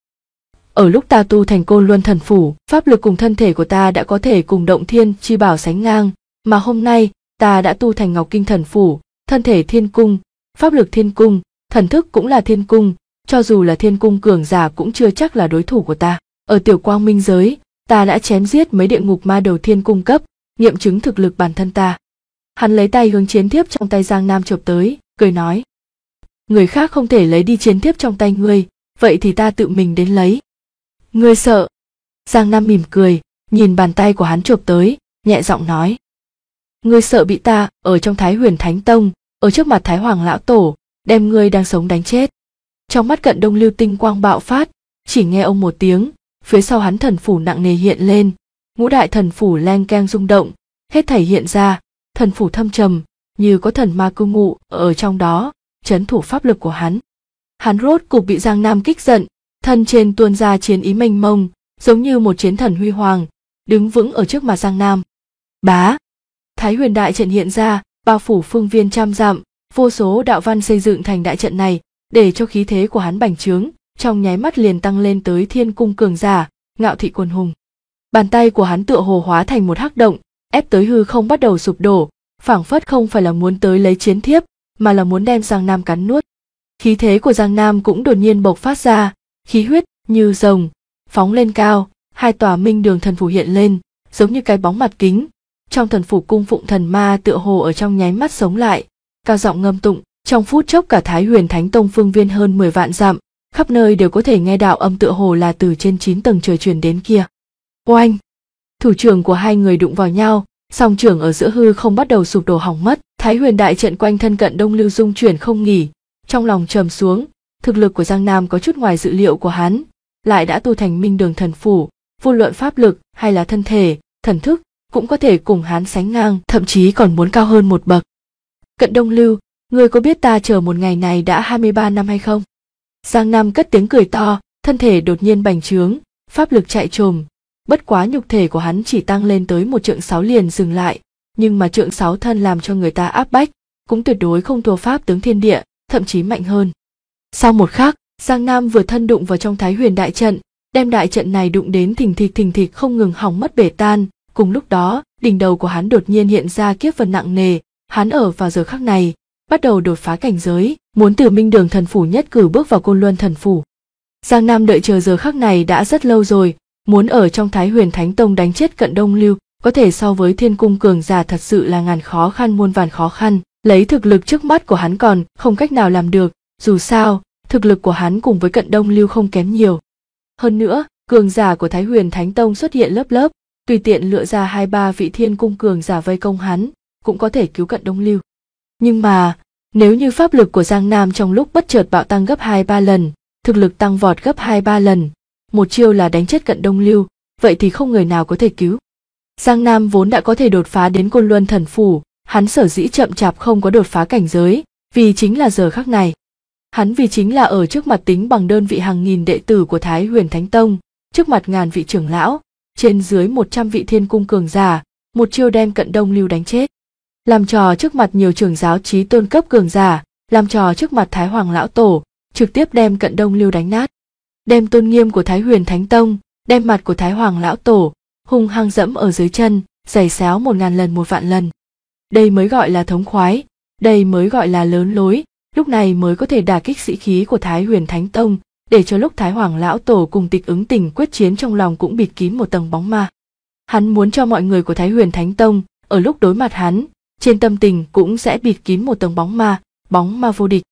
ở lúc ta tu thành Côn Luân Thần Phủ, pháp lực cùng thân thể của ta đã có thể cùng Động Thiên Chi Bảo sánh ngang, mà hôm nay ta đã tu thành Ngọc Kinh Thần Phủ, thân thể thiên cung, pháp lực thiên cung, thần thức cũng là thiên cung, cho dù là thiên cung cường giả cũng chưa chắc là đối thủ của ta. Ở Tiểu Quang Minh giới, ta đã chém giết mấy địa ngục ma đầu thiên cung cấp, nghiệm chứng thực lực bản thân ta. Hắn lấy tay hướng chiến thiếp trong tay Giang Nam chộp tới, cười nói: người khác không thể lấy đi chiến thiếp trong tay ngươi, vậy thì ta tự mình đến lấy. Ngươi sợ? Giang Nam mỉm cười, nhìn bàn tay của hắn chộp tới, nhẹ giọng nói: ngươi sợ bị ta ở trong Thái Huyền Thánh Tông, ở trước mặt Thái Hoàng lão tổ, đem ngươi đang sống đánh chết. Trong mắt Cận Đông Lưu tinh quang bạo phát, chỉ nghe ông một tiếng, phía sau hắn thần phủ nặng nề hiện lên, ngũ đại thần phủ leng keng rung động, hết thảy hiện ra, thần phủ thâm trầm, như có thần ma cư ngụ ở trong đó, trấn thủ pháp lực của hắn. Hắn rốt cục bị Giang Nam kích giận, thân trên tuôn ra chiến ý mênh mông, giống như một chiến thần huy hoàng, đứng vững ở trước mặt Giang Nam. Bá! Thái Huyền đại trận hiện ra, bao phủ phương viên trăm dặm, vô số đạo văn xây dựng thành đại trận này, để cho khí thế của hắn bành trướng, trong nháy mắt liền tăng lên tới thiên cung cường giả, ngạo thị quần hùng. Bàn tay của hắn tựa hồ hóa thành một hắc động, ép tới hư không bắt đầu sụp đổ, phảng phất không phải là muốn tới lấy chiến thiếp, mà là muốn đem Giang Nam cắn nuốt. Khí thế của Giang Nam cũng đột nhiên bộc phát ra, khí huyết như rồng phóng lên cao, hai tòa minh đường thần phủ hiện lên, giống như cái bóng mặt kính. Trong thần phủ cung phụng thần ma tựa hồ ở trong nháy mắt sống lại, cao giọng ngâm tụng, trong phút chốc cả Thái Huyền Thánh Tông phương viên hơn 10 vạn dặm, khắp nơi đều có thể nghe đạo âm tựa hồ là từ trên 9 tầng trời truyền đến kia. Oanh! Thủ trưởng của hai người đụng vào nhau, song trưởng ở giữa hư không bắt đầu sụp đổ hỏng mất. Thái Huyền đại trận quanh thân Cận Đông Lưu dung chuyển không nghỉ, trong lòng trầm xuống, thực lực của Giang Nam có chút ngoài dự liệu của hắn, lại đã tu thành Minh Đường Thần Phủ, vô luận pháp lực hay là thân thể, thần thức cũng có thể cùng hắn sánh ngang, thậm chí còn muốn cao hơn một bậc. Cận Đông Lưu, ngươi có biết ta chờ một ngày này đã 23 năm hay không? Giang Nam cất tiếng cười to, thân thể đột nhiên bành trướng, pháp lực chạy trồm, bất quá nhục thể của hắn chỉ tăng lên tới 1 trượng 6 liền dừng lại, nhưng mà trượng 6 thân làm cho người ta áp bách, cũng tuyệt đối không thua pháp tướng thiên địa, thậm chí mạnh hơn. Sau một khắc, Giang Nam vừa thân đụng vào trong Thái Huyền đại trận, đem đại trận này đụng đến thình thịch không ngừng hỏng mất bể tan. Cùng lúc đó, đỉnh đầu của hắn đột nhiên hiện ra kiếp vân nặng nề, hắn ở vào giờ khắc này bắt đầu đột phá cảnh giới, muốn từ Minh Đường Thần Phủ nhất cử bước vào Côn Luân Thần Phủ. Giang Nam đợi chờ giờ khắc này đã rất lâu rồi, muốn ở trong Thái Huyền Thánh Tông đánh chết Cận Đông Lưu, có thể so với Thiên Cung cường giả thật sự là ngàn khó khăn muôn vàn khó khăn, lấy thực lực trước mắt của hắn còn không cách nào làm được, dù sao, thực lực của hắn cùng với Cận Đông Lưu không kém nhiều. Hơn nữa, cường giả của Thái Huyền Thánh Tông xuất hiện lớp lớp, tùy tiện lựa ra 2-3 vị Thiên Cung cường giả vây công hắn, cũng có thể cứu Cận Đông Lưu. Nhưng mà, nếu như pháp lực của Giang Nam trong lúc bất chợt bạo tăng gấp 2-3 lần, thực lực tăng vọt gấp 2-3 lần, một chiêu là đánh chết Cận Đông Lưu, vậy thì không người nào có thể cứu. Giang Nam vốn đã có thể đột phá đến Côn Luân Thần Phủ, hắn sở dĩ chậm chạp không có đột phá cảnh giới, vì chính là giờ khắc này. Hắn vì chính là ở trước mặt tính bằng đơn vị hàng nghìn đệ tử của Thái Huyền Thánh Tông, trước mặt ngàn vị trưởng lão, trên dưới 100 vị Thiên Cung cường giả, một chiêu đem Cận Đông Lưu đánh chết. Làm trò trước mặt nhiều trưởng giáo chí tôn cấp cường giả, làm trò trước mặt Thái Hoàng lão tổ, trực tiếp đem Cận Đông Lưu đánh nát. Đem tôn nghiêm của Thái Huyền Thánh Tông, đem mặt của Thái Hoàng lão tổ, hung hăng dẫm ở dưới chân, giày xéo 1000 lần 1.000 lần. Đây mới gọi là thống khoái, đây mới gọi là lớn lối, lúc này mới có thể đả kích sĩ khí của Thái Huyền Thánh Tông, để cho lúc Thái Hoàng lão tổ cùng Tịch Ứng Tình quyết chiến trong lòng cũng bịt kín một tầng bóng ma. Hắn muốn cho mọi người của Thái Huyền Thánh Tông, ở lúc đối mặt hắn, trên tâm tình cũng sẽ bịt kín một tầng bóng ma vô địch.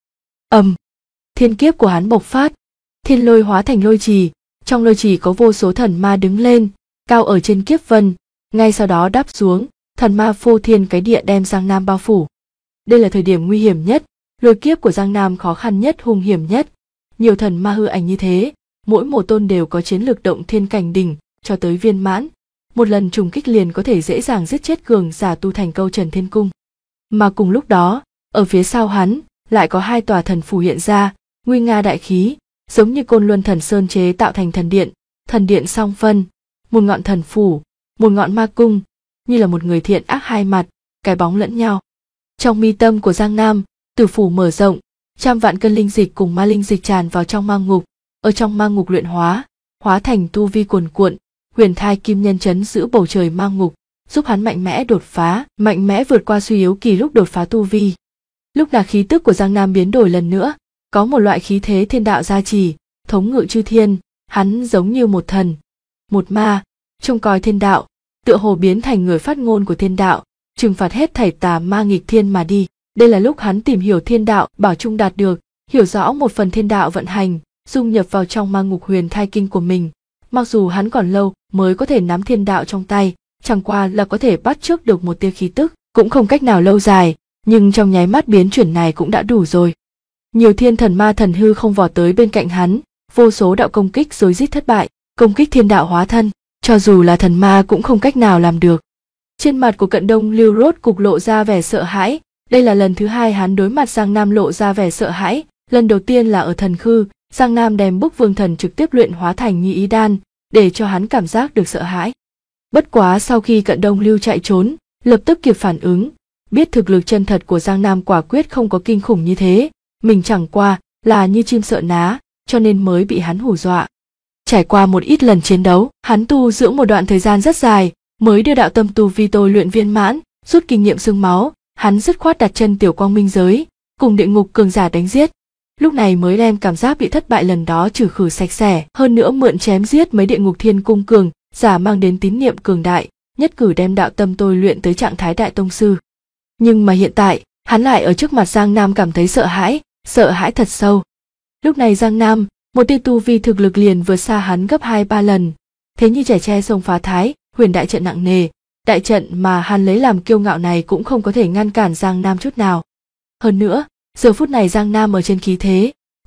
Thiên kiếp của hắn bộc phát, thiên lôi hóa thành lôi trì, trong lôi trì có vô số thần ma đứng lên, cao ở trên kiếp vân, ngay sau đó đáp xuống, thần ma phô thiên cái địa đem Giang Nam bao phủ. Đây là thời điểm nguy hiểm nhất, lôi kiếp của Giang Nam khó khăn nhất, hung hiểm nhất. Nhiều thần ma hư ảnh như thế, mỗi một tôn đều có chiến lực động thiên cảnh đỉnh cho tới viên mãn, một lần trùng kích liền có thể dễ dàng giết chết cường giả tu thành Câu Trần Thiên Cung. Mà cùng lúc đó, ở phía sau hắn lại có 2 tòa thần phủ hiện ra, nguy nga đại khí, giống như Côn Luân Thần Sơn chế tạo thành thần điện song phân, một ngọn thần phủ, một ngọn ma cung, như là một người thiện ác hai mặt, cái bóng lẫn nhau. Trong mi tâm của Giang Nam, tử phủ mở rộng, 100 vạn cân linh dịch cùng ma linh dịch tràn vào trong ma ngục, ở trong ma ngục luyện hóa thành tu vi cuồn cuộn, huyền thai kim nhân chấn giữ bầu trời ma ngục, giúp hắn mạnh mẽ đột phá, mạnh mẽ vượt qua suy yếu kỳ lúc đột phá tu vi. Lúc là khí tức của Giang Nam biến đổi lần nữa, có một loại khí thế thiên đạo gia trì, thống ngự chư thiên, hắn giống như một thần, một ma, trông coi thiên đạo, tựa hồ biến thành người phát ngôn của thiên đạo, trừng phạt hết thảy tà ma nghịch thiên mà đi. Đây là lúc hắn tìm hiểu thiên đạo, bảo trung đạt được, hiểu rõ một phần thiên đạo vận hành, dung nhập vào trong ma ngục huyền thai kinh của mình. Mặc dù hắn còn lâu mới có thể nắm thiên đạo trong tay, chẳng qua là có thể bắt chước được một tia khí tức, cũng không cách nào lâu dài, nhưng trong nháy mắt biến chuyển này cũng đã đủ rồi. Nhiều thiên thần ma thần hư không vọt tới bên cạnh hắn, vô số đạo công kích rối rít thất bại, công kích thiên đạo hóa thân, cho dù là thần ma cũng không cách nào làm được. Trên mặt của Cận Đông Lưu rốt cục lộ ra vẻ sợ hãi, đây là lần thứ 2 hắn đối mặt Giang Nam lộ ra vẻ sợ hãi, lần đầu tiên là ở thần khư, Giang Nam đem bức vương thần trực tiếp luyện hóa thành Nhi Ý Đan, để cho hắn cảm giác được sợ hãi. Bất quá sau khi Cận Đông Lưu chạy trốn, lập tức kịp phản ứng, biết thực lực chân thật của Giang Nam quả quyết không có kinh khủng như thế, mình chẳng qua là như chim sợ ná, cho nên mới bị hắn hù dọa. Trải qua một ít lần chiến đấu, hắn tu dưỡng một đoạn thời gian rất dài, mới đưa đạo tâm tu vi tôi luyện viên mãn, rút kinh nghiệm xương máu, hắn dứt khoát đặt chân tiểu quang minh giới, cùng địa ngục cường giả đánh giết. Lúc này mới đem cảm giác bị thất bại lần đó trừ khử sạch sẽ, hơn nữa mượn chém giết mấy địa ngục thiên cung cường giả mang đến tín niệm cường đại, nhất cử đem đạo tâm tôi luyện tới trạng thái đại tông sư. Nhưng mà hiện tại, hắn lại ở trước mặt Giang Nam cảm thấy sợ hãi thật sâu. Lúc này Giang Nam, một tia tu vi thực lực liền vượt xa hắn gấp 2-3 lần, thế như trẻ tre xông phá Thái Huyền đại trận nặng nề, đại trận mà hắn lấy làm kiêu ngạo này cũng không có thể ngăn cản Giang Nam chút nào. Hơn nữa, giờ phút này Giang Nam ở trên khí thế,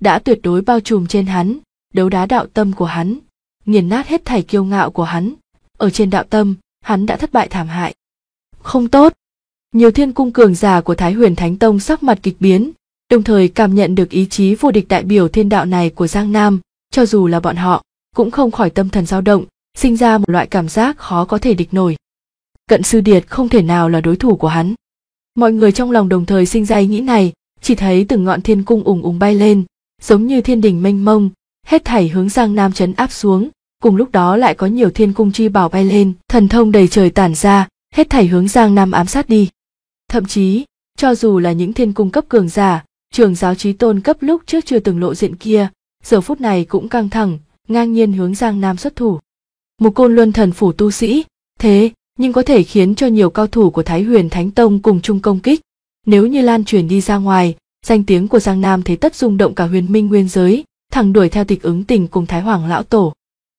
đã tuyệt đối bao trùm trên hắn, đấu đá đạo tâm của hắn, nghiền nát hết thảy kiêu ngạo của hắn. Ở trên đạo tâm, hắn đã thất bại thảm hại. Không tốt. Nhiều thiên cung cường giả của Thái Huyền Thánh Tông sắc mặt kịch biến, đồng thời cảm nhận được ý chí vô địch đại biểu thiên đạo này của Giang Nam, cho dù là bọn họ, cũng không khỏi tâm thần dao động, sinh ra một loại cảm giác khó có thể địch nổi. Cận Sư Điệt không thể nào là đối thủ của hắn. Mọi người trong lòng đồng thời sinh ra ý nghĩ này, chỉ thấy từng ngọn thiên cung ùng ùng bay lên, giống như thiên đình mênh mông, hết thảy hướng Giang Nam trấn áp xuống. Cùng lúc đó lại có nhiều thiên cung chi bảo bay lên, thần thông đầy trời tản ra, hết thảy hướng Giang Nam ám sát đi. Thậm chí, cho dù là những thiên cung cấp cường giả, Trưởng giáo Chí Tôn cấp lúc trước chưa từng lộ diện kia, giờ phút này cũng căng thẳng, ngang nhiên hướng Giang Nam xuất thủ. Một Côn Luân Thần phủ tu sĩ, thế nhưng có thể khiến cho nhiều cao thủ của Thái Huyền Thánh Tông cùng chung công kích. Nếu như lan truyền đi ra ngoài, danh tiếng của Giang Nam thế tất rung động cả huyền minh nguyên giới, thẳng đuổi theo Tịch Ứng Tình cùng Thái Hoàng lão tổ.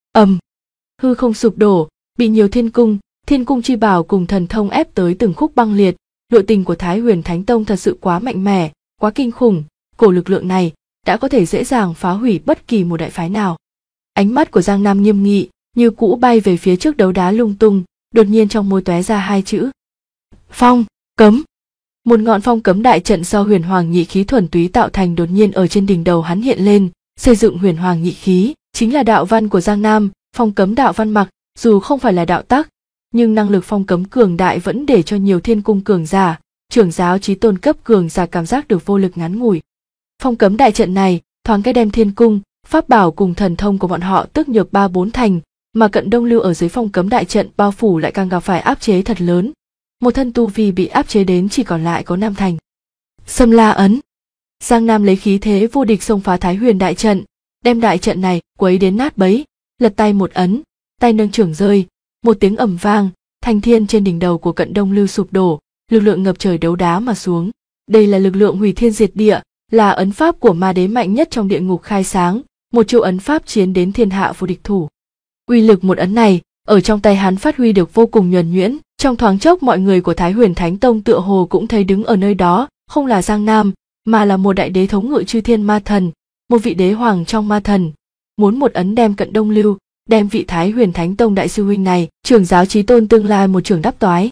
Hư không sụp đổ, bị nhiều thiên cung chi bảo cùng thần thông ép tới từng khúc băng liệt. Nội tình của Thái Huyền Thánh Tông thật sự quá mạnh mẽ, quá kinh khủng, cổ lực lượng này đã có thể dễ dàng phá hủy bất kỳ một đại phái nào. Ánh mắt của Giang Nam nghiêm nghị, như cũ bay về phía trước đấu đá lung tung, đột nhiên trong môi tóe ra hai chữ: Phong cấm. Một ngọn phong cấm đại trận do huyền hoàng nhị khí thuần túy tạo thành đột nhiên ở trên đỉnh đầu hắn hiện lên, xây dựng huyền hoàng nhị khí, chính là đạo văn của Giang Nam. Phong cấm đạo văn mặc dù không phải là đạo tắc, nhưng năng lực phong cấm cường đại vẫn để cho nhiều thiên cung cường giả, trưởng giáo Chí Tôn cấp cường giả cảm giác được vô lực ngắn ngủi. Phong cấm đại trận này thoáng cái đem thiên cung, pháp bảo cùng thần thông của bọn họ tức nhược 3-4 thành, mà Cận Đông Lưu ở dưới phong cấm đại trận bao phủ lại càng gặp phải áp chế thật lớn. Một thân tu vi bị áp chế đến chỉ còn lại có 5 thành. Sâm La ấn. Giang Nam lấy khí thế vô địch xông phá Thái Huyền đại trận, đem đại trận này quấy đến nát bấy, lật tay một ấn, tay nâng trưởng rơi, một tiếng ầm vang, thanh thiên trên đỉnh đầu của Cận Đông Lưu sụp đổ, lực lượng ngập trời đấu đá mà xuống. Đây là lực lượng hủy thiên diệt địa, là ấn pháp của ma đế mạnh nhất trong địa ngục khai sáng, một chiêu ấn pháp chiến đến thiên hạ vô địch thủ. Uy lực một ấn này ở trong tay hắn phát huy được vô cùng nhuần nhuyễn, trong thoáng chốc mọi người của Thái Huyền Thánh Tông tựa hồ cũng thấy đứng ở nơi đó không là Giang Nam, mà là một đại đế thống ngự chư thiên ma thần, một vị đế hoàng trong ma thần, muốn một ấn đem Cận Đông Lưu, đem vị Thái Huyền Thánh Tông đại sư huynh này, trưởng giáo Chí Tôn tương lai một trường đắp toái.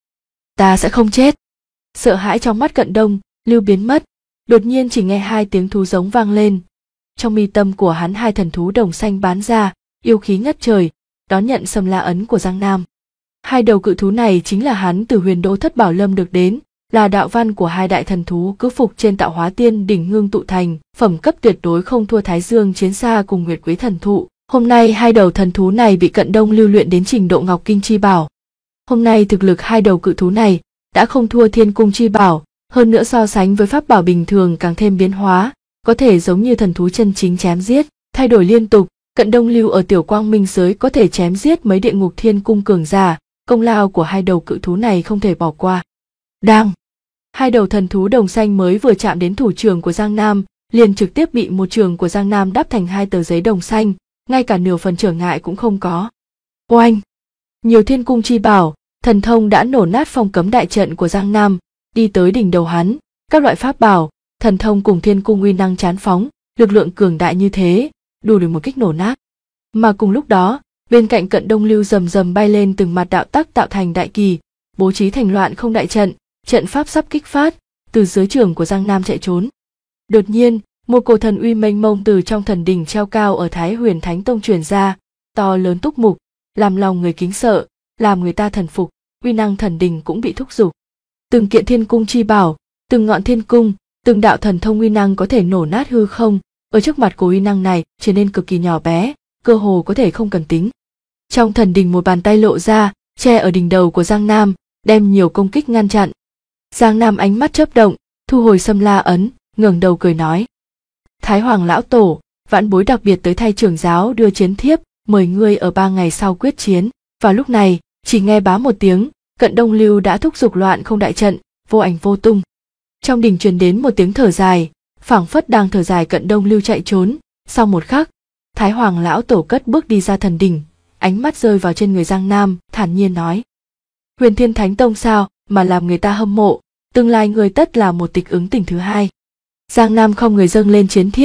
Ta sẽ không chết. Sợ hãi trong mắt Cận Đông Lưu biến mất, đột nhiên chỉ nghe hai tiếng thú giống vang lên. Trong mi tâm của hắn hai thần thú đồng xanh bắn ra, yêu khí ngất trời, đón nhận Sâm La ấn của Giang Nam. Hai đầu cự thú này chính là hắn từ Huyền Đô Thất Bảo Lâm được đến, là đạo văn của hai đại thần thú cứ phục trên Tạo Hóa Tiên đỉnh ngưng tụ thành, phẩm cấp tuyệt đối không thua Thái Dương Chiến Xa cùng Nguyệt Quế thần thụ. Hôm nay hai đầu thần thú này bị Cận Đông Lưu luyện đến trình độ Ngọc Kinh chi bảo. Hôm nay thực lực hai đầu cự thú này đã không thua Thiên Cung chi bảo, hơn nữa so sánh với pháp bảo bình thường càng thêm biến hóa, có thể giống như thần thú chân chính chém giết, thay đổi liên tục. Cận Đông Lưu ở Tiểu Quang Minh giới có thể chém giết mấy địa ngục thiên cung cường giả, công lao của hai đầu cự thú này không thể bỏ qua. Đang, hai đầu thần thú đồng xanh mới vừa chạm đến thủ trưởng của Giang Nam, liền trực tiếp bị một trường của Giang Nam đắp thành hai tờ giấy đồng xanh, ngay cả nửa phần trở ngại cũng không có. Oanh! Nhiều thiên cung chi bảo, thần thông đã nổ nát phong cấm đại trận của Giang Nam, đi tới đỉnh đầu hắn, các loại pháp bảo, thần thông cùng thiên cung uy năng chán phóng, lực lượng cường đại như thế, đủ để một kích nổ nát. Mà cùng lúc đó, bên cạnh Cận Đông Lưu rầm rầm bay lên từng mặt đạo tắc tạo thành đại kỳ, bố trí thành loạn không đại trận, trận pháp sắp kích phát, từ dưới trường của Giang Nam chạy trốn. Đột nhiên, một cổ thần uy mênh mông từ trong thần đỉnh treo cao ở Thái Huyền Thánh Tông truyền ra, to lớn túc mục, làm lòng người kính sợ, làm người ta thần phục, uy năng thần đỉnh cũng bị thúc giục. Từng kiện thiên cung chi bảo, từng ngọn thiên cung, từng đạo thần thông uy năng có thể nổ nát hư không, ở trước mặt của uy năng này trở nên cực kỳ nhỏ bé, cơ hồ có thể không cần tính. Trong thần đình một bàn tay lộ ra, che ở đỉnh đầu của Giang Nam, đem nhiều công kích ngăn chặn. Giang Nam ánh mắt chớp động, thu hồi Sâm La ấn, ngẩng đầu cười nói: Thái Hoàng lão tổ, vãn bối đặc biệt tới thay trưởng giáo đưa chiến thiếp, mời ngươi ở 3 ngày sau quyết chiến. Vào lúc này, chỉ nghe bá một tiếng, Cận Đông Lưu đã thúc giục loạn không đại trận, vô ảnh vô tung. Trong đình truyền đến một tiếng thở dài, phảng phất đang thở dài Cận Đông Lưu chạy trốn. Sau một khắc, Thái Hoàng lão tổ cất bước đi ra thần đình, ánh mắt rơi vào trên người Giang Nam, thản nhiên nói: Huyền Thiên Thánh Tông sao mà làm người ta hâm mộ, tương lai người tất là một Tịch Ứng Tình thứ hai. Giang Nam không người dâng lên chiến thiếp,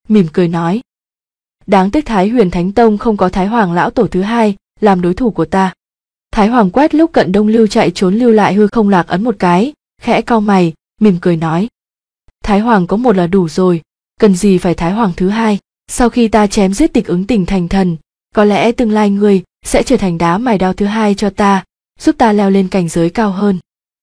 mỉm cười nói. Đáng tiếc Thái Huyền Thánh Tông không có Thái Hoàng lão tổ thứ hai làm đối thủ của ta. Thái Hoàng quét lúc Cận Đông Lưu chạy trốn lưu lại hư không lạc ấn một cái, khẽ cau mày, mỉm cười nói. Thái Hoàng có một là đủ rồi, cần gì phải Thái Hoàng thứ hai. Sau khi ta chém giết Tịch Ứng Tình thành thần, có lẽ tương lai ngươi sẽ trở thành đá mài đao thứ hai cho ta, giúp ta leo lên cảnh giới cao hơn.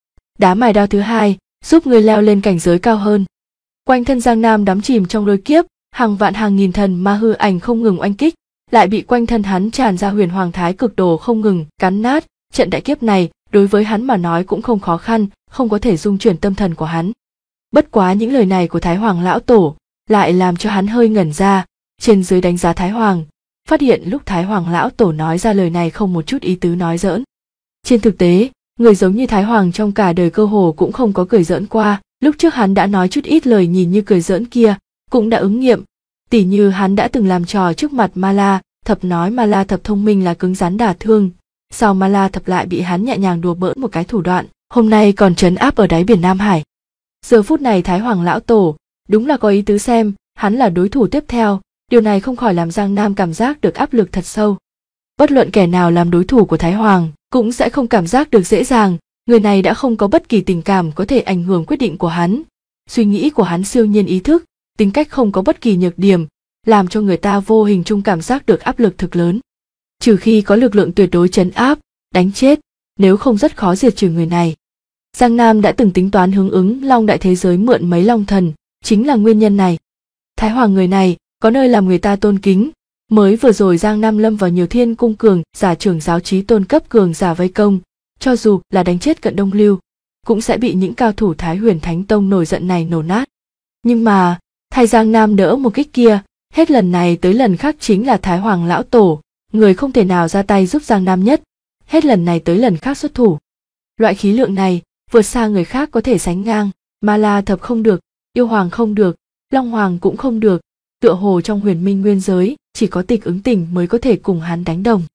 Đá mài đao thứ hai, giúp ngươi leo lên cảnh giới cao hơn. Quanh thân Giang Nam đắm chìm trong lôi kiếp, hàng vạn hàng nghìn thần ma hư ảnh không ngừng oanh kích, lại bị quanh thân hắn tràn ra huyền hoàng thái cực đồ không ngừng cắn nát. Trận đại kiếp này đối với hắn mà nói cũng không khó khăn, không có thể dung chuyển tâm thần của hắn. Bất quá những lời này của Thái Hoàng lão tổ lại làm cho hắn hơi ngẩn ra, trên dưới đánh giá Thái Hoàng, phát hiện lúc Thái Hoàng lão tổ nói ra lời này không một chút ý tứ nói giỡn. Trên thực tế, người giống như Thái Hoàng trong cả đời cơ hồ cũng không có cười giỡn qua, lúc trước hắn đã nói chút ít lời nhìn như cười giỡn kia, cũng đã ứng nghiệm. Tỉ như hắn đã từng làm trò trước mặt Ma La Thập nói Ma La Thập thông minh là cứng rắn đả thương, sau Ma La Thập lại bị hắn nhẹ nhàng đùa bỡn một cái thủ đoạn, hôm nay còn trấn áp ở đáy biển Nam Hải. Giờ phút này Thái Hoàng lão tổ đúng là có ý tứ xem hắn là đối thủ tiếp theo, điều này không khỏi làm Giang Nam cảm giác được áp lực thật sâu. Bất luận kẻ nào làm đối thủ của Thái Hoàng cũng sẽ không cảm giác được dễ dàng, người này đã không có bất kỳ tình cảm có thể ảnh hưởng quyết định của hắn. Suy nghĩ của hắn siêu nhiên ý thức, tính cách không có bất kỳ nhược điểm, làm cho người ta vô hình chung cảm giác được áp lực thực lớn. Trừ khi có lực lượng tuyệt đối trấn áp, đánh chết, nếu không rất khó diệt trừ người này. Giang Nam đã từng tính toán hướng ứng Long Đại Thế Giới mượn mấy Long Thần, chính là nguyên nhân này. Thái Hoàng người này có nơi làm người ta tôn kính, mới vừa rồi Giang Nam lâm vào nhiều thiên cung cường giả trưởng giáo trí tôn cấp cường giả vây công, cho dù là đánh chết Cận Đông Lưu, cũng sẽ bị những cao thủ Thái Huyền Thánh Tông nổi giận này nổ nát. Nhưng mà, thay Giang Nam đỡ một kích kia, hết lần này tới lần khác chính là Thái Hoàng lão tổ, người không thể nào ra tay giúp Giang Nam nhất, hết lần này tới lần khác xuất thủ. Loại khí lượng này vượt xa người khác có thể sánh ngang, Ma La Thập không được, Yêu Hoàng không được, Long Hoàng cũng không được, tựa hồ trong huyền minh nguyên giới chỉ có Tịch Ứng Tình mới có thể cùng hắn đánh đồng.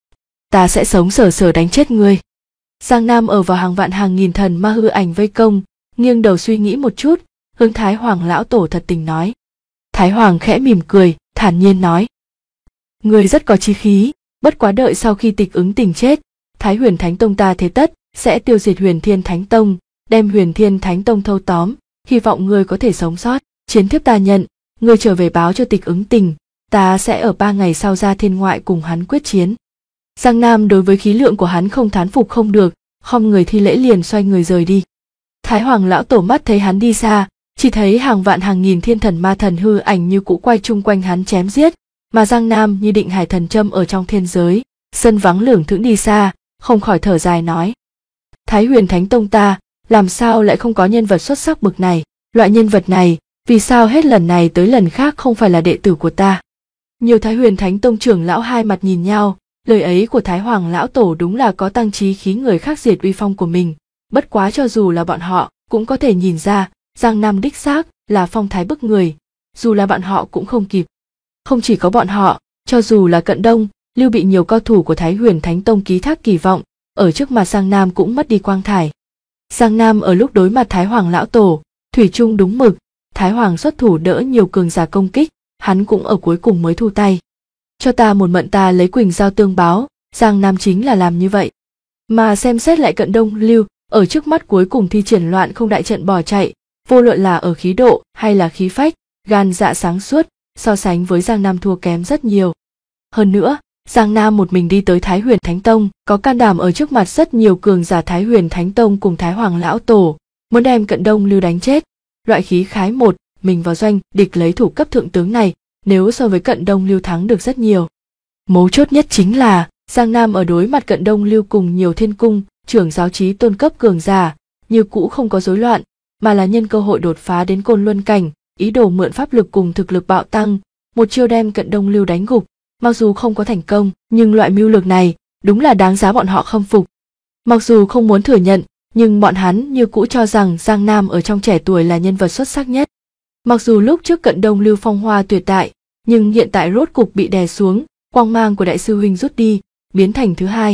Ta sẽ sống sờ sờ đánh chết ngươi. Giang Nam ở vào hàng vạn hàng nghìn thần ma hư ảnh vây công, nghiêng đầu suy nghĩ một chút, hướng Thái Hoàng lão tổ thật tình nói. Thái Hoàng khẽ mỉm cười, thản nhiên nói. Ngươi rất có chí khí, bất quá đợi sau khi Tịch Ứng Tình chết, Thái Huyền Thánh Tông ta thế tất sẽ tiêu diệt Huyền Thiên Thánh Tông, đem Huyền Thiên Thánh Tông thâu tóm, hy vọng ngươi có thể sống sót. Chiến thiếp ta nhận, ngươi trở về báo cho Tịch Ứng Tình, ta sẽ ở 3 ngày sau ra thiên ngoại cùng hắn quyết chiến. Giang Nam đối với khí lượng của hắn không thán phục không được, khom người thi lễ liền xoay người rời đi. Thái Hoàng lão tổ mắt thấy hắn đi xa, chỉ thấy hàng vạn hàng nghìn thiên thần ma thần hư ảnh như cũ quay chung quanh hắn chém giết, mà Giang Nam như định hải thần châm ở trong thiên giới, sân vắng lưởng thững đi xa, không khỏi thở dài nói. Thái Huyền Thánh Tông ta, làm sao lại không có nhân vật xuất sắc bực này, loại nhân vật này, vì sao hết lần này tới lần khác không phải là đệ tử của ta. Nhiều Thái Huyền Thánh Tông trưởng lão hai mặt nhìn nhau, lời ấy của Thái Hoàng lão tổ đúng là có tăng chí khí người khác diệt uy phong của mình, bất quá cho dù là bọn họ cũng có thể nhìn ra, Giang Nam đích xác là phong thái bức người, dù là bọn họ cũng không kịp. Không chỉ có bọn họ, cho dù là Cận Đông Lưu bị nhiều cao thủ của Thái Huyền Thánh Tông ký thác kỳ vọng, ở trước mặt Giang Nam cũng mất đi quang thải. Giang Nam ở lúc đối mặt Thái Hoàng lão tổ, thủy chung đúng mực, Thái Hoàng xuất thủ đỡ nhiều cường giả công kích, hắn cũng ở cuối cùng mới thu tay. Cho ta một mận ta lấy Quỳnh giao tương báo, Giang Nam chính là làm như vậy. Mà xem xét lại Cận Đông Lưu, ở trước mắt cuối cùng thi triển loạn không đại trận bỏ chạy, vô luận là ở khí độ hay là khí phách, gan dạ sáng suốt, so sánh với Giang Nam thua kém rất nhiều. Hơn nữa, Giang Nam một mình đi tới Thái Huyền Thánh Tông, có can đảm ở trước mặt rất nhiều cường giả Thái Huyền Thánh Tông cùng Thái Hoàng lão tổ, muốn đem Cận Đông Lưu đánh chết. Loại khí khái một mình vào doanh địch lấy thủ cấp thượng tướng này, nếu so với Cận Đông Lưu thắng được rất nhiều. Mấu chốt nhất chính là Giang Nam ở đối mặt Cận Đông Lưu cùng nhiều thiên cung trưởng giáo trí tôn cấp cường giả, như cũ không có rối loạn, mà là nhân cơ hội đột phá đến Côn Luân cảnh, ý đồ mượn pháp lực cùng thực lực bạo tăng, một chiêu đem Cận Đông Lưu đánh gục. Mặc dù không có thành công, nhưng loại mưu lược này đúng là đáng giá bọn họ khâm phục. Mặc dù không muốn thừa nhận, nhưng bọn hắn như cũ cho rằng Giang Nam ở trong trẻ tuổi là nhân vật xuất sắc nhất. Mặc dù lúc trước Cận Đông Lưu phong hoa tuyệt đại, nhưng hiện tại rốt cục bị đè xuống, quang mang của đại sư huynh rút đi, biến thành thứ hai.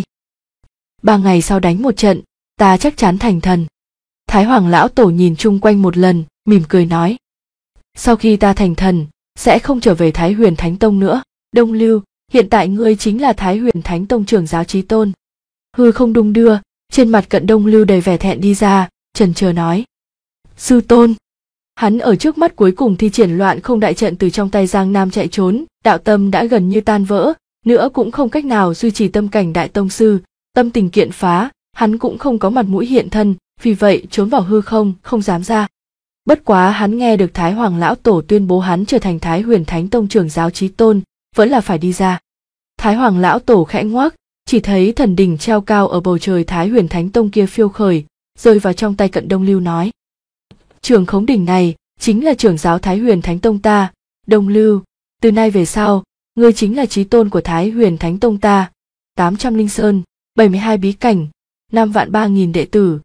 3 ngày sau đánh một trận, ta chắc chắn thành thần. Thái Hoàng lão tổ nhìn chung quanh một lần, mỉm cười nói. Sau khi ta thành thần, sẽ không trở về Thái Huyền Thánh Tông nữa. Đông Lưu, hiện tại ngươi chính là Thái Huyền Thánh Tông trưởng giáo Chí Tôn. Hư không đung đưa, trên mặt Cận Đông Lưu đầy vẻ thẹn đi ra, chần chờ nói. Sư tôn. Hắn ở trước mắt cuối cùng thi triển Loạn Không đại trận từ trong tay Giang Nam chạy trốn, đạo tâm đã gần như tan vỡ, nữa cũng không cách nào duy trì tâm cảnh đại tông sư, tâm tình kiện phá, hắn cũng không có mặt mũi hiện thân, vì vậy trốn vào hư không, không dám ra. Bất quá hắn nghe được Thái Hoàng lão tổ tuyên bố hắn trở thành Thái Huyền Thánh Tông trưởng giáo Chí Tôn, vẫn là phải đi ra. Thái Hoàng lão tổ khẽ ngoác, chỉ thấy thần đỉnh treo cao ở bầu trời Thái Huyền Thánh Tông kia phiêu khởi, rơi vào trong tay Cận Đông Lưu nói. Trường khống đỉnh này chính là trưởng giáo Thái Huyền Thánh Tông ta, Đông Lưu, từ nay về sau, ngươi chính là chí tôn của Thái Huyền Thánh Tông ta. 800 linh sơn, 72 bí cảnh, 5 vạn 3.000 đệ tử,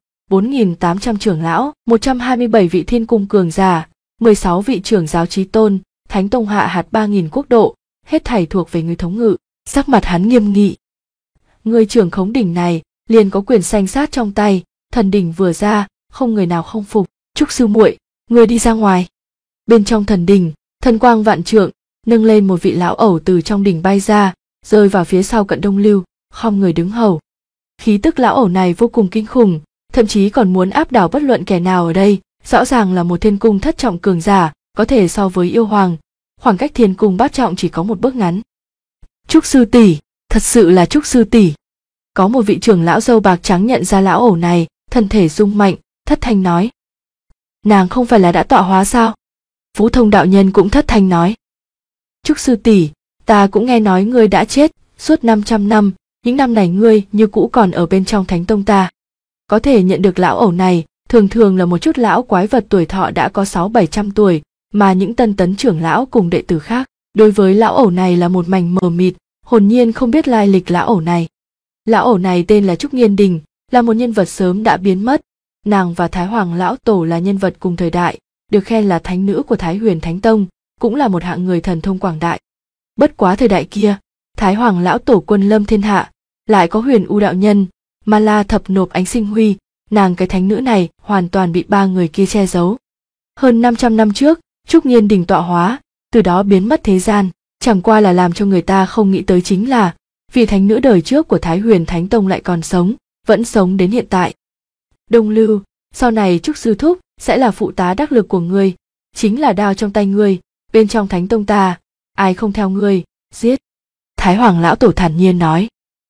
4.800 trưởng lão, 127 vị thiên cung cường giả, 16 vị trưởng giáo chí tôn, Thánh Tông hạ hạt 3.000 quốc độ, hết thảy thuộc về ngươi thống ngự. Sắc mặt hắn nghiêm nghị. Ngươi trưởng khống đỉnh này liền có quyền sanh sát trong tay, thần đỉnh vừa ra, không người nào không phục. Trúc sư muội, ngươi đi ra ngoài. Bên trong thần đỉnh, thần quang vạn trượng, nâng lên một vị lão ẩu từ trong đỉnh bay ra, rơi vào phía sau Cận Đông Lưu, khom người đứng hầu. Khí tức lão ẩu này vô cùng kinh khủng, thậm chí còn muốn áp đảo bất luận kẻ nào ở đây, rõ ràng là một thiên cung thất trọng cường giả, có thể so với yêu hoàng, khoảng cách thiên cung bát trọng chỉ có một bước ngắn. Trúc sư tỷ, thật sự là Trúc sư tỷ. Có một vị trưởng lão râu bạc trắng nhận ra lão ẩu này, thân thể rung mạnh, thất thanh nói. Nàng không phải là đã tọa hóa sao? Vũ Thông đạo nhân cũng thất thanh nói. Trúc sư tỷ, ta cũng nghe nói ngươi đã chết, suốt 500 năm, những năm này ngươi như cũ còn ở bên trong Thánh Tông ta. Có thể nhận được lão ẩu này, thường thường là một chút lão quái vật tuổi thọ đã có 600-700 tuổi, mà những tân tấn trưởng lão cùng đệ tử khác, đối với lão ẩu này là một mảnh mờ mịt, hồn nhiên không biết lai lịch lão ẩu này. Lão ẩu này tên là Trúc Nghiên Đình, là một nhân vật sớm đã biến mất. Nàng và Thái Hoàng lão tổ là nhân vật cùng thời đại, được khen là thánh nữ của Thái Huyền Thánh Tông, cũng là một hạng người thần thông quảng đại. Bất quá thời đại kia, Thái Hoàng lão tổ quân lâm thiên hạ, lại có Huyền U đạo nhân, Ma La thập nộp ánh sinh huy, nàng cái thánh nữ này hoàn toàn bị ba người kia che giấu. Hơn 500 năm trước, Trúc Nghiên Đình tọa hóa, từ đó biến mất thế gian, chẳng qua là làm cho người ta không nghĩ tới chính là, vị thánh nữ đời trước của Thái Huyền Thánh Tông lại còn sống, vẫn sống đến hiện tại. Đông Lưu, sau này Trúc sư thúc sẽ là phụ tá đắc lực của ngươi, chính là đao trong tay ngươi, bên trong Thánh Tông ta, ai không theo ngươi, giết. Thái Hoàng lão tổ thản nhiên nói.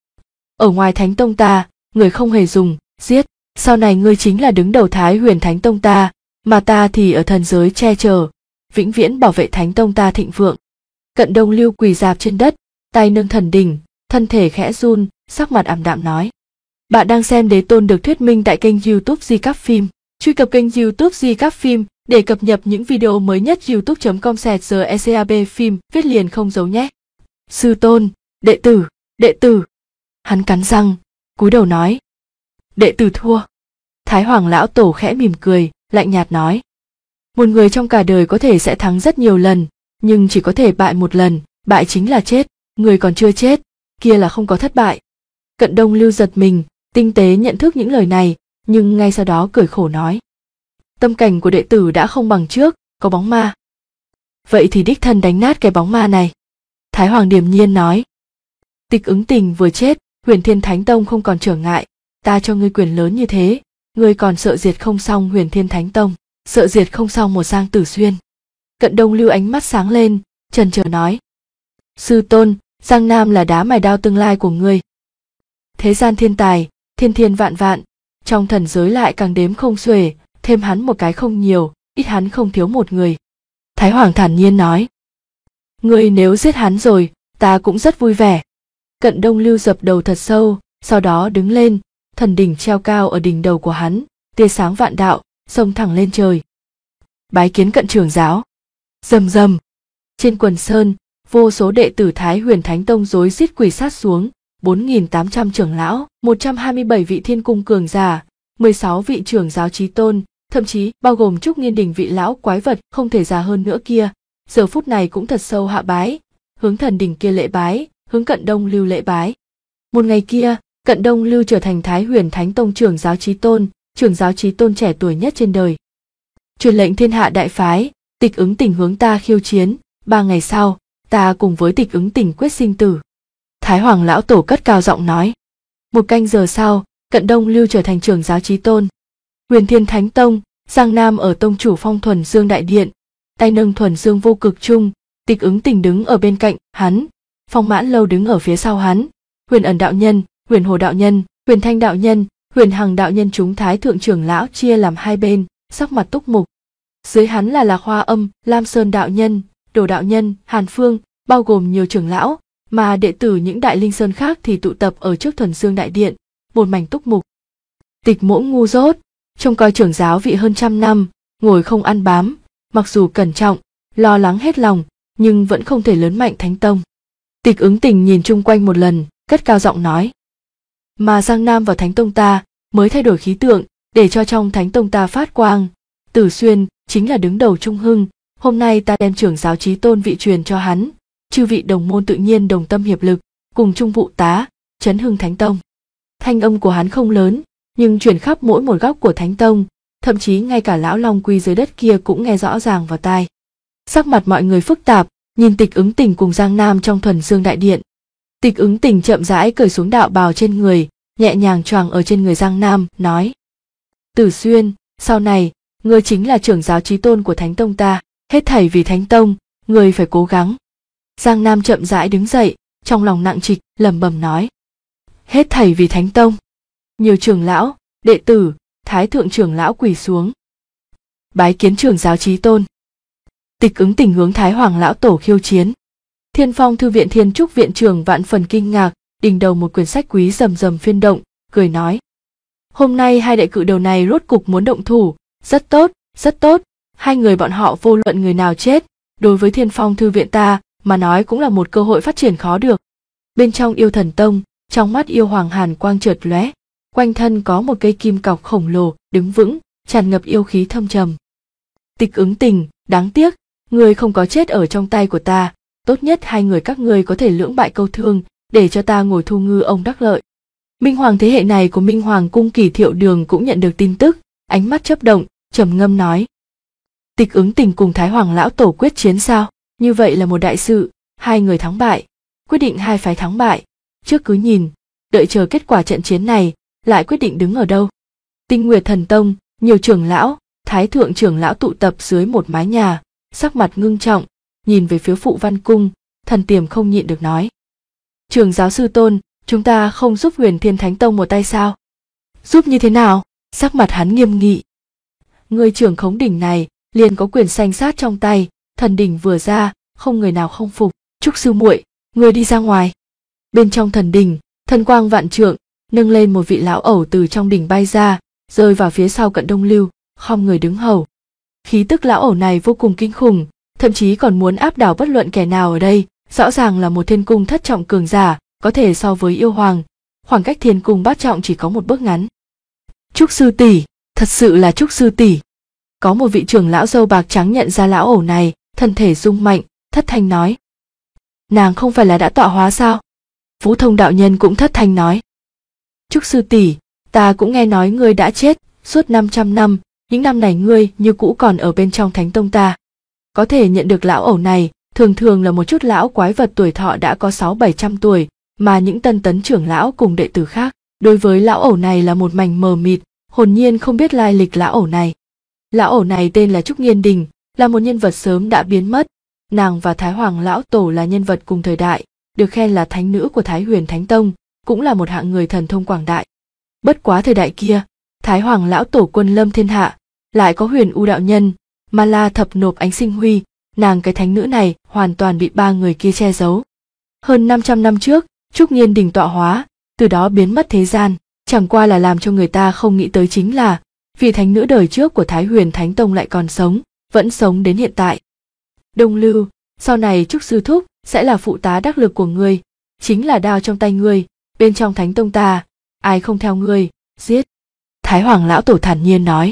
Ở ngoài Thánh Tông ta, người không hề dùng, giết, sau này ngươi chính là đứng đầu Thái Huyền Thánh Tông ta, mà ta thì ở thần giới che chở, vĩnh viễn bảo vệ Thánh Tông ta thịnh vượng. Cận Đông Lưu quỳ rạp trên đất, tay nâng thần đỉnh, thân thể khẽ run, sắc mặt ảm đạm nói. Bạn đang xem Đế Tôn được thuyết minh tại kênh YouTube Di Cáp Phim. Truy cập kênh YouTube Di Cáp Phim để cập nhật những video mới nhất. youtube.com/GECAB phim viết liền không giấu nhé. Sư tôn, đệ tử. Hắn cắn răng, cúi đầu nói. Đệ tử thua. Thái Hoàng lão tổ khẽ mỉm cười, lạnh nhạt nói. Một người trong cả đời có thể sẽ thắng rất nhiều lần, nhưng chỉ có thể bại một lần, bại chính là chết, người còn chưa chết, kia là không có thất bại. Cận Đông Lưu giật mình, tinh tế nhận thức những lời này, nhưng ngay sau đó cười khổ nói. Tâm cảnh của đệ tử đã không bằng trước, có bóng ma. Vậy thì đích thân đánh nát cái bóng ma này. Thái Hoàng điềm nhiên nói. Tịch Ứng Tình vừa chết, Huyền Thiên Thánh Tông không còn trở ngại, ta cho ngươi quyền lớn như thế, ngươi còn sợ diệt không xong Huyền Thiên Thánh Tông, sợ diệt không xong một Giang Tử Xuyên. Cận Đông Lưu ánh mắt sáng lên, chần chờ nói. Sư tôn, Giang Nam là đá mài đao tương lai của ngươi. Thế gian thiên tài, thiên vạn vạn, trong thần giới lại càng đếm không xuể, thêm hắn một cái không nhiều, ít hắn không thiếu một người. Thái Hoàng thản nhiên nói. Ngươi nếu giết hắn rồi, ta cũng rất vui vẻ. Cận Đông Lưu dập đầu thật sâu, sau đó đứng lên, thần đỉnh treo cao ở đỉnh đầu của hắn, tia sáng vạn đạo, xông thẳng lên trời. Bái kiến Cận trưởng giáo. Rầm rầm. Trên quần sơn, vô số đệ tử Thái Huyền Thánh Tông rối rít quỳ sát xuống, 4.800 trưởng lão, 127 vị thiên cung cường giả, 16 vị trưởng giáo chí tôn, thậm chí bao gồm Trúc Nghiên Đình vị lão quái vật không thể già hơn nữa kia, giờ phút này cũng thật sâu hạ bái, hướng thần đỉnh kia lễ bái, hướng Cận Đông Lưu lễ bái. Một ngày kia, Cận Đông Lưu trở thành Thái Huyền Thánh Tông trưởng giáo chí tôn trẻ tuổi nhất trên đời. Truyền lệnh thiên hạ đại phái, Tịch Ứng Tình hướng ta khiêu chiến, 3 ngày sau, ta cùng với Tịch Ứng Tình quyết sinh tử. Thái Hoàng lão tổ cất cao giọng nói. 1 canh giờ sau, Cận Đông Lưu trở thành trưởng giáo chí tôn. Huyền Thiên Thánh Tông, Giang Nam ở tông chủ phong Thuần Dương đại điện, tay nâng Thuần Dương vô cực trung, Tịch Ứng Tình đứng ở bên cạnh hắn, Phong Mãn Lâu đứng ở phía sau hắn, Huyền Ẩn đạo nhân, Huyền Hồ đạo nhân, Huyền Thanh đạo nhân, Huyền Hằng đạo nhân chúng thái thượng trưởng lão chia làm 2 bên, sắc mặt túc mục. Dưới hắn là Lạc Hoa Âm, Lam Sơn đạo nhân, Đồ đạo nhân, Hàn Phương, bao gồm nhiều trưởng lão, mà đệ tử những đại linh sơn khác thì tụ tập ở trước Thuần Dương đại điện, một mảnh túc mục. Tịch Mỗ ngu dốt, trông coi trưởng giáo vị hơn 100 năm, ngồi không ăn bám, mặc dù cẩn trọng, lo lắng hết lòng, nhưng vẫn không thể lớn mạnh Thánh Tông. Tịch Ứng Tình nhìn chung quanh một lần, cất cao giọng nói. Mà Giang Nam vào Thánh Tông ta mới thay đổi khí tượng, để cho trong Thánh Tông ta phát quang. Tử Xuyên chính là đứng đầu Trung Hưng, hôm nay ta đem trưởng giáo chí tôn vị truyền cho hắn, chư vị đồng môn tự nhiên đồng tâm hiệp lực, cùng chung vụ tá, chấn hưng Thánh Tông. Thanh âm của hắn không lớn, nhưng truyền khắp mỗi một góc của Thánh Tông, thậm chí ngay cả lão Long Quy dưới đất kia cũng nghe rõ ràng vào tai. Sắc mặt mọi người phức tạp, nhìn Tịch Ứng Tình cùng Giang Nam trong Thuần Dương đại điện. Tịch Ứng Tình chậm rãi cởi xuống đạo bào trên người, nhẹ nhàng choàng ở trên người Giang Nam, nói: Tử Xuyên, sau này ngươi chính là trưởng giáo chí tôn của Thánh Tông ta, hết thảy vì Thánh Tông, ngươi phải cố gắng. Giang Nam chậm rãi đứng dậy, trong lòng nặng trịch, lẩm bẩm nói: Hết thảy vì Thánh Tông. Nhiều trưởng lão, đệ tử, thái thượng trưởng lão quỳ xuống. Bái kiến trưởng giáo chí tôn. Tịch Ứng Tình hướng Thái Hoàng lão tổ khiêu chiến. Thiên Phong thư viện Thiên Trúc viện trưởng vạn phần kinh ngạc, đỉnh đầu một quyển sách quý rầm rầm phiên động, cười nói: Hôm nay 2 đệ cự đầu này rốt cục muốn động thủ, rất tốt, rất tốt. 2 người bọn họ vô luận người nào chết, đối với Thiên Phong thư viện ta mà nói cũng là một cơ hội phát triển khó được. Bên trong Yêu Thần Tông, trong mắt yêu hoàng hàn quang chợt lóe, quanh thân có một cây kim cọc khổng lồ đứng vững, tràn ngập yêu khí thâm trầm. Tịch Ứng Tình, đáng tiếc, ngươi không có chết ở trong tay của ta, tốt nhất 2 người các ngươi có thể lưỡng bại câu thương, để cho ta ngồi thu ngư ông đắc lợi. Minh Hoàng thế hệ này của Minh Hoàng cung Kỳ Thiệu Đường cũng nhận được tin tức, ánh mắt chớp động, trầm ngâm nói: Tịch Ứng Tình cùng Thái Hoàng lão tổ quyết chiến sao? Như vậy là một đại sự, 2 người thắng bại, quyết định 2 phái thắng bại, trước cứ nhìn, đợi chờ kết quả trận chiến này, lại quyết định đứng ở đâu. Tinh Nguyệt Thần Tông, nhiều trưởng lão, thái thượng trưởng lão tụ tập dưới một mái nhà, sắc mặt ngưng trọng, nhìn về phía Phụ Văn cung, Thần Tiềm không nhịn được nói: Trưởng giáo sư tôn, chúng ta không giúp Huyền Thiên Thánh Tông một tay sao? Giúp như thế nào? Sắc mặt hắn nghiêm nghị. Người trưởng khống đỉnh này liền có quyền sanh sát trong tay, thần đỉnh vừa ra, không người nào không phục. Trúc sư muội, người đi ra ngoài. Bên trong thần đỉnh, thần quang vạn trượng, nâng lên một vị lão ẩu từ trong đỉnh bay ra, rơi vào phía sau Cận Đông Lưu, khom người đứng hầu. Khí tức lão ẩu này vô cùng kinh khủng, thậm chí còn muốn áp đảo bất luận kẻ nào ở đây, rõ ràng là một thiên cung thất trọng cường giả, có thể so với yêu hoàng, khoảng cách thiên cung bát trọng chỉ có một bước ngắn. Trúc sư tỷ, thật sự là Trúc sư tỷ. Có một vị trưởng lão râu bạc trắng nhận ra lão ẩu này, thân thể rung mạnh, thất thanh nói: Nàng không phải là đã tọa hóa sao? Vũ Thông đạo nhân cũng thất thanh nói: Trúc sư tỷ, ta cũng nghe nói ngươi đã chết, suốt 500 năm, những năm này ngươi như cũ còn ở bên trong Thánh Tông ta. Có thể nhận được lão ẩu này, thường thường là một chút lão quái vật tuổi thọ đã có 600-700 tuổi, mà những tân tấn trưởng lão cùng đệ tử khác, đối với lão ẩu này là một mảnh mờ mịt, hồn nhiên không biết lai lịch lão ẩu này. Lão ẩu này tên là Trúc Nghiên Đình, là một nhân vật sớm đã biến mất. Nàng và Thái Hoàng lão tổ là nhân vật cùng thời đại, được khen là thánh nữ của Thái Huyền Thánh Tông, cũng là một hạng người thần thông quảng đại. Bất quá thời đại kia, Thái Hoàng lão tổ quân lâm thiên hạ, lại có Huyền U đạo nhân, Ma La thập nộp Ánh Sinh Huy, nàng cái thánh nữ này hoàn toàn bị 3 người kia che giấu. Hơn 500 năm trước, Trúc Nghiên Đình tọa hóa, từ đó biến mất thế gian, chẳng qua là làm cho người ta không nghĩ tới chính là vị thánh nữ đời trước của Thái Huyền Thánh Tông lại còn sống, vẫn sống đến hiện tại. Đông Lưu, sau này Trúc sư thúc sẽ là phụ tá đắc lực của ngươi, chính là đao trong tay ngươi, bên trong Thánh Tông ta, ai không theo ngươi, giết. Thái Hoàng lão tổ thản nhiên nói: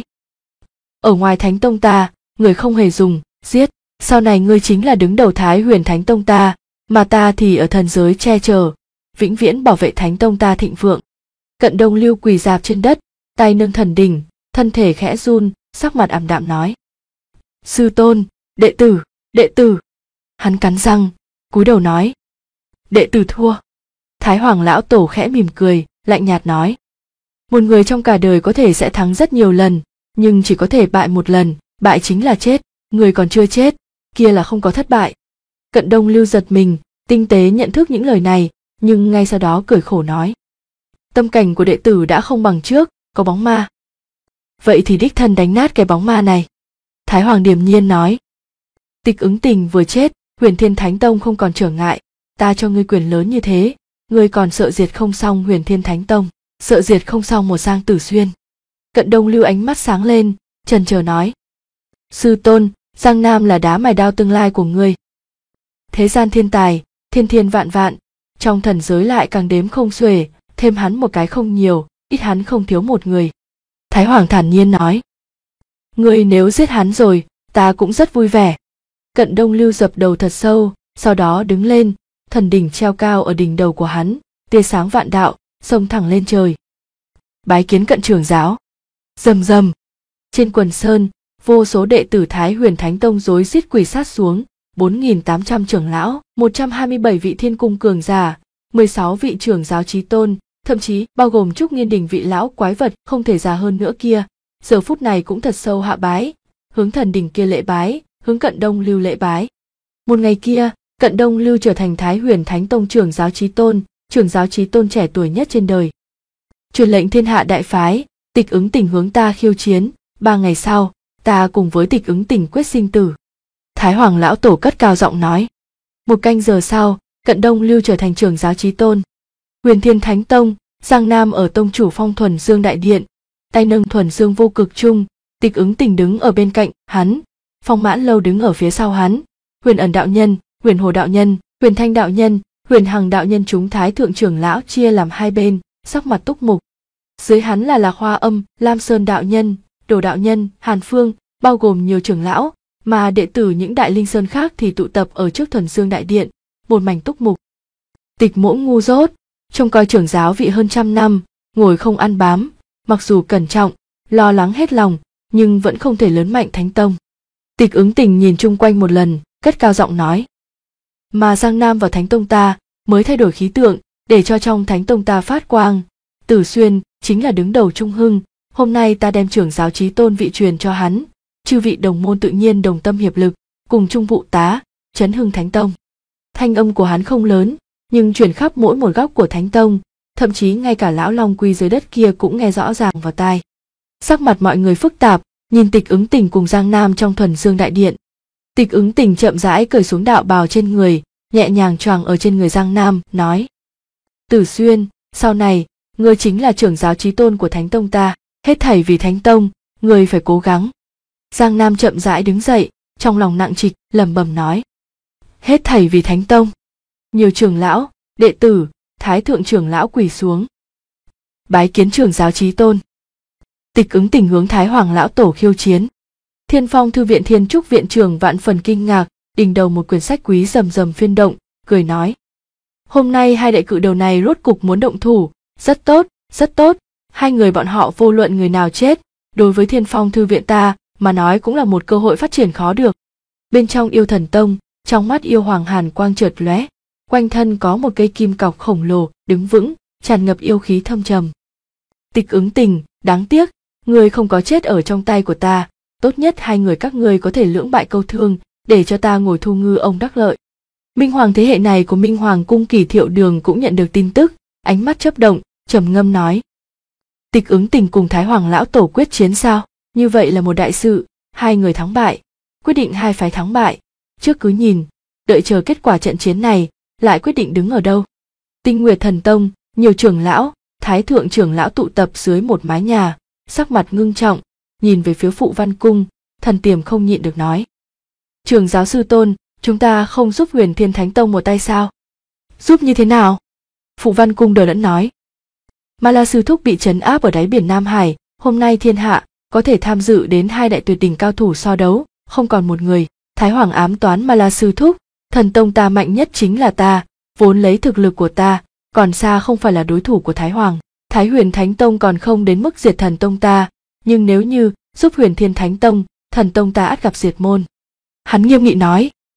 Ở ngoài Thánh Tông ta, người không hề dùng, giết, sau này ngươi chính là đứng đầu Thái Huyền Thánh Tông ta, mà ta thì ở thần giới che chở, vĩnh viễn bảo vệ Thánh Tông ta thịnh vượng. Cận Đông Lưu quỳ rạp trên đất, tay nâng thần đỉnh, thân thể khẽ run, sắc mặt ảm đạm nói: Sư tôn, đệ tử. Hắn cắn răng, cúi đầu nói. Đệ tử thua. Thái Hoàng lão tổ khẽ mỉm cười, lạnh nhạt nói. Một người trong cả đời có thể sẽ thắng rất nhiều lần, nhưng chỉ có thể bại một lần, bại chính là chết, người còn chưa chết, kia là không có thất bại. Cận Đông Lưu giật mình, tinh tế nhận thức những lời này, nhưng ngay sau đó cười khổ nói. Tâm cảnh của đệ tử đã không bằng trước, có bóng ma. Vậy thì đích thân đánh nát cái bóng ma này. Thái Hoàng điềm nhiên nói. Tịch Ứng Tình vừa chết, Huyền Thiên Thánh Tông không còn trở ngại, ta cho ngươi quyền lớn như thế, ngươi còn sợ diệt không xong Huyền Thiên Thánh Tông, sợ diệt không xong một Giang Tử Xuyên. Cận Đông Lưu ánh mắt sáng lên, chần chờ nói. Sư tôn, Giang Nam là đá mài đao tương lai của ngươi. Thế gian thiên tài, thiên thiên vạn vạn, trong thần giới lại càng đếm không xuể, thêm hắn một cái không nhiều, ít hắn không thiếu một người. Thái Hoàng thản nhiên nói. Ngươi nếu giết hắn rồi, ta cũng rất vui vẻ. Cận Đông Lưu dập đầu thật sâu, sau đó đứng lên, thần đỉnh treo cao ở đỉnh đầu của hắn, tia sáng vạn đạo, xông thẳng lên trời. Bái kiến Cận trưởng giáo. Rầm rầm. Trên quần sơn, vô số đệ tử Thái Huyền Thánh Tông rối rít quỳ sát xuống, 4.800 trưởng lão, 127 vị thiên cung cường giả, 16 vị trưởng giáo chí tôn, thậm chí bao gồm Trúc Nghiên Đình vị lão quái vật không thể già hơn nữa kia, giờ phút này cũng thật sâu hạ bái, hướng thần đỉnh kia lễ bái, hướng Cận Đông Lưu lễ bái. Một ngày kia, Cận Đông Lưu trở thành Thái Huyền Thánh Tông trưởng giáo chí tôn trẻ tuổi nhất trên đời. Truyền lệnh thiên hạ đại phái, Tịch Ứng Tình hướng ta khiêu chiến, 3 ngày sau, ta cùng với Tịch Ứng Tình quyết sinh tử. Thái Hoàng lão tổ cất cao giọng nói. 1 canh giờ sau, Cận Đông Lưu trở thành trưởng giáo chí tôn. Huyền Thiên Thánh Tông, Giang Nam ở tông chủ Phong Thuần Dương đại điện, tay nâng Thuần Dương vô cực trung, Tịch Ứng Tình đứng ở bên cạnh hắn, Phong Mãn Lâu đứng ở phía sau hắn, Huyền Ẩn đạo nhân, Huyền Hồ đạo nhân, Huyền Thanh đạo nhân, Huyền Hằng đạo nhân chúng thái thượng trưởng lão chia làm hai bên, sắc mặt túc mục. Dưới hắn là Lạc Hoa Âm, Lam Sơn đạo nhân, Đồ đạo nhân, Hàn Phương, bao gồm nhiều trưởng lão, mà đệ tử những đại linh sơn khác thì tụ tập ở trước Thuần Dương đại điện, một mảnh túc mục. Tịch Mỗ ngu dốt, trông coi trưởng giáo vị hơn 100 năm, ngồi không ăn bám, mặc dù cẩn trọng, lo lắng hết lòng, nhưng vẫn không thể lớn mạnh Thánh Tông. Tịch Ứng Tình nhìn chung quanh một lần, cất cao giọng nói. Mà Giang Nam vào Thánh Tông ta mới thay đổi khí tượng, để cho trong Thánh Tông ta phát quang. Tử Xuyên chính là đứng đầu trung hưng, hôm nay ta đem trưởng giáo chí tôn vị truyền cho hắn, chư vị đồng môn tự nhiên đồng tâm hiệp lực, cùng chung vụ tá, chấn hưng Thánh Tông. Thanh âm của hắn không lớn, nhưng truyền khắp mỗi một góc của Thánh Tông, thậm chí ngay cả lão Long Quy dưới đất kia cũng nghe rõ ràng vào tai. Sắc mặt mọi người phức tạp, nhìn Tịch Ứng Tình cùng Giang Nam trong Thuần Dương đại điện. Tịch Ứng Tình chậm rãi cởi xuống đạo bào trên người, nhẹ nhàng choàng ở trên người Giang Nam, nói: Tử Xuyên, sau này, ngươi chính là trưởng giáo chí tôn của Thánh Tông ta, hết thảy vì Thánh Tông, ngươi phải cố gắng. Giang Nam chậm rãi đứng dậy, trong lòng nặng trịch, lẩm bẩm nói: Hết thảy vì Thánh Tông. Nhiều trưởng lão, đệ tử, thái thượng trưởng lão quỳ xuống. Bái kiến trưởng giáo chí tôn. Tịch Ứng Tình hướng Thái Hoàng lão tổ khiêu chiến. Thiên Phong thư viện Thiên Trúc viện trưởng vạn phần kinh ngạc, đỉnh đầu một quyển sách quý rầm rầm phiên động, cười nói: Hôm nay hai đại cự đầu này rốt cục muốn động thủ, rất tốt, rất tốt. Hai người bọn họ vô luận người nào chết, đối với Thiên Phong thư viện ta mà nói cũng là một cơ hội phát triển khó được. Bên trong Yêu Thần Tông, trong mắt yêu hoàng hàn quang chợt lóe, quanh thân có một cây kim cọc khổng lồ đứng vững, tràn ngập yêu khí thâm trầm. Tịch Ứng Tình, đáng tiếc, ngươi không có chết ở trong tay của ta, tốt nhất hai người các ngươi có thể lưỡng bại câu thương, để cho ta ngồi thu ngư ông đắc lợi. Minh Hoàng thế hệ này của Minh Hoàng cung Kỳ Thiệu Đường cũng nhận được tin tức, ánh mắt chớp động, trầm ngâm nói: Tịch Ứng Tình cùng Thái Hoàng lão tổ quyết chiến sao? Như vậy là một đại sự, hai người thắng bại, quyết định hai phái thắng bại, trước cứ nhìn, đợi chờ kết quả trận chiến này, lại quyết định đứng ở đâu. Tinh Nguyệt Thần Tông, nhiều trưởng lão, thái thượng trưởng lão tụ tập dưới một mái nhà, sắc mặt ngưng trọng, nhìn về phía Phụ Văn Cung, Thần Tiềm không nhịn được nói: Trưởng giáo sư tôn, chúng ta không giúp Huyền Thiên Thánh Tông một tay sao? Giúp như thế nào? Phụ Văn Cung đờ đẫn nói: Ma La sư thúc bị trấn áp ở đáy biển Nam Hải, hôm nay thiên hạ có thể tham dự đến hai đại tuyệt đỉnh cao thủ so đấu, không còn một người. Thái Hoàng ám toán Ma La sư thúc, thần tông ta mạnh nhất chính là ta, vốn lấy thực lực của ta, còn xa không phải là đối thủ của Thái Hoàng. Thái Huyền Thánh Tông còn không đến mức diệt thần tông ta, nhưng nếu như giúp Huyền Thiên Thánh Tông, thần tông ta ắt gặp diệt môn. Hắn nghiêm nghị nói.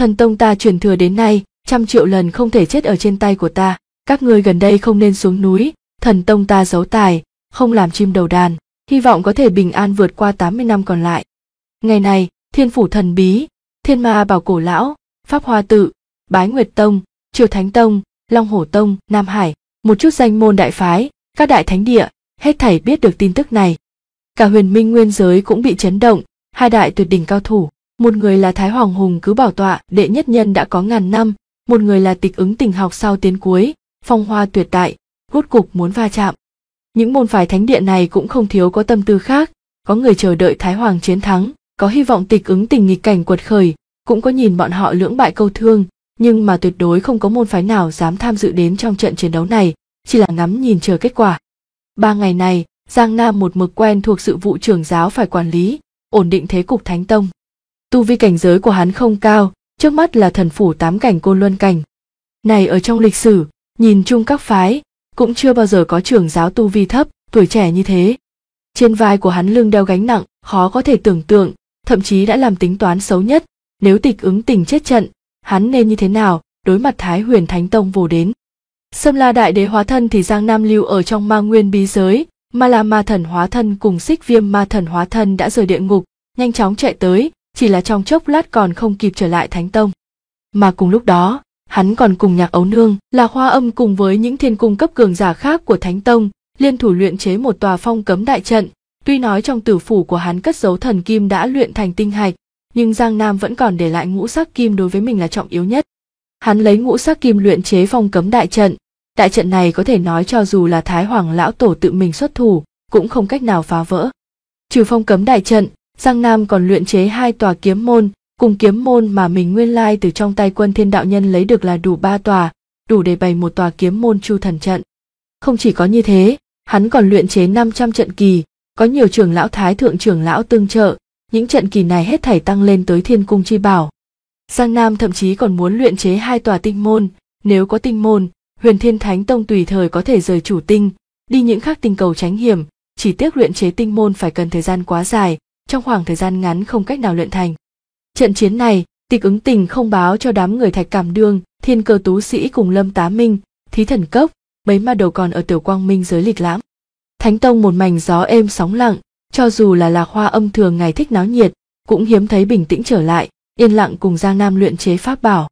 Thần tông ta truyền thừa đến nay, 100 triệu lần không thể chết ở trên tay của ta. Các ngươi gần đây không nên xuống núi, thần tông ta giấu tài, không làm chim đầu đàn, hy vọng có thể bình an vượt qua 80 năm còn lại. Ngày này, Thiên Phủ Thần Bí, Thiên Ma Bảo Cổ Lão, Pháp Hoa Tự, Bái Nguyệt Tông, Triều Thánh Tông, Long Hổ Tông, Nam Hải, một chút danh môn đại phái, các đại thánh địa, hết thảy biết được tin tức này. Cả huyền minh nguyên giới cũng bị chấn động, hai đại tuyệt đỉnh cao thủ, một người là Thái Hoàng Hùng cứ bảo tọa đệ nhất nhân đã có ngàn năm, một người là Tịch Ứng Tình học sau tiến cuối, phong hoa tuyệt đại, rốt cục muốn va chạm. Những môn phái thánh địa này cũng không thiếu có tâm tư khác, có người chờ đợi Thái Hoàng chiến thắng, có hy vọng Tịch Ứng Tình nghịch cảnh quật khởi, cũng có nhìn bọn họ lưỡng bại câu thương, nhưng mà tuyệt đối không có môn phái nào dám tham dự đến trong trận chiến đấu này, chỉ là ngắm nhìn chờ kết quả. 3 ngày này, Giang Nam một mực quen thuộc sự vụ trưởng giáo phải quản lý, ổn định thế cục Thánh Tông. Tu vi cảnh giới của hắn không cao, trước mắt là thần phủ 8 cảnh Côn Luân cảnh. Này ở trong lịch sử, nhìn chung các phái, cũng chưa bao giờ có trưởng giáo tu vi thấp, tuổi trẻ như thế. Trên vai của hắn lưng đeo gánh nặng, khó có thể tưởng tượng, thậm chí đã làm tính toán xấu nhất, nếu Tịch Ứng Tình chết trận, hắn nên như thế nào, đối mặt Thái Huyền Thánh Tông vồ đến. Sâm La Đại Đế hóa thân thì Giang Nam lưu ở trong Ma Nguyên bí giới, Ma La Ma Thần hóa thân cùng Xích Viêm Ma Thần hóa thân đã rời địa ngục, nhanh chóng chạy tới, chỉ là trong chốc lát còn không kịp trở lại Thánh Tông. Mà cùng lúc đó, hắn còn cùng Nhạc Ấu Nương, là Hoa Âm cùng với những thiên cung cấp cường giả khác của Thánh Tông, liên thủ luyện chế một tòa phong cấm đại trận. Tuy nói trong tử phủ của hắn cất giấu thần kim đã luyện thành tinh hạch, nhưng Giang Nam vẫn còn để lại ngũ sắc kim đối với mình là trọng yếu nhất. Hắn lấy ngũ sắc kim luyện chế phong cấm đại trận. Đại trận này có thể nói cho dù là Thái Hoàng lão tổ tự mình xuất thủ, cũng không cách nào phá vỡ. Trừ phong cấm đại trận, Giang Nam còn luyện chế 2 tòa kiếm môn, cùng kiếm môn mà mình nguyên lai từ trong tay Quân Thiên đạo nhân lấy được là đủ 3 tòa, đủ để bày một tòa kiếm môn Chu Thần trận. Không chỉ có như thế, hắn còn luyện chế 500 trận kỳ, có nhiều trưởng lão thái thượng trưởng lão tương trợ, những trận kỳ này hết thảy tăng lên tới Thiên Cung chi bảo. Giang Nam thậm chí còn muốn luyện chế 2 tòa tinh môn, nếu có tinh môn, Huyền Thiên Thánh Tông tùy thời có thể rời chủ tinh, đi những khác tinh cầu tránh hiểm, chỉ tiếc luyện chế tinh môn phải cần thời gian quá dài, trong khoảng thời gian ngắn không cách nào luyện thành. Trận chiến này, Tịch Ứng Tình không báo cho đám người Thạch Cảm Đương, Thiên Cơ Tú Sĩ cùng Lâm Tá Minh, Thí Thần Cốc, mấy ma đầu còn ở Tiểu Quang Minh giới lịch lãm. Thánh Tông một mảnh gió êm sóng lặng, cho dù là Lạc Hoa Âm thường ngày thích náo nhiệt, cũng hiếm thấy bình tĩnh trở lại, yên lặng cùng Giang Nam luyện chế pháp bảo.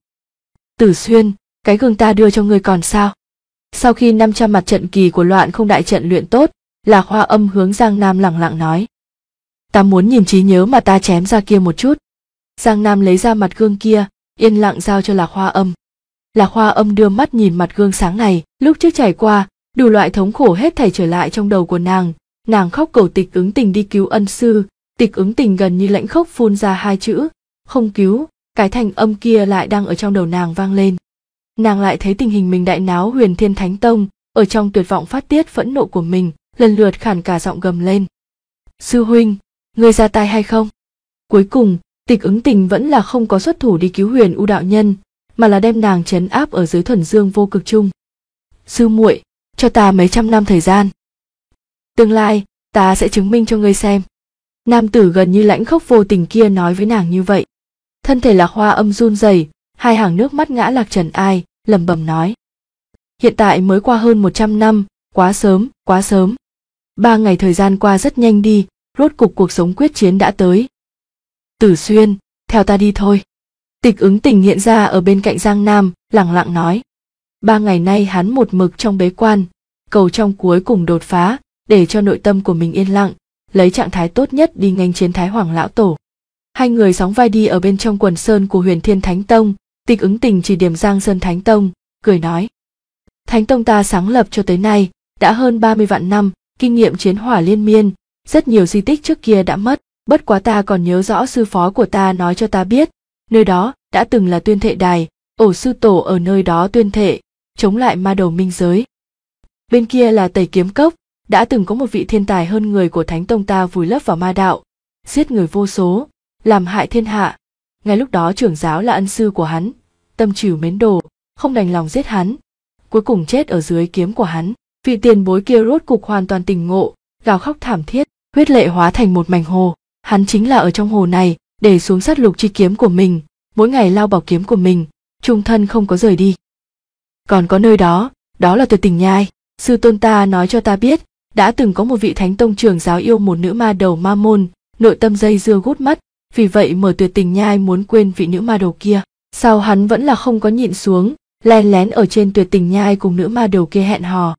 Tử Xuyên, cái gương ta đưa cho ngươi còn sao? Sau khi 500 mặt trận kỳ của Loạn Không đại trận luyện tốt, Lạc Hoa Âm hướng Giang Nam lẳng lặng nói: Ta muốn nhìn trí nhớ mà ta chém ra kia một chút. Giang Nam lấy ra mặt gương kia, yên lặng giao cho Lạc Hoa Âm. Lạc Hoa Âm đưa mắt nhìn mặt gương sáng này, lúc trước trải qua, đủ loại thống khổ hết thảy trở lại trong đầu của nàng khóc cầu Tịch Ứng Tình đi cứu ân sư. Tịch Ứng Tình gần như lãnh khốc phun ra 2 chữ, không cứu, cái thành âm kia lại đang ở trong đầu nàng vang lên. Nàng lại thấy tình hình mình đại náo Huyền Thiên Thánh Tông, ở trong tuyệt vọng phát tiết phẫn nộ của mình, lần lượt khản cả giọng gầm lên: Sư huynh, ngươi ra tay hay không? Cuối cùng, Tịch Ứng Tình vẫn là không có xuất thủ đi cứu Huyền U đạo nhân, mà là đem nàng trấn áp ở dưới thuần dương vô cực chung. Sư muội, cho ta mấy trăm năm thời gian. Tương lai, ta sẽ chứng minh cho ngươi xem. Nam tử gần như lãnh khốc vô tình kia nói với nàng như vậy. Thân thể Lạc Hoa Âm run rẩy, 2 hàng nước mắt ngã lạc trần ai, lẩm bẩm nói: Hiện tại mới qua hơn 100 năm, quá sớm, quá sớm. 3 ngày thời gian qua rất nhanh đi, rốt cục cuộc sống quyết chiến đã tới. Tử Xuyên, theo ta đi thôi. Tịch Ứng Tình hiện ra ở bên cạnh Giang Nam, lẳng lặng nói. 3 ngày nay hắn một mực trong bế quan, cầu trong cuối cùng đột phá, để cho nội tâm của mình yên lặng, lấy trạng thái tốt nhất đi nghênh chiến Thái Hoàng lão tổ. 2 người sóng vai đi ở bên trong quần sơn của Huyền Thiên Thánh Tông. Tịch Ứng Tình chỉ điểm Giang Sơn Thánh Tông, cười nói: Thánh Tông ta sáng lập cho tới nay, đã hơn 30 vạn năm, kinh nghiệm chiến hỏa liên miên, rất nhiều di tích trước kia đã mất, bất quá ta còn nhớ rõ sư phó của ta nói cho ta biết, nơi đó đã từng là tuyên thệ đài, ổ sư tổ ở nơi đó tuyên thệ, chống lại ma đầu minh giới. Bên kia là Tẩy Kiếm Cốc, đã từng có một vị thiên tài hơn người của Thánh Tông ta vùi lấp vào ma đạo, giết người vô số, làm hại thiên hạ. Ngay lúc đó trưởng giáo là ân sư của hắn, tâm trìu mến đồ, không đành lòng giết hắn, cuối cùng chết ở dưới kiếm của hắn. Vị tiền bối kia rốt cục hoàn toàn tỉnh ngộ, gào khóc thảm thiết, huyết lệ hóa thành một mảnh hồ. Hắn chính là ở trong hồ này để xuống sát lục chi kiếm của mình, mỗi ngày lao bảo kiếm của mình, trung thân không có rời đi. Còn có nơi đó, đó là Tuyệt Tình Nhai. Sư tôn ta nói cho ta biết, đã từng có một vị thánh tông trưởng giáo yêu một nữ ma đầu ma môn, nội tâm dây dưa gút mắt, vì vậy mở Tuyệt Tình Nhai muốn quên vị nữ ma đầu kia. Sau hắn vẫn là không có nhịn xuống, len lén ở trên Tuyệt Tình Nhai cùng nữ ma đầu kia hẹn hò.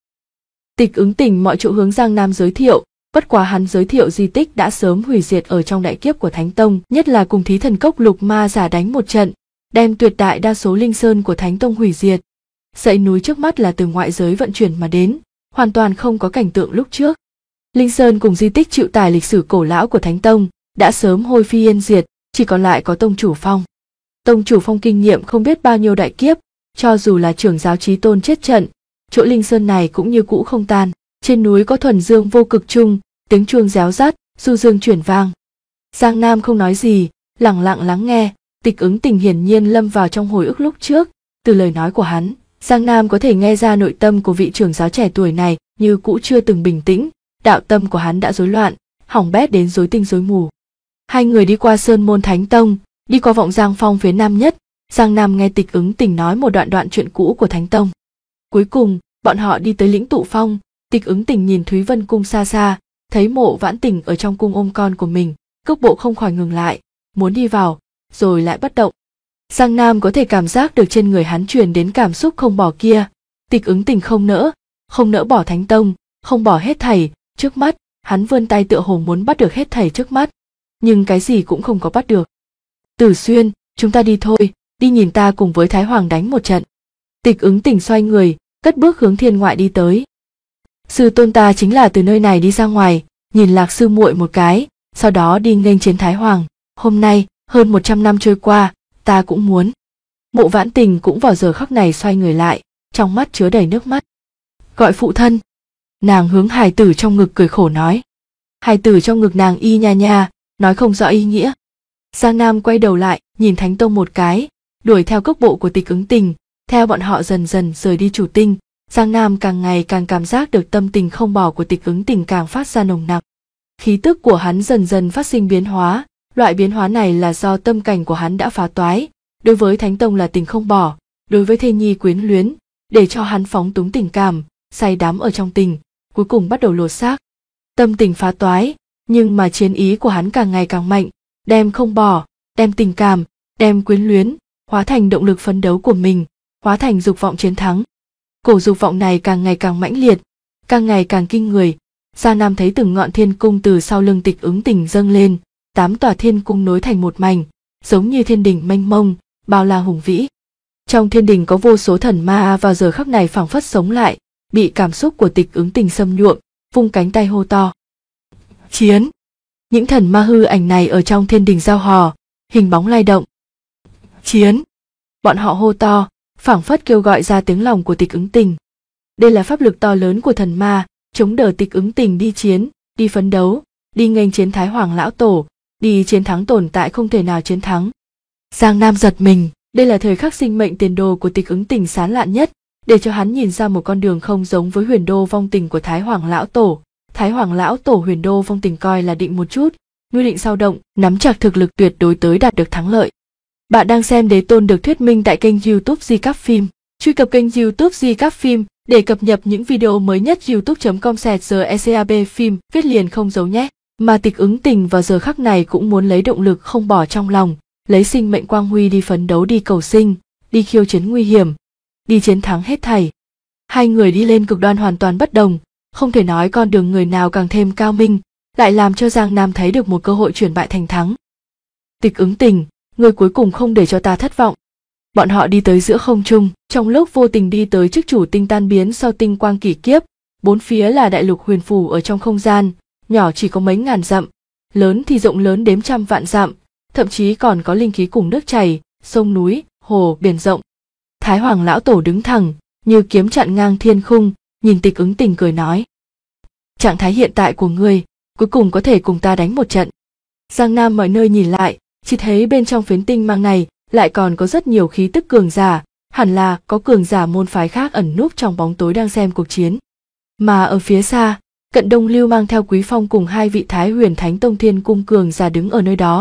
Tịch Ứng Tình mọi chỗ hướng Giang Nam giới thiệu, bất quá hắn giới thiệu di tích đã sớm hủy diệt ở trong đại kiếp của Thánh Tông, nhất là cùng Thí Thần Cốc lục ma giả đánh một trận, đem tuyệt đại đa số linh sơn của Thánh Tông hủy diệt. Dãy núi trước mắt là từ ngoại giới vận chuyển mà đến, hoàn toàn không có cảnh tượng lúc trước. Linh sơn cùng di tích chịu tải lịch sử cổ lão của Thánh Tông đã sớm hôi phi yên diệt, chỉ còn lại có Tông Chủ Phong. Tông Chủ Phong kinh nghiệm không biết bao nhiêu đại kiếp, cho dù là trưởng giáo chí tôn chết trận, chỗ linh sơn này cũng như cũ không tan. Trên núi có thuần dương vô cực trung, tiếng chuông réo rắt, du dương chuyển vang. Giang Nam không nói gì, lẳng lặng lắng nghe. Tịch Ứng Tình hiển nhiên lâm vào trong hồi ức lúc trước. Từ lời nói của hắn, Giang Nam có thể nghe ra nội tâm của vị trưởng giáo trẻ tuổi này như cũ chưa từng bình tĩnh, đạo tâm của hắn đã rối loạn, hỏng bét đến rối tinh rối mù. Hai người đi qua Sơn Môn Thánh Tông, đi qua Vọng Giang Phong phía nam nhất. Giang Nam nghe Tịch Ứng Tình nói một đoạn chuyện cũ của Thánh Tông. Cuối cùng, bọn họ đi tới Lĩnh Tụ Phong. Tịch Ứng Tình nhìn Thúy Vân Cung xa xa, thấy Mộ Vãn Tình ở trong cung ôm con của mình, cước bộ không khỏi ngừng lại, muốn đi vào, rồi lại bất động. Giang Nam có thể cảm giác được trên người hắn truyền đến cảm xúc không bỏ kia. Tịch Ứng Tình không nỡ bỏ Thánh Tông, không bỏ hết thảy trước mắt. Hắn vươn tay tựa hồ muốn bắt được hết thảy trước mắt, nhưng cái gì cũng không có bắt được. Tử Xuyên, chúng ta đi thôi, đi nhìn ta cùng với Thái Hoàng đánh một trận. Tịch Ứng Tình xoay người, cất bước hướng thiên ngoại đi tới. Sư tôn ta chính là từ nơi này đi ra ngoài, nhìn Lạc sư muội một cái, sau đó đi nghênh chiến Thái Hoàng. Hôm nay, hơn 100 năm trôi qua, ta cũng muốn. Mộ Vãn Tình cũng vào giờ khắc này xoay người lại, trong mắt chứa đầy nước mắt. Gọi phụ thân. Nàng hướng hài tử trong ngực cười khổ nói. Hài tử trong ngực nàng y nha nha, nói không rõ ý nghĩa. Giang Nam quay đầu lại, nhìn Thánh Tông một cái, đuổi theo cước bộ của Tịch Ứng Tình, theo bọn họ dần dần rời đi chủ tinh. Giang Nam càng ngày càng cảm giác được tâm tình không bỏ của Tịch Ứng Tình càng phát ra nồng nặc. Khí tức của hắn dần dần phát sinh biến hóa, loại biến hóa này là do tâm cảnh của hắn đã phá toái, đối với Thánh Tông là tình không bỏ, đối với thê nhi quyến luyến, để cho hắn phóng túng tình cảm, say đắm ở trong tình, cuối cùng bắt đầu lột xác. Tâm tình phá toái, nhưng mà chiến ý của hắn càng ngày càng mạnh, đem không bỏ, đem tình cảm, đem quyến luyến, hóa thành động lực phấn đấu của mình, hóa thành dục vọng chiến thắng. Cổ dục vọng này càng ngày càng mãnh liệt, càng ngày càng kinh người. Giang Nam thấy từng ngọn thiên cung từ sau lưng Tịch Ứng Tình dâng lên, 8 tòa thiên cung nối thành một mảnh, giống như thiên đình mênh mông, bao la hùng vĩ. Trong thiên đình có vô số thần ma vào giờ khắc này phảng phất sống lại, bị cảm xúc của Tịch Ứng Tình xâm nhuộm, vung cánh tay hô to. Chiến! Những thần ma hư ảnh này ở trong thiên đình giao hò, hình bóng lay động. Chiến! Bọn họ hô to, phảng phất kêu gọi ra tiếng lòng của Tịch Ứng Tình. Đây là pháp lực to lớn của thần ma, chống đỡ Tịch Ứng Tình đi chiến, đi phấn đấu, đi nghênh chiến Thái Hoàng lão tổ, đi chiến thắng tồn tại không thể nào chiến thắng. Giang Nam giật mình, đây là thời khắc sinh mệnh tiền đồ của Tịch Ứng Tình sáng lạn nhất, để cho hắn nhìn ra một con đường không giống với huyền đô vong tình của Thái Hoàng lão tổ. Thái Hoàng lão tổ huyền đô vong tình coi là định một chút, nguy định sao động, nắm chặt thực lực tuyệt đối tới đạt được thắng lợi. Bạn đang xem Đế Tôn được thuyết minh tại kênh YouTube Di Cáp Phim. Truy cập kênh YouTube Di Cáp Phim để cập nhật những video mới nhất. youtube.com/secab phim viết liền không giấu nhé. Mà Tịch Ứng Tình vào giờ khắc này cũng muốn lấy động lực không bỏ trong lòng, lấy sinh mệnh quang huy đi phấn đấu, đi cầu sinh, đi khiêu chiến nguy hiểm, đi chiến thắng hết thảy. Hai người đi lên cực đoan hoàn toàn bất đồng, không thể nói con đường người nào càng thêm cao minh, lại làm cho Giang Nam thấy được một cơ hội chuyển bại thành thắng. Tịch Ứng Tình, người cuối cùng không để cho ta thất vọng. Bọn họ đi tới giữa không trung, trong lúc vô tình đi tới trước chủ tinh tan biến sau tinh quang kỷ kiếp, bốn phía là đại lục huyền phù ở trong không gian, nhỏ chỉ có mấy ngàn dặm, lớn thì rộng lớn đếm trăm vạn dặm, thậm chí còn có linh khí cùng nước chảy, sông núi, hồ, biển rộng. Thái Hoàng lão tổ đứng thẳng, như kiếm chặn ngang thiên khung, nhìn Tịch Ứng Tình cười nói: trạng thái hiện tại của ngươi, cuối cùng có thể cùng ta đánh một trận. Giang Nam mọi nơi nhìn lại, chỉ thấy bên trong phiến tinh mang này lại còn có rất nhiều khí tức cường giả, hẳn là có cường giả môn phái khác ẩn núp trong bóng tối đang xem cuộc chiến. Mà ở phía xa, Cận Đông Lưu mang theo Quý Phong cùng hai vị Thái Huyền Thánh Tông Thiên Cung cường giả đứng ở nơi đó,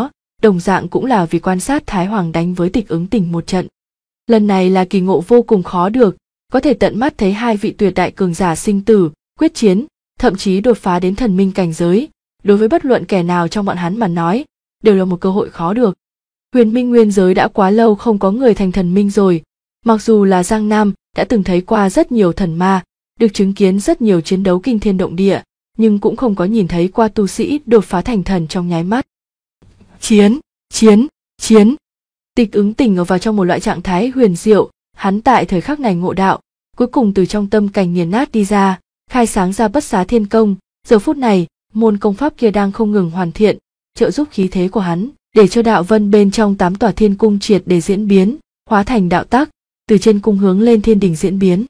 đồng dạng cũng là vì quan sát Thái Hoàng đánh với Tịch Ứng Tình một trận. Lần này là kỳ ngộ vô cùng khó được, có thể tận mắt thấy hai vị tuyệt đại cường giả sinh tử, quyết chiến, thậm chí đột phá đến thần minh cảnh giới, đối với bất luận kẻ nào trong bọn hắn mà nói, đều là một cơ hội khó được. Huyền Minh nguyên giới đã quá lâu không có người thành thần minh rồi, mặc dù là Giang Nam đã từng thấy qua rất nhiều thần ma, được chứng kiến rất nhiều chiến đấu kinh thiên động địa, nhưng cũng không có nhìn thấy qua tu sĩ đột phá thành thần trong nháy mắt. Chiến, chiến, chiến. Tịch Ứng Tình ở vào trong một loại trạng thái huyền diệu, hắn tại thời khắc này ngộ đạo, cuối cùng từ trong tâm cảnh nghiền nát đi ra, khai sáng ra Bất Xá Thiên Công. Giờ phút này, môn công pháp kia đang không ngừng hoàn thiện, trợ giúp khí thế của hắn, để cho đạo vân bên trong 8 tòa thiên cung triệt để diễn biến, hóa thành đạo tắc, từ trên cung hướng lên thiên đình diễn biến.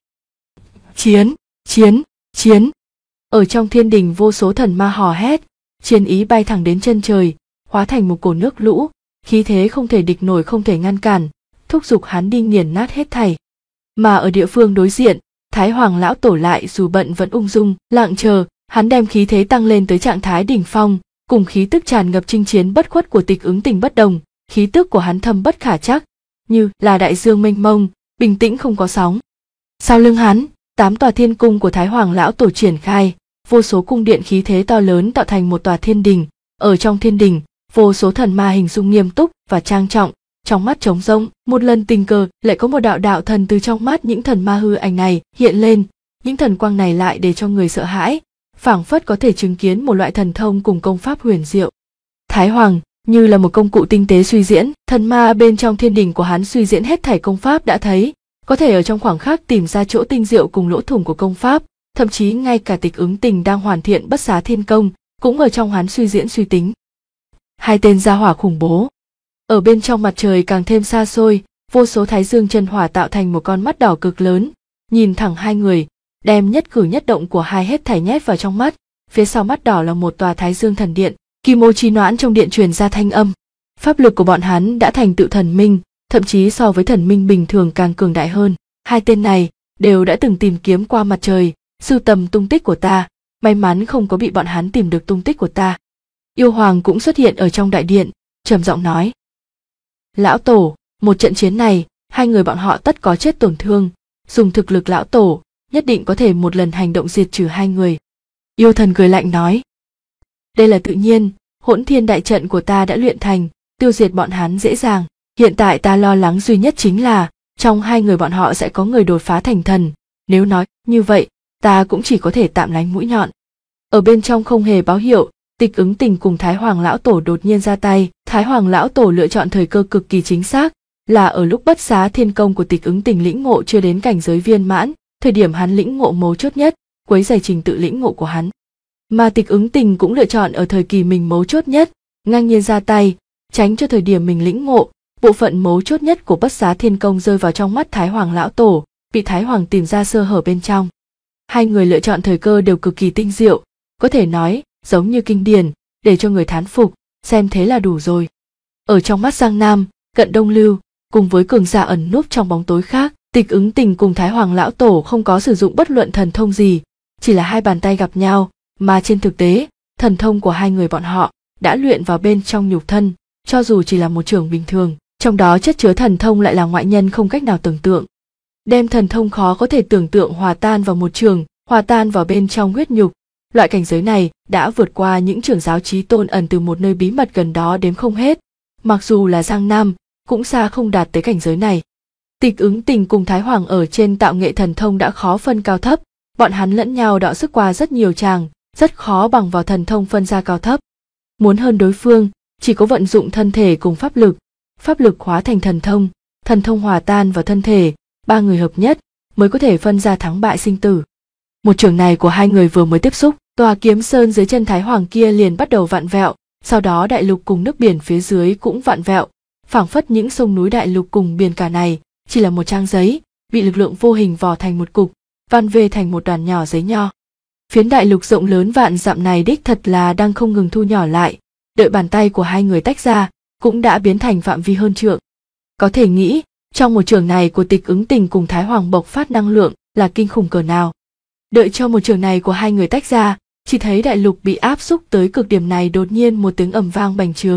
Chiến, chiến, chiến. Ở trong thiên đình vô số thần ma hò hét, chiến ý bay thẳng đến chân trời, hóa thành một cổ nước lũ, khí thế không thể địch nổi, không thể ngăn cản, thúc giục hắn đi nghiền nát hết thảy. Mà ở địa phương đối diện, Thái Hoàng lão tổ lại dù bận vẫn ung dung, lặng chờ, hắn đem khí thế tăng lên tới trạng thái đỉnh phong, cùng khí tức tràn ngập chinh chiến bất khuất của Tịch Ứng Tình bất đồng, khí tức của hắn thâm bất khả trắc, như là đại dương mênh mông, bình tĩnh không có sóng. Sau lưng hắn, 8 tòa thiên cung của Thái Hoàng lão tổ triển khai, vô số cung điện khí thế to lớn tạo thành một tòa thiên đình, ở trong thiên đình, vô số thần ma hình dung nghiêm túc và trang trọng, trong mắt trống rỗng, một lần tình cờ lại có một đạo đạo thần từ trong mắt những thần ma hư ảnh này hiện lên, những thần quang này lại để cho người sợ hãi, phảng phất có thể chứng kiến một loại thần thông cùng công pháp huyền diệu. Thái Hoàng như là một công cụ tinh tế suy diễn, thần ma bên trong thiên đình của hắn suy diễn hết thảy công pháp đã thấy, có thể ở trong khoảng khắc tìm ra chỗ tinh diệu cùng lỗ thủng của công pháp, thậm chí ngay cả Tịch Ứng Tình đang hoàn thiện Bất Xá Thiên Công cũng ở trong hắn suy diễn suy tính. Hai tên gia hỏa khủng bố. Ở bên trong mặt trời càng thêm xa xôi, vô số thái dương chân hỏa tạo thành một con mắt đỏ cực lớn, nhìn thẳng hai người, đem nhất cử nhất động của hai hết thảy nhét vào trong mắt. Phía sau mắt đỏ là một tòa thái dương thần điện, kim ô chi noãn trong điện truyền ra thanh âm. Pháp lực của bọn hắn đã thành tựu thần minh, thậm chí so với thần minh bình thường càng cường đại hơn. Hai tên này đều đã từng tìm kiếm qua mặt trời, sưu tầm tung tích của ta, may mắn không có bị bọn hắn tìm được tung tích của ta. Yêu Hoàng cũng xuất hiện ở trong đại điện, trầm giọng nói: Lão tổ, một trận chiến này, hai người bọn họ tất có chết tổn thương, dùng thực lực lão tổ, nhất định có thể một lần hành động diệt trừ hai người. Yêu Thần cười lạnh nói: Đây là tự nhiên, Hỗn Thiên đại trận của ta đã luyện thành, tiêu diệt bọn hắn dễ dàng. Hiện tại ta lo lắng duy nhất chính là, trong hai người bọn họ sẽ có người đột phá thành thần, nếu nói như vậy, ta cũng chỉ có thể tạm lánh mũi nhọn. Ở bên trong không hề báo hiệu, Tịch Ứng Tình cùng Thái Hoàng lão tổ đột nhiên ra tay. Thái Hoàng lão tổ lựa chọn thời cơ cực kỳ chính xác, là ở lúc Bất Xá Thiên Công của Tịch Ứng Tình lĩnh ngộ chưa đến cảnh giới viên mãn, thời điểm hắn lĩnh ngộ mấu chốt nhất, quấy rầy trình tự lĩnh ngộ của hắn. Mà Tịch Ứng Tình cũng lựa chọn ở thời kỳ mình mấu chốt nhất, ngang nhiên ra tay, tránh cho thời điểm mình lĩnh ngộ, bộ phận mấu chốt nhất của Bất Xá Thiên Công rơi vào trong mắt Thái Hoàng lão tổ, bị Thái Hoàng tìm ra sơ hở bên trong. Hai người lựa chọn thời cơ đều cực kỳ tinh diệu, có thể nói giống như kinh điển, để cho người thán phục, xem thế là đủ rồi. Ở trong mắt Giang Nam, Cận Đông Lưu, cùng với cường giả ẩn núp trong bóng tối khác, Tịch Ứng Tình cùng Thái Hoàng lão tổ không có sử dụng bất luận thần thông gì, chỉ là hai bàn tay gặp nhau, mà trên thực tế, thần thông của hai người bọn họ đã luyện vào bên trong nhục thân, cho dù chỉ là một chưởng bình thường, trong đó chất chứa thần thông lại là ngoại nhân không cách nào tưởng tượng. Đem thần thông khó có thể tưởng tượng hòa tan vào một chưởng, hòa tan vào bên trong huyết nhục. Loại cảnh giới này đã vượt qua những trưởng giáo chí tôn ẩn từ một nơi bí mật gần đó đếm không hết. Mặc dù là Giang Nam, cũng xa không đạt tới cảnh giới này. Tịch Ứng Tình cùng Thái Hoàng ở trên tạo nghệ thần thông đã khó phân cao thấp, bọn hắn lẫn nhau đọ sức qua rất nhiều tràng, rất khó bằng vào thần thông phân ra cao thấp. Muốn hơn đối phương, chỉ có vận dụng thân thể cùng pháp lực hóa thành thần thông hòa tan vào thân thể, ba người hợp nhất mới có thể phân ra thắng bại sinh tử. Một chưởng này của hai người vừa mới tiếp xúc, tòa kiếm sơn dưới chân Thái Hoàng kia liền bắt đầu vặn vẹo, sau đó đại lục cùng nước biển phía dưới cũng vặn vẹo, phảng phất những sông núi đại lục cùng biển cả này chỉ là một trang giấy, bị lực lượng vô hình vò thành một cục, van về thành một đoàn nhỏ giấy nho. Phiến đại lục rộng lớn vạn dặm này đích thật là đang không ngừng thu nhỏ lại, đợi bàn tay của hai người tách ra, cũng đã biến thành phạm vi hơn trượng. Có thể nghĩ, trong một chưởng này của Tịch Ứng Tình cùng Thái Hoàng bộc phát năng lượng là kinh khủng cỡ nào. Đợi cho một chưởng này của hai người tách ra, chỉ thấy đại lục bị áp xúc tới cực điểm này đột nhiên một tiếng ầm vang bành trướng,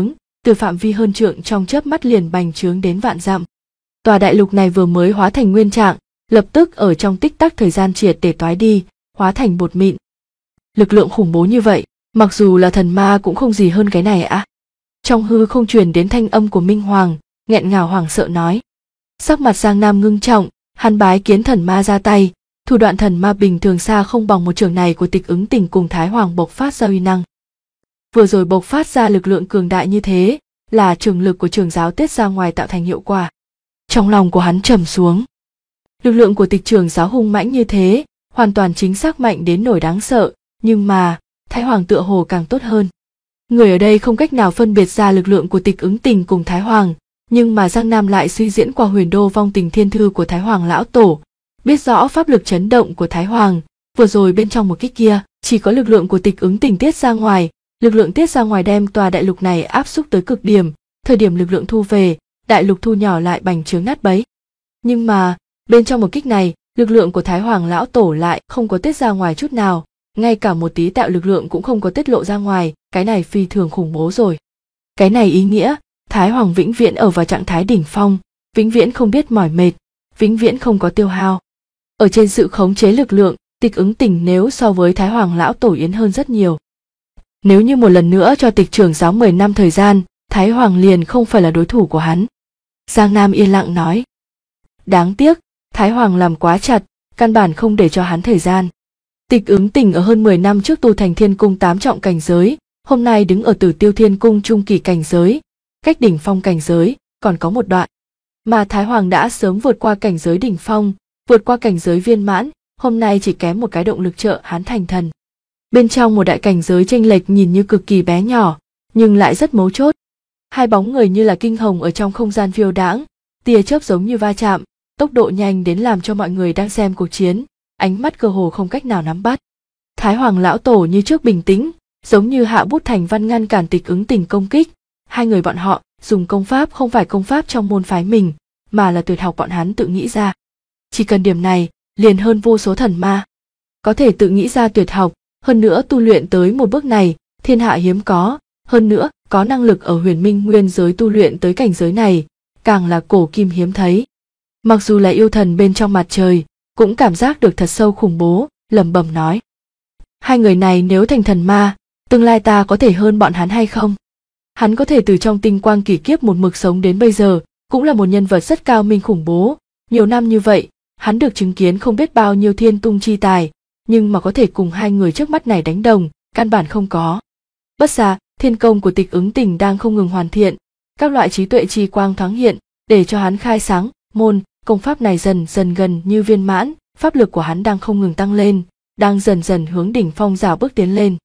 từ phạm vi hơn trượng trong chớp mắt liền bành trướng đến vạn dặm. Tòa đại lục này vừa mới hóa thành nguyên trạng, lập tức ở trong tích tắc thời gian triệt để toái đi, hóa thành bột mịn. Lực lượng khủng bố như vậy, mặc dù là thần ma cũng không gì hơn cái này ạ. Trong hư không truyền đến thanh âm của Minh Hoàng, nghẹn ngào hoảng sợ nói. Sắc mặt Giang Nam ngưng trọng, hắn bái kiến thần ma ra tay, thủ đoạn thần ma bình thường xa không bằng một trường này của Tịch Ứng Tình cùng Thái Hoàng bộc phát ra uy năng. Vừa rồi bộc phát ra lực lượng cường đại như thế, là trường lực của trường giáo tiết ra ngoài tạo thành hiệu quả. Trong lòng của hắn trầm xuống. Lực lượng của Tịch trường giáo hung mãnh như thế, hoàn toàn chính xác mạnh đến nỗi đáng sợ, nhưng mà Thái Hoàng tựa hồ càng tốt hơn. Người ở đây không cách nào phân biệt ra lực lượng của Tịch Ứng Tình cùng Thái Hoàng, nhưng mà Giang Nam lại suy diễn qua Huyền Đô Vong Tình Thiên Thư của Thái Hoàng lão tổ, biết rõ pháp lực chấn động của Thái Hoàng, vừa rồi bên trong một kích kia, chỉ có lực lượng của Tịch Ứng Tình tiết ra ngoài, lực lượng tiết ra ngoài đem tòa đại lục này áp xúc tới cực điểm, thời điểm lực lượng thu về, đại lục thu nhỏ lại bành trướng nát bấy. Nhưng mà, bên trong một kích này, lực lượng của Thái Hoàng lão tổ lại không có tiết ra ngoài chút nào, ngay cả một tí tạo lực lượng cũng không có tiết lộ ra ngoài, cái này phi thường khủng bố rồi. Cái này ý nghĩa, Thái Hoàng vĩnh viễn ở vào trạng thái đỉnh phong, vĩnh viễn không biết mỏi mệt, vĩnh viễn không có tiêu hao. Ở trên sự khống chế lực lượng, Tịch Ứng Tình nếu so với Thái Hoàng lão tổ yếu hơn rất nhiều. Nếu như một lần nữa cho Tịch trưởng giáo 10 năm thời gian, Thái Hoàng liền không phải là đối thủ của hắn. Giang Nam yên lặng nói. Đáng tiếc, Thái Hoàng làm quá chặt, căn bản không để cho hắn thời gian. Tịch Ứng Tình ở hơn 10 năm trước tu thành Thiên Cung 8 trọng cảnh giới, hôm nay đứng ở Tử Tiêu Thiên Cung trung kỳ cảnh giới, cách đỉnh phong cảnh giới còn có một đoạn. Mà Thái Hoàng đã sớm vượt qua cảnh giới đỉnh phong, vượt qua cảnh giới viên mãn, hôm nay chỉ kém một cái động lực trợ hắn thành thần. Bên trong một đại cảnh giới chênh lệch nhìn như cực kỳ bé nhỏ, nhưng lại rất mấu chốt. Hai bóng người như là kinh hồng ở trong không gian phiêu đãng, tia chớp giống như va chạm, tốc độ nhanh đến làm cho mọi người đang xem cuộc chiến, ánh mắt cơ hồ không cách nào nắm bắt. Thái Hoàng lão tổ như trước bình tĩnh, giống như hạ bút thành văn ngăn cản Tịch Ứng Tình công kích. Hai người bọn họ dùng công pháp không phải công pháp trong môn phái mình, mà là tuyệt học bọn hắn tự nghĩ ra. Chỉ cần điểm này, liền hơn vô số thần ma. Có thể tự nghĩ ra tuyệt học, hơn nữa tu luyện tới một bước này, thiên hạ hiếm có, hơn nữa có năng lực ở Huyền Minh nguyên giới tu luyện tới cảnh giới này, càng là cổ kim hiếm thấy. Mặc dù là yêu thần bên trong mặt trời, cũng cảm giác được thật sâu khủng bố, lẩm bẩm nói. Hai người này nếu thành thần ma, tương lai ta có thể hơn bọn hắn hay không? Hắn có thể từ trong tinh quang kỷ kiếp một mực sống đến bây giờ, cũng là một nhân vật rất cao minh khủng bố. Nhiều năm như vậy, hắn được chứng kiến không biết bao nhiêu thiên tung chi tài, nhưng mà có thể cùng hai người trước mắt này đánh đồng, căn bản không có. Bất xá, thiên công của Tịch Ứng Tình đang không ngừng hoàn thiện, các loại trí tuệ chi quang thoáng hiện, để cho hắn khai sáng, môn, công pháp này dần dần gần như viên mãn, pháp lực của hắn đang không ngừng tăng lên, đang dần dần hướng đỉnh phong rào bước tiến lên.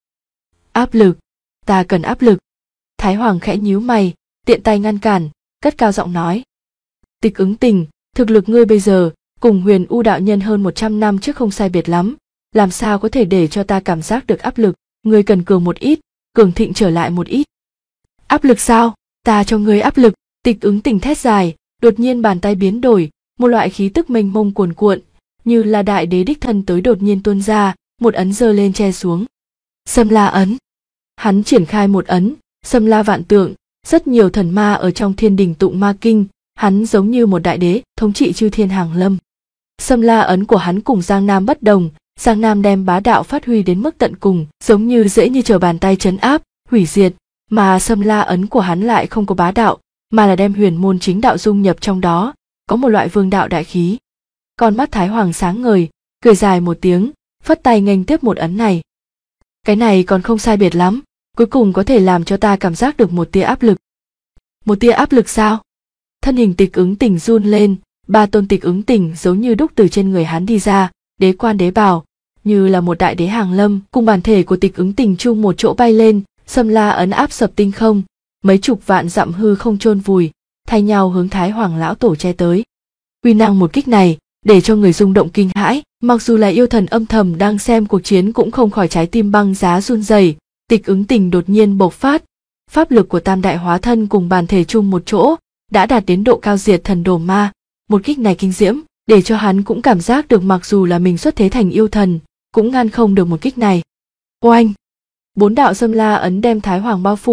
Áp lực, ta cần áp lực. Thái Hoàng khẽ nhíu mày, tiện tay ngăn cản, cất cao giọng nói. Tịch Ứng Tình, thực lực ngươi bây giờ, cùng Huyền U đạo nhân hơn 100 năm trước không sai biệt lắm, làm sao có thể để cho ta cảm giác được áp lực, ngươi cần cường một ít, cường thịnh trở lại một ít. Áp lực sao? Ta cho ngươi áp lực. Tịch Ứng Tình thét dài, đột nhiên bàn tay biến đổi, một loại khí tức mênh mông cuồn cuộn, như là đại đế đích thân tới đột nhiên tuôn ra, một ấn giơ lên che xuống. Sâm La ấn. Hắn triển khai một ấn, Sâm La vạn tượng, rất nhiều thần ma ở trong thiên đình tụng ma kinh, hắn giống như một đại đế, thống trị chư thiên hàng lâm. Sâm La ấn của hắn cùng Giang Nam bất đồng, Giang Nam đem bá đạo phát huy đến mức tận cùng, giống như dễ như trở bàn tay trấn áp, hủy diệt, mà Sâm La ấn của hắn lại không có bá đạo, mà là đem huyền môn chính đạo dung nhập trong đó, có một loại vương đạo đại khí. Con mắt Thái Hoàng sáng ngời, cười dài một tiếng, phất tay nghênh tiếp một ấn này. Cái này còn không sai biệt lắm, cuối cùng có thể làm cho ta cảm giác được một tia áp lực. Một tia áp lực sao? Thân hình Tịch Ứng Tình run lên, ba tôn Tịch Ứng Tình giống như đúc từ trên người hắn đi ra, đế quan đế bào, như là một đại đế hàng lâm, cùng bản thể của Tịch Ứng Tình chung một chỗ bay lên, Sâm La ấn áp sập tinh không, mấy chục vạn dặm hư không chôn vùi, thay nhau hướng Thái Hoàng lão tổ che tới. Uy năng một kích này, để cho người rung động kinh hãi, mặc dù là yêu thần âm thầm đang xem cuộc chiến cũng không khỏi trái tim băng giá run rẩy. Tịch Ứng Tình đột nhiên bộc phát, pháp lực của tam đại hóa thân cùng bản thể chung một chỗ, đã đạt đến độ cao diệt thần đồ ma. Một kích này kinh diễm, để cho hắn cũng cảm giác được mặc dù là mình xuất thế thành yêu thần, cũng ngăn không được một kích này. Oanh! 4 đạo Sâm La ấn đem Thái Hoàng bao phủ,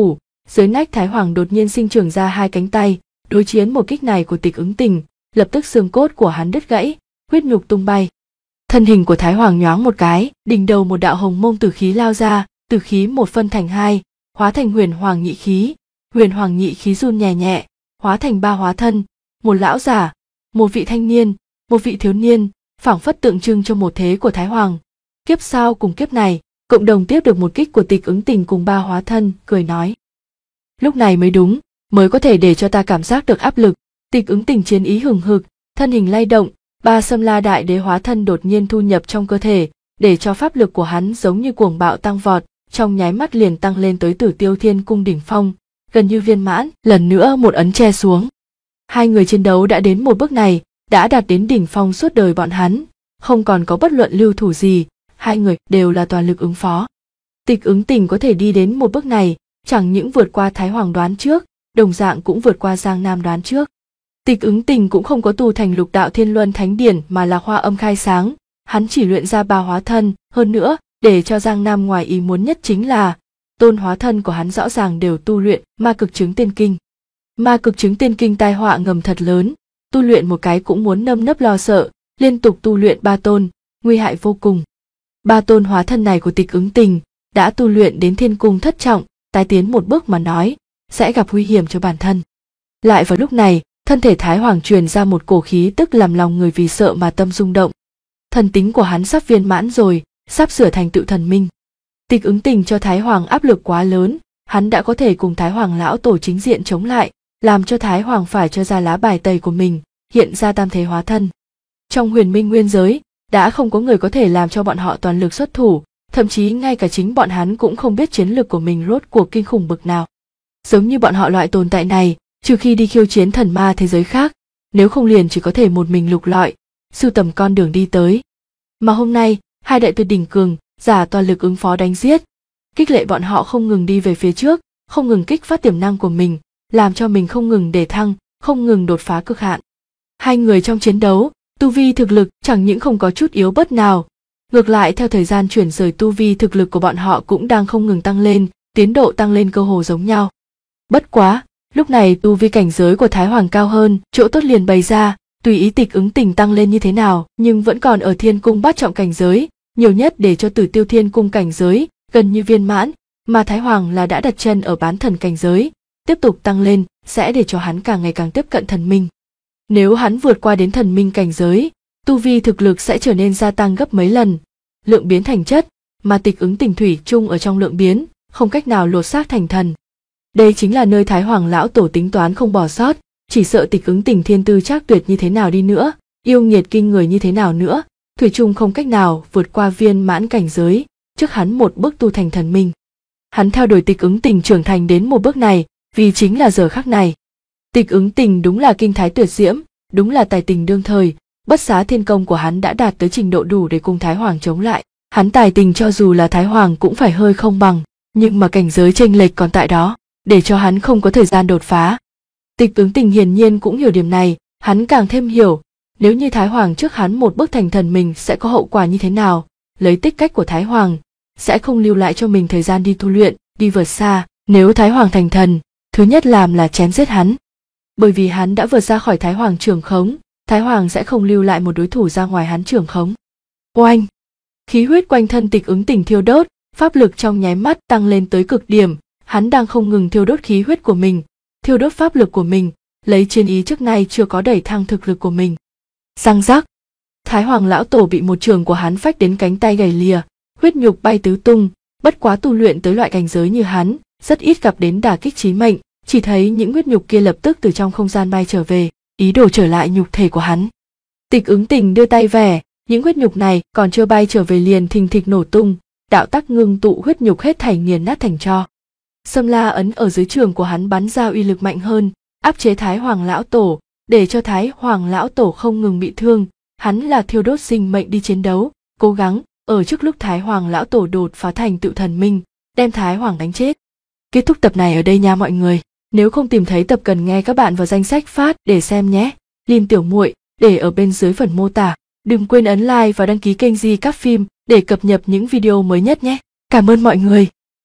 dưới nách Thái Hoàng đột nhiên sinh trưởng ra hai cánh tay, đối chiến một kích này của Tịch Ứng Tình, lập tức xương cốt của hắn đứt gãy, huyết nhục tung bay. Thân hình của Thái Hoàng nhoáng một cái, đỉnh đầu một đạo hồng mông tử khí lao ra, tử khí một phân thành hai, hóa thành huyền hoàng nhị khí. Huyền hoàng nhị khí run nhẹ nhẹ, hóa thành ba hóa thân, một lão giả, một vị thanh niên, một vị thiếu niên, phảng phất tượng trưng cho một thế của Thái Hoàng. Kiếp sau cùng kiếp này, cộng đồng tiếp được một kích của Tịch Ứng Tình cùng ba hóa thân, cười nói. Lúc này mới đúng, mới có thể để cho ta cảm giác được áp lực. Tịch Ứng Tình chiến ý hừng hực, thân hình lay động, ba Sâm La Đại Đế hóa thân đột nhiên thu nhập trong cơ thể, để cho pháp lực của hắn giống như cuồng bạo tăng vọt, trong nháy mắt liền tăng lên tới Tử Tiêu Thiên Cung đỉnh phong, gần như viên mãn. Lần nữa một ấn che xuống. Hai người chiến đấu đã đến một bước này, đã đạt đến đỉnh phong suốt đời bọn hắn, không còn có bất luận lưu thủ gì, hai người đều là toàn lực ứng phó. Tịch Ứng Tình có thể đi đến một bước này, chẳng những vượt qua Thái Hoàng đoán trước, đồng dạng cũng vượt qua Giang Nam đoán trước. Tịch Ứng Tình cũng không có tu thành Lục Đạo Thiên Luân Thánh Điển mà là Hoa Âm Khai Sáng, hắn chỉ luyện ra ba hóa thân, hơn nữa, để cho Giang Nam ngoài ý muốn nhất chính là tôn hóa thân của hắn rõ ràng đều tu luyện Ma Cực Chứng Tiên Kinh. Ma Cực Chứng Tiên Kinh tai họa ngầm thật lớn, tu luyện một cái cũng muốn nơm nớp lo sợ, liên tục tu luyện ba tôn, nguy hại vô cùng. Ba tôn hóa thân này của Tịch Ứng Tình đã tu luyện đến Thiên Cung thất trọng, tái tiến một bước mà nói, sẽ gặp nguy hiểm cho bản thân. Lại vào lúc này, thân thể Thái Hoàng truyền ra một cổ khí tức làm lòng người vì sợ mà tâm rung động. Thần tính của hắn sắp viên mãn rồi, sắp sửa thành tựu thần minh. Tịch Ứng Tình cho Thái Hoàng áp lực quá lớn, hắn đã có thể cùng Thái Hoàng lão tổ chính diện chống lại, làm cho Thái Hoàng phải cho ra lá bài tẩy của mình, hiện ra tam thế hóa thân. Trong huyền minh nguyên giới, đã không có người có thể làm cho bọn họ toàn lực xuất thủ, thậm chí ngay cả chính bọn hắn cũng không biết chiến lực của mình rốt cuộc kinh khủng bực nào. Giống như bọn họ loại tồn tại này, trừ khi đi khiêu chiến thần ma thế giới khác, nếu không liền chỉ có thể một mình lục lọi, sưu tầm con đường đi tới. Mà hôm nay, hai đại tuyệt đỉnh cường giả toàn lực ứng phó đánh giết, kích lệ bọn họ không ngừng đi về phía trước, không ngừng kích phát tiềm năng của mình, làm cho mình không ngừng để thăng, không ngừng đột phá cực hạn. Hai người trong chiến đấu, tu vi thực lực chẳng những không có chút yếu bớt nào, ngược lại theo thời gian chuyển rời tu vi thực lực của bọn họ cũng đang không ngừng tăng lên, tiến độ tăng lên cơ hồ giống nhau. Bất quá, lúc này tu vi cảnh giới của Thái Hoàng cao hơn, chỗ tốt liền bày ra, tùy ý Tịch Ứng Tình tăng lên như thế nào, nhưng vẫn còn ở Thiên Cung bát trọng cảnh giới, nhiều nhất để cho Tử Tiêu Thiên Cung cảnh giới gần như viên mãn, mà Thái Hoàng là đã đặt chân ở bán thần cảnh giới, tiếp tục tăng lên sẽ để cho hắn càng ngày càng tiếp cận thần minh. Nếu hắn vượt qua đến thần minh cảnh giới, tu vi thực lực sẽ trở nên gia tăng gấp mấy lần, lượng biến thành chất, mà Tịch Ứng Tình thủy chung ở trong lượng biến, không cách nào lột xác thành thần. Đây chính là nơi Thái Hoàng lão tổ tính toán không bỏ sót, chỉ sợ Tịch Ứng Tình thiên tư trác tuyệt như thế nào đi nữa, yêu nghiệt kinh người như thế nào nữa, thủy chung không cách nào vượt qua viên mãn cảnh giới, trước hắn một bước tu thành thần minh. Hắn theo đuổi Tịch Ứng Tình trưởng thành đến một bước này, vì chính là giờ khắc này. Tịch Ứng Tình đúng là kinh thái tuyệt diễm, đúng là tài tình đương thời, bất xá thiên công của hắn đã đạt tới trình độ đủ để cùng Thái Hoàng chống lại. Hắn tài tình cho dù là Thái Hoàng cũng phải hơi không bằng, nhưng mà cảnh giới chênh lệch còn tại đó, để cho hắn không có thời gian đột phá. Tịch Ứng Tình hiển nhiên cũng hiểu điểm này, hắn càng thêm hiểu, nếu như Thái Hoàng trước hắn một bước thành thần mình sẽ có hậu quả như thế nào, lấy tích cách của Thái Hoàng, sẽ không lưu lại cho mình thời gian đi tu luyện, đi vượt xa, nếu Thái Hoàng thành thần, thứ nhất làm là chém giết hắn. Bởi vì hắn đã vượt ra khỏi Thái Hoàng trưởng khống, Thái Hoàng sẽ không lưu lại một đối thủ ra ngoài hắn trưởng khống. Oanh! Khí huyết quanh thân Tịch Ứng Tình thiêu đốt, pháp lực trong nháy mắt tăng lên tới cực điểm, hắn đang không ngừng thiêu đốt khí huyết của mình, thiêu đốt pháp lực của mình, lấy chiến ý trước nay chưa có đẩy thăng thực lực của mình. Răng rắc! Thái Hoàng lão tổ bị một trường của hắn phách đến cánh tay gầy lìa, huyết nhục bay tứ tung, bất quá tu luyện tới loại cảnh giới như hắn, rất ít gặp đến đả kích chí mệnh, chỉ thấy những huyết nhục kia lập tức từ trong không gian bay trở về, ý đồ trở lại nhục thể của hắn. Tịch Ứng Tình đưa tay về, những huyết nhục này còn chưa bay trở về liền thình thịch nổ tung, đạo tắc ngưng tụ huyết nhục hết thảy nghiền nát thành tro. Sâm La ấn ở dưới trường của hắn bắn ra uy lực mạnh hơn, áp chế Thái Hoàng lão tổ, để cho Thái Hoàng lão tổ không ngừng bị thương. Hắn là thiêu đốt sinh mệnh đi chiến đấu, cố gắng ở trước lúc Thái Hoàng lão tổ đột phá thành tựu thần minh, đem Thái Hoàng đánh chết. Kết thúc tập này ở đây nha mọi người. Nếu không tìm thấy tập cần nghe các bạn vào danh sách phát để xem nhé. Link tiểu muội để ở bên dưới phần mô tả. Đừng quên ấn like và đăng ký kênh Di Các Phim để cập nhật những video mới nhất nhé. Cảm ơn mọi người.